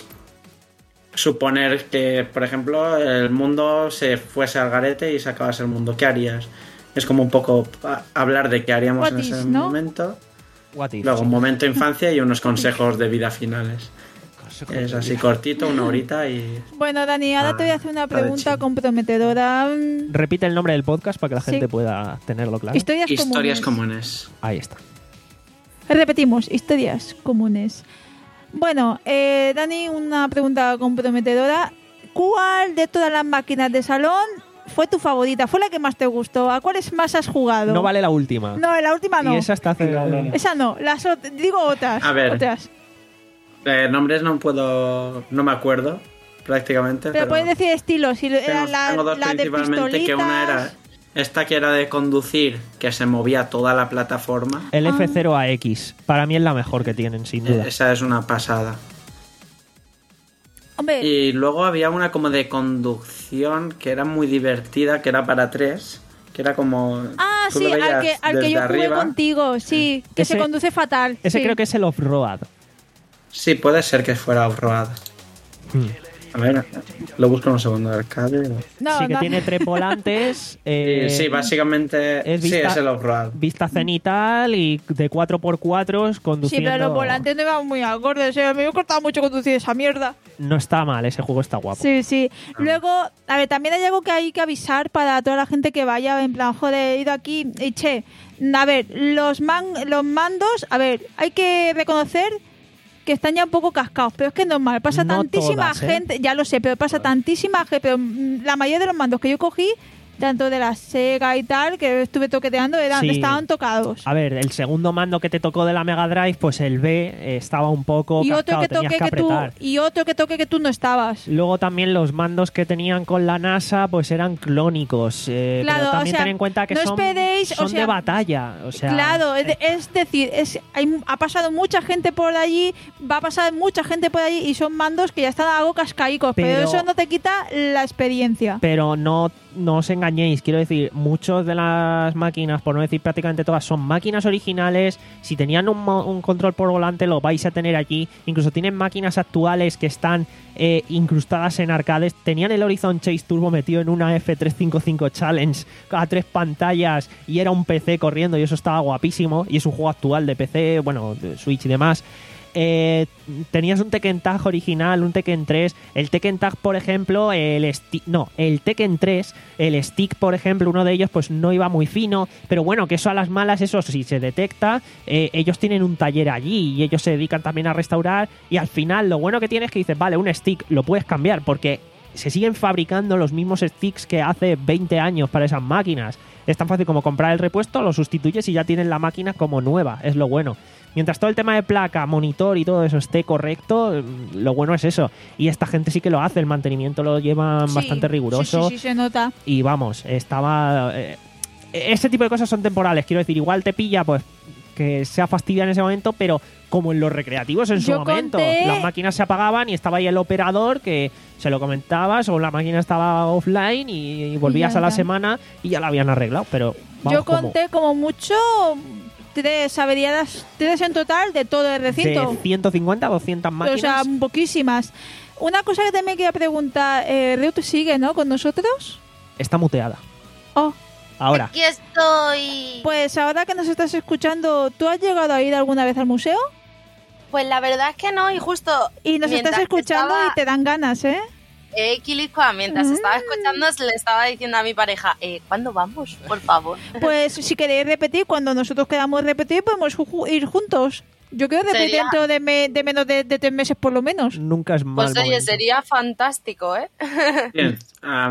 suponer que, por ejemplo, el mundo se fuese al garete y se acabase el mundo. ¿Qué harías? Es como un poco a- hablar de qué haríamos What en is, ese ¿no? momento. What if? Luego un momento infancia y unos consejos de vida finales. Es así cortito, una horita y... Bueno, Dani, ahora Ah, te voy a hacer una está de pregunta chill. comprometedora. Mm, Repite el nombre del podcast para que la Sí. gente pueda tenerlo claro. Historias, Historias comunes. comunes. Ahí está. Repetimos, historias comunes. Bueno, eh, Dani, una pregunta comprometedora. ¿Cuál de todas las máquinas de salón fue tu favorita? ¿Fue la que más te gustó? ¿A cuáles más has jugado? No vale la última. No, la última no. Y esa está hace... No, no, no. Esa no, las ot- digo otras. A ver. Otras. Eh, nombres no puedo... No me acuerdo prácticamente. Pero, Pero, puedes decir estilos. Si era tengo, la, tengo dos la de principalmente, que una era... pistolitas. Esta que era de conducir, que se movía toda la plataforma. El Ah. F cero A X. Para mí es la mejor que tienen, sin duda. Eh, Esa es una pasada. Hombre, Y luego había una como de conducción que era muy divertida, que era para tres, que era como... ah, tú sí, lo al veías que, al que desde yo jugué arriba. contigo, sí, que Ese- se conduce fatal. Ese sí. creo que es el off-road. Sí, puede ser que fuera off-road. Hmm. A ver, lo busco en un segundo. Arcade. No, sí que no. tiene tres volantes. eh, sí, básicamente es sí, vista- es el off-road. Vista cenital y de cuatro por cuatro Sí, conduciendo. pero los volantes no iban muy acordes. O sea, a mí me costaba mucho conducir esa mierda. No está mal, ese juego está guapo. Sí, sí. Luego, a ver, también hay algo que hay que avisar para toda la gente que vaya, en plan, joder, he ido aquí y che. A ver, los, man, los mandos, a ver, hay que reconocer que están ya un poco cascados, pero es que es normal, pasa No tantísima todas, ¿eh? gente, ya lo sé, pero pasa tantísima gente, pero mm, la mayoría de los mandos que yo cogí, tanto de la Sega y tal, que estuve toqueteando, eran, Sí. estaban tocados. A ver, el segundo mando que te tocó de la Mega Drive, pues el B eh, estaba un poco Y otro cascado, que tenías toque que que tú, apretar. y otro que toque que tú no estabas. Luego también los mandos que tenían con la NASA pues eran clónicos. eh, Claro, pero también o sea, ten en cuenta que no son, esperéis, o son sea, de batalla. O sea, Claro, es, de- es decir, es, hay, ha pasado mucha gente por allí, va a pasar mucha gente por allí y son mandos que ya están algo cascaicos, pero, Pero- eso no te quita la experiencia. Pero no, no os engañéis, quiero decir, muchos de las máquinas, por no decir prácticamente todas, son máquinas originales. Si tenían un, mo- un control por volante, lo vais a tener aquí. Incluso tienen máquinas actuales que están eh, incrustadas en arcades. Tenían el Horizon Chase Turbo metido en una F trescientos cincuenta y cinco Challenge a tres pantallas y era un P C corriendo y eso estaba guapísimo. Y es un juego actual de P C, bueno, de Switch y demás. Eh, tenías un Tekken Tag original, un Tekken tres. El Tekken Tag, por ejemplo, el stick, no, el Tekken tres, el stick, por ejemplo, uno de ellos, pues no iba muy fino. Pero bueno, que eso a las malas, eso sí se detecta. Eh, ellos tienen un taller allí y ellos se dedican también a restaurar. Y al final, lo bueno que tienes es que dices, vale, un stick lo puedes cambiar porque se siguen fabricando los mismos sticks que hace veinte años para esas máquinas. Es tan fácil como comprar el repuesto, lo sustituyes y ya tienes la máquina como nueva. Es lo bueno. Mientras todo el tema de placa, monitor y todo eso esté correcto, lo bueno es eso. Y esta gente sí que lo hace, el mantenimiento lo llevan Sí, bastante riguroso. Sí, sí, sí, se nota. Y vamos, estaba... Eh, ese tipo de cosas son temporales, quiero decir, igual te pilla pues que sea fastidia en ese momento, pero como en los recreativos en su Yo momento. conté- Las máquinas se apagaban y estaba ahí el operador que se lo comentabas o la máquina estaba offline y, y volvías ya a la está. semana y ya la habían arreglado, pero vamos, Yo conté como mucho tres averiadas, tres en total de todo el como recinto. de ciento cincuenta, doscientas máquinas. O sea, poquísimas. Una cosa que también quería preguntar, eh, Reut sigue, ¿no? Con nosotros. Está muteada. Oh, Ahora, Aquí estoy. pues ahora que nos estás escuchando, ¿tú has llegado a ir alguna vez al museo? Pues la verdad es que no, y justo. Y nos mientras estás escuchando estaba- y te dan ganas, ¿eh? Eh, Quilicua, mientras Mm. estaba escuchando, le estaba diciendo a mi pareja, eh, ¿cuándo vamos? Por favor. Pues si queréis repetir, cuando nosotros queramos repetir, podemos ju- ju- ir juntos. Yo quiero repetir Sería- dentro de, me- de menos de, de tres meses por lo menos. nunca es mal Pues oye, momento. sería fantástico, ¿eh? Bien, a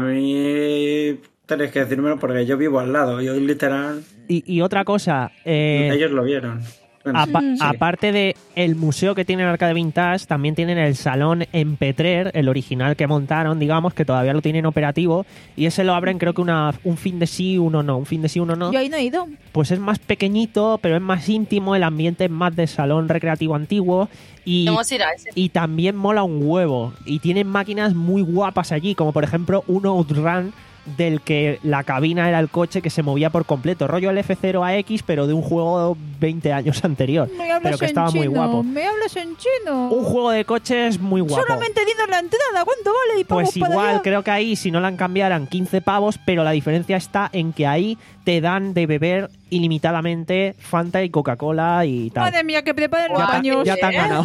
mí tenéis que decírmelo porque yo vivo al lado. Yo literal, Y, y otra cosa, eh, ellos lo vieron. Bueno, apa- sí. aparte de el museo que tiene el Arcade Vintage, también tienen el salón en Petrer, el original que montaron, digamos, que todavía lo tienen operativo, y ese lo abren creo que una, un fin de sí, uno no, un fin de sí, uno no. Yo ahí no he ido. Pues es más pequeñito, pero es más íntimo, el ambiente es más de salón recreativo antiguo, y... Vamos a ir a ese. Y también mola un huevo. Y tienen máquinas muy guapas allí, como por ejemplo un Outrun del que la cabina era el coche que se movía por completo. Rollo el F cero A X, pero de un juego veinte años anterior. Me hablas Pero que en estaba chino, muy guapo. Me hablas en chino. Un juego de coches muy guapo. Solamente dinos la entrada, ¿cuánto vale? Y Pues vamos para igual, allá. creo que ahí si no la han cambiaran quince pavos, pero la diferencia está en que ahí te dan de beber ilimitadamente Fanta y Coca-Cola y tal. Madre mía, que preparen los Guau, baños. Ya te han ¿eh? ganado.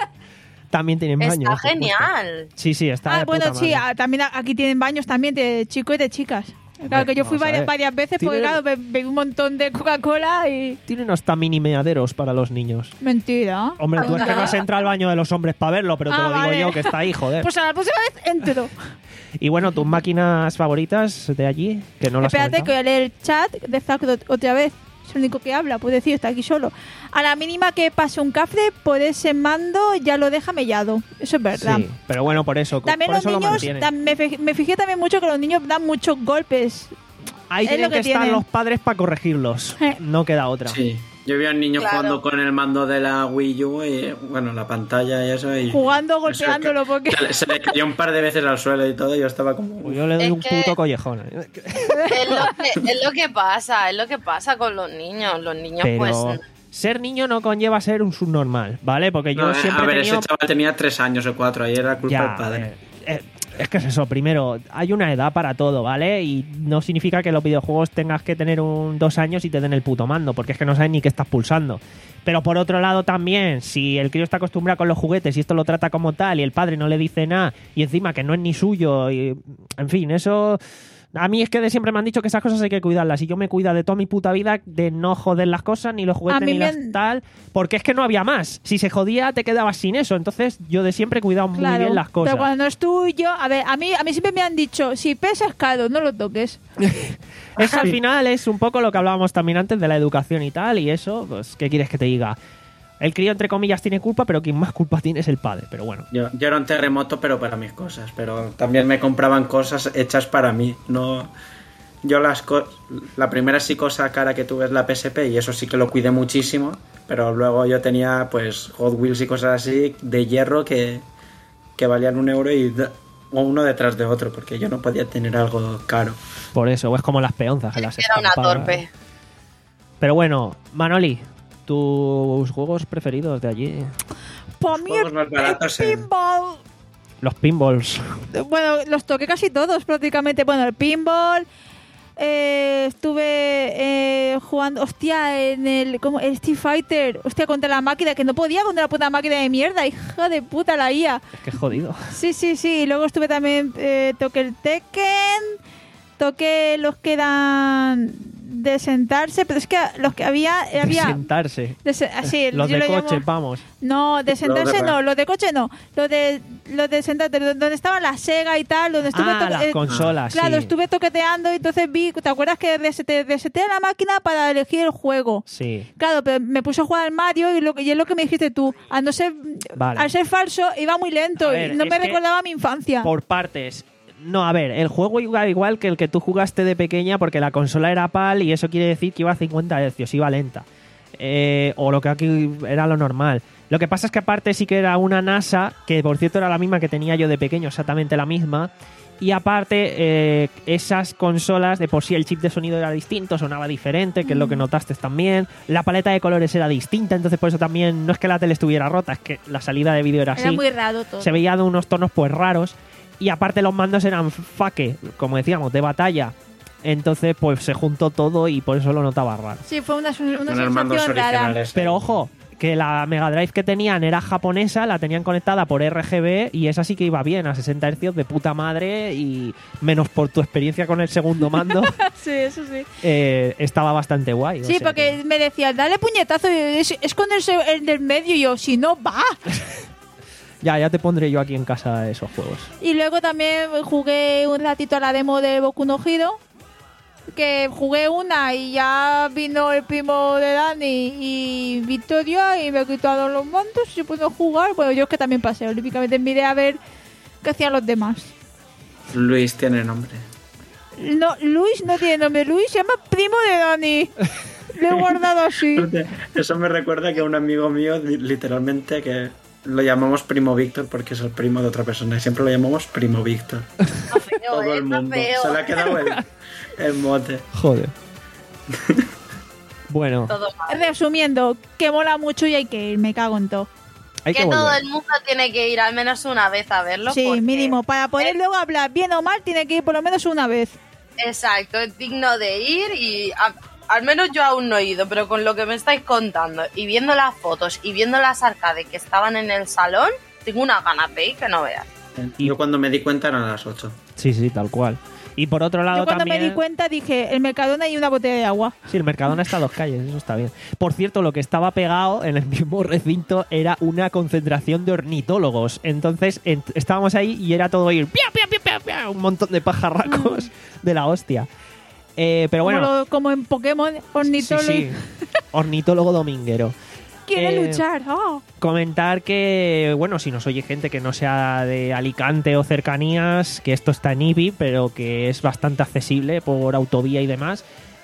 También tienen baños. Está por supuesto. genial. Sí, sí, está Ah, de bueno, puta sí, madre. ah, también a- aquí tienen baños también de chicos y de chicas. Claro, Hombre, que yo fui vamos a varias, ver. varias veces porque, Tiene- claro, be- bebí un montón de Coca-Cola y... Tienen hasta mini meaderos para los niños. Mentira. Hombre, tú es que no has entrado al baño de los hombres para verlo, pero te Ah, lo digo vale. yo que está ahí, joder. Pues a la próxima vez entro. Y bueno, tus máquinas favoritas de allí, que no las has Espérate que comentado. voy a leer el chat de Zacro otra vez. Es el único que habla, puede decir, está aquí solo. A la mínima que pase un cafre, por ese mando ya lo deja mellado. Eso es verdad. Sí, pero bueno, por eso, También por los eso lo niños, mantienen. tam- me, fi- me fijé también mucho que los niños dan muchos golpes. Ahí es tienen lo que, que estar tienen. los padres para corregirlos. Eh. No queda otra. Sí. Yo vi a un niño Claro. jugando con el mando de la Wii U y, bueno, la pantalla y eso. Y Jugando, eso, golpeándolo, que- porque... Se le, se le cayó un par de veces al suelo y todo y yo estaba como... Pues yo le doy Es un que- puto collejón. ¿eh? Es lo, que, es lo que pasa, es lo que pasa con los niños. Los niños, Pero pues. ser niño no conlleva ser un subnormal, ¿vale? Porque yo No, siempre a ver, he tenido... ese chaval tenía tres años o cuatro, ahí era culpa Ya, del padre. eh, eh, es que es eso, primero, hay una edad para todo, ¿vale? Y no significa que los videojuegos tengas que tener un dos años y te den el puto mando, porque es que no sabes ni qué estás pulsando. Pero por otro lado también, si el crío está acostumbrado con los juguetes y esto lo trata como tal y el padre no le dice nada y encima que no es ni suyo, y, en fin, eso... A mí es que de siempre me han dicho que esas cosas hay que cuidarlas y yo me cuida de toda mi puta vida de no joder las cosas, ni los A juguetes, mí ni me las han- tal, porque es que no había más. Si se jodía te quedabas sin eso, entonces yo de siempre he cuidado muy Claro, bien las cosas. pero cuando es tuyo... A ver, a mí, a mí siempre me han dicho, si pesas caro, no lo toques. Eso al final es un poco lo que hablábamos también antes de la educación y tal, y eso, pues, ¿qué quieres que te diga? El crío, entre comillas, tiene culpa, pero quien más culpa tiene es el padre, pero bueno. Yo, yo era un terremoto, pero para mis cosas. Pero también me compraban cosas hechas para mí. No, yo las co- la primera sí cosa cara que tuve es la P S P y eso sí que lo cuidé muchísimo. Pero luego yo tenía pues Hot Wheels y cosas así de hierro que, que valían un euro y da- o uno detrás de otro, porque yo no podía tener algo caro. Por eso, es como las peonzas, que las Era una estampadas. torpe. Pero bueno, Manoli, tus juegos preferidos de allí, Por mí juegos el, más baratos el en- pinball... los pinballs. Bueno, los toqué casi todos prácticamente. Bueno, el pinball... eh, estuve eh, jugando, hostia, en el, ¿cómo? El Street Fighter, hostia, contra la máquina, que no podía contra la puta máquina de mierda, hija de puta la I A. Es que es jodido. Sí, sí, sí. Y luego estuve también, eh, toqué el Tekken, toqué los que eran de sentarse, pero es que los que había, De había... sentarse. de se- así, Los yo de lo llamo- coche, vamos. No, de sentarse de- no, los de coche no, los de, los de sentarte, donde estaba la Sega y tal, donde estuve Ah, to- las eh, consolas, Claro, sí. estuve toqueteando y entonces vi, ¿te acuerdas que reseté, reseté la máquina para elegir el juego? Sí. Claro, pero me puse a jugar al Mario y, lo, que- y es lo que me dijiste tú. Al, no ser, Vale. al ser falso, iba muy lento A ver, y no es me que recordaba mi infancia. Por partes. No, a ver, el juego iba igual que el que tú jugaste de pequeña porque la consola era PAL y eso quiere decir que iba a cincuenta hercios, iba lenta. Eh, o lo que aquí era lo normal. Lo que pasa es que aparte sí que era una NASA, que por cierto era la misma que tenía yo de pequeño, exactamente la misma. Y aparte, eh, esas consolas, de por sí el chip de sonido era distinto, sonaba diferente, que es lo que notaste también. La paleta de colores era distinta, entonces por eso también no es que la tele estuviera rota, es que la salida de vídeo era así. Era muy raro todo. Se veía de unos tonos pues raros. Y aparte los mandos eran faque, como decíamos, de batalla. Entonces pues se juntó todo y por eso lo notaba raro. Sí, fue una, una Con los mandos sensación rara. originales. Pero ojo, que la Mega Drive que tenían era japonesa, la tenían conectada por R G B y esa sí que iba bien, a sesenta hercios de puta madre, y menos por tu experiencia con el segundo mando, Sí, eso sí. eh, estaba bastante guay. o Sí, sea porque que- me decía, dale puñetazo, y es, es con el, se- el del medio, y yo, si no, va. Ya, ya te pondré yo aquí en casa esos juegos. Y luego también jugué un ratito a la demo de Boku no Hero, que jugué una y ya vino el primo de Dani y Victoria y me quitaron los mandos y se pudo jugar. Bueno, yo es que también pasé, olímpicamente miré a ver qué hacían los demás. Luis tiene nombre. No, Luis no tiene nombre, Luis se llama primo de Dani. Lo he guardado así. Eso me recuerda que un amigo mío, literalmente, que lo llamamos Primo Víctor porque es el primo de otra persona y siempre lo llamamos Primo Víctor. Está feo, Todo eh, el está mundo. feo. Se le ha quedado el, el mote. Joder. Bueno, Todo mal. Resumiendo, que mola mucho y hay que ir, me cago en todo. hay que Que todo volver. el mundo tiene que ir al menos una vez a verlo. Sí, porque mínimo. Para poder es- luego hablar bien o mal, tiene que ir por lo menos una vez. Exacto, es digno de ir y a- al menos yo aún no he ido, pero con lo que me estáis contando y viendo las fotos y viendo las arcades que estaban en el salón, tengo una ganas de ir que no veas. Yo cuando me di cuenta eran las ocho. Sí, sí, tal cual. Y por otro lado Yo cuando también... me di cuenta dije, el Mercadona y una botella de agua. Sí, el Mercadona está a dos calles, eso está bien. Por cierto, lo que estaba pegado en el mismo recinto era una concentración de ornitólogos. Entonces en- estábamos ahí y era todo ir pia, pia, pia, pia, pia, un montón de pajarracos de la hostia. Eh, pero bueno, Como, lo- como en Pokémon, ornitólogo. sí, sí. Ornitólogo dominguero. Quiere Eh, luchar. ¡Oh! Comentar que, bueno, si nos oye gente que no sea de Alicante o cercanías, que esto está en Ibi, pero que es bastante accesible por autovía y demás,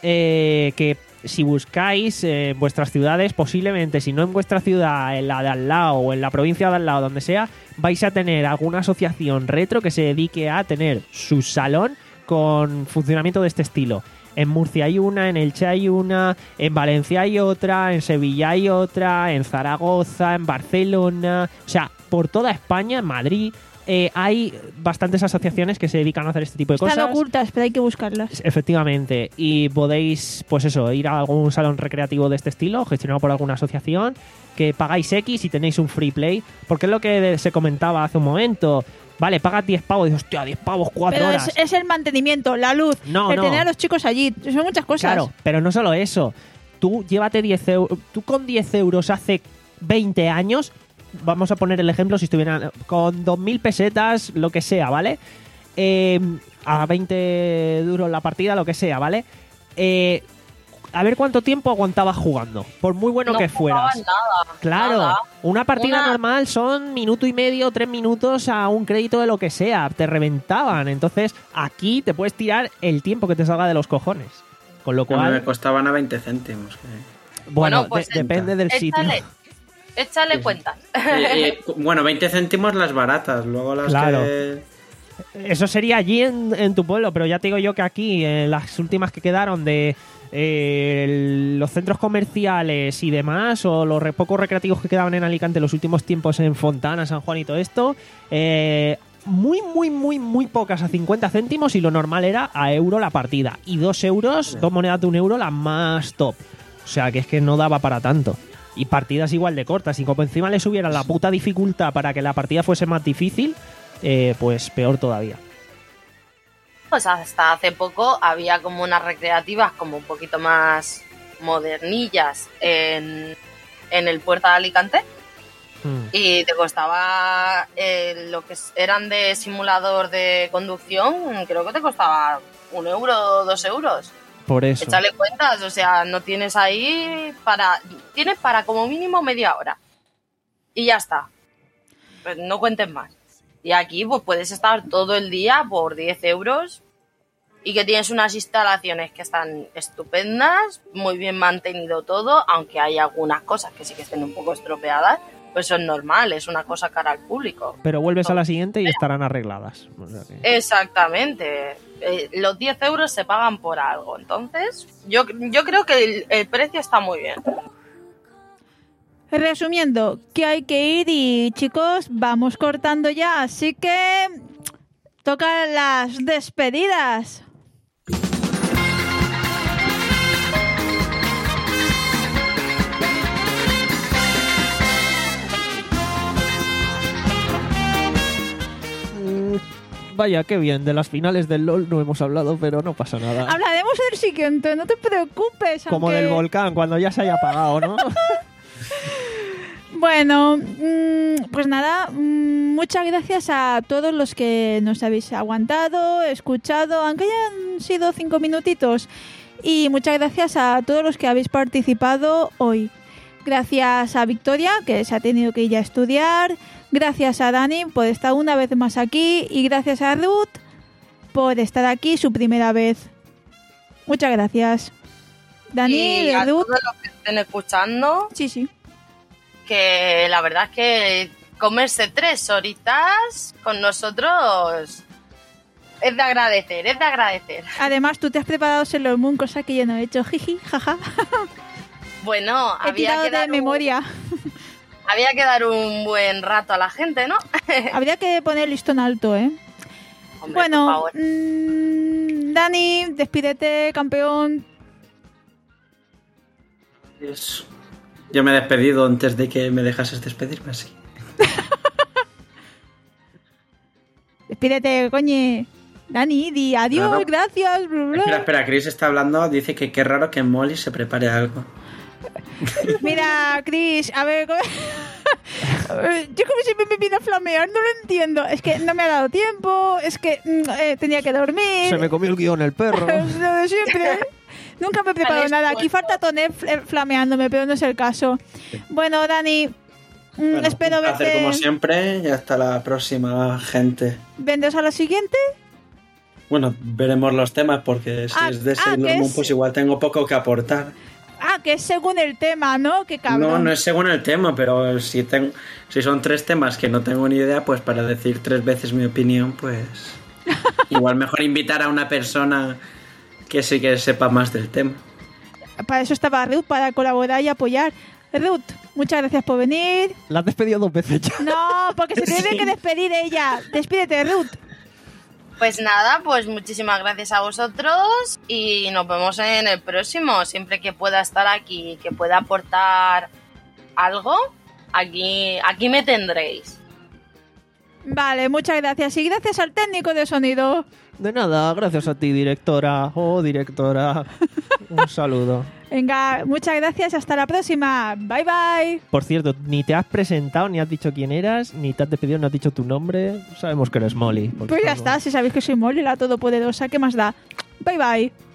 eh, que si buscáis eh, en vuestras ciudades, posiblemente, si no en vuestra ciudad, en la de al lado o en la provincia de al lado, donde sea, vais a tener alguna asociación retro que se dedique a tener su salón con funcionamiento de este estilo. En Murcia hay una, en Elche hay una, en Valencia hay otra, en Sevilla hay otra, en Zaragoza, en Barcelona, o sea, por toda España, en Madrid, eh, hay bastantes asociaciones que se dedican a hacer este tipo de Están cosas. ocultas, pero hay que buscarlas. Efectivamente, y podéis, pues eso, ir a algún salón recreativo de este estilo, gestionado por alguna asociación, que pagáis X y tenéis un free play, porque es lo que se comentaba hace un momento. Vale, pagas diez pavos y dices, hostia, diez pavos, cuatro Pero horas. es, es el mantenimiento, la luz, No, el no. tener a los chicos allí. Son muchas cosas. Claro, pero no solo eso. Tú llévate diez euros. Tú con diez euros hace veinte años, vamos a poner el ejemplo, si estuvieran con dos mil pesetas, lo que sea, ¿vale? Eh, a veinte duros la partida, lo que sea, ¿vale? Eh, a ver cuánto tiempo aguantabas jugando, por muy bueno no que jugaban fueras. nada. Claro, nada. una partida Una- normal son minuto y medio, tres minutos a un crédito de lo que sea, te reventaban. Entonces aquí te puedes tirar el tiempo que te salga de los cojones. Con lo A mí cual, me costaban a veinte céntimos. que- bueno, Bueno, pues de- depende del sitio. Échale, échale cuentas. Eh, eh, bueno, veinte céntimos las baratas, luego las Claro. que... Eso sería allí en, en tu pueblo, pero ya te digo yo que aquí, en las últimas que quedaron de eh, el- los centros comerciales y demás, o los re- pocos recreativos que quedaban en Alicante los últimos tiempos en Fontana, San Juan y todo esto, eh, muy, muy, muy, muy pocas a cincuenta céntimos y lo normal era a euro la partida. Y dos euros, dos monedas de un euro, las más top. O sea, que es que no daba para tanto. Y partidas igual de cortas. Y como encima le subieran la puta dificultad para que la partida fuese más difícil, eh, pues peor todavía. Pues hasta hace poco había como unas recreativas como un poquito más modernillas en, en el puerto de Alicante Hmm. y te costaba eh, lo que es- eran de simulador de conducción, creo que te costaba un euro o dos euros. Por eso. Échale cuentas, o sea, no tienes ahí para... Tienes para como mínimo media hora. Y ya está. Pues no cuentes más. Y aquí pues puedes estar todo el día por diez euros y que tienes unas instalaciones que están estupendas, muy bien mantenido todo, aunque hay algunas cosas que sí que estén un poco estropeadas, pues eso es normal, es una cosa cara al público. Pero vuelves a la siguiente y estarán arregladas. O sea que- Exactamente. Eh, los diez euros se pagan por algo. Entonces, yo, yo creo que el, el precio está muy bien. Resumiendo, que hay que ir y chicos, vamos cortando ya, así que toca las despedidas. Mm, Vaya, qué bien. De las finales del LOL no hemos hablado, pero no pasa nada. Hablaremos del siguiente, no te preocupes. Como aunque- del volcán, cuando ya se haya apagado, ¿no? Bueno, mm, pues nada, mm, muchas gracias a todos los que nos habéis aguantado, escuchado, aunque hayan sido cinco minutitos. Y muchas gracias a todos los que habéis participado hoy. Gracias a Victoria, que se ha tenido que ir a estudiar. Gracias a Dani por estar una vez más aquí. Y gracias a Ruth por estar aquí su primera vez. Muchas gracias. Dani, y a Ruth. todos los que estén escuchando, Sí, sí. que la verdad es que comerse tres horitas con nosotros es de agradecer, es de agradecer. Además, tú te has preparado Sailor Moon, cosa que yo no he hecho. Jiji, jaja. Bueno, He había tirado que, de dar un, memoria. había que dar un buen rato a la gente, ¿no? Habría que poner listón alto, ¿eh? Hombre, Bueno, por favor. mmm, Dani, despídete, campeón. Eso. Yo me he despedido antes de que me dejases despedirme así. Despídete, coñe. Dani, di adiós, Claro. gracias. Bla, bla. Espera, espera, Chris está hablando, dice que qué raro que Molly se prepare algo. Mira, Chris, a ver... ¿cómo- Yo como siempre me viene a flamear, no lo entiendo. Es que no me ha dado tiempo, es que mm, eh, tenía que dormir. Se me comió el guión el perro. Lo de siempre. Nunca me he preparado Vale, nada. Aquí bueno. falta Tonet fl- flameándome, pero no es el caso. Bueno, Dani, mm, Bueno, espero un placer verte. como siempre y hasta la próxima, gente. ¿Vendrás a la siguiente? Bueno, veremos los temas porque si Ah, es de ah, Sailor que Moon, es- pues igual tengo poco que aportar. Ah, que es según el tema, ¿no? Qué cabrón. No, no es según el tema, pero si, tengo, si son tres temas que no tengo ni idea, pues para decir tres veces mi opinión, pues igual mejor invitar a una persona que sí que sepa más del tema. Para eso estaba Ruth, para colaborar y apoyar. Ruth, muchas gracias por venir. La has despedido dos veces ya. No, porque se tiene Sí. que despedir ella. Despídete, Ruth. Pues nada, pues muchísimas gracias a vosotros y nos vemos en el próximo. Siempre que pueda estar aquí, que pueda aportar algo, aquí, aquí me tendréis. Vale, muchas gracias. Y gracias al técnico de sonido. De nada, gracias a ti, directora. Oh, directora. Un saludo. Venga, muchas gracias. Hasta la próxima. Bye, bye. Por cierto, ni te has presentado, ni has dicho quién eras, ni te has despedido, no has dicho tu nombre. Sabemos que eres Molly. porque Pues ya estamos- está. Si sabéis que soy Molly, la todopoderosa, ¿qué más da? Bye, bye.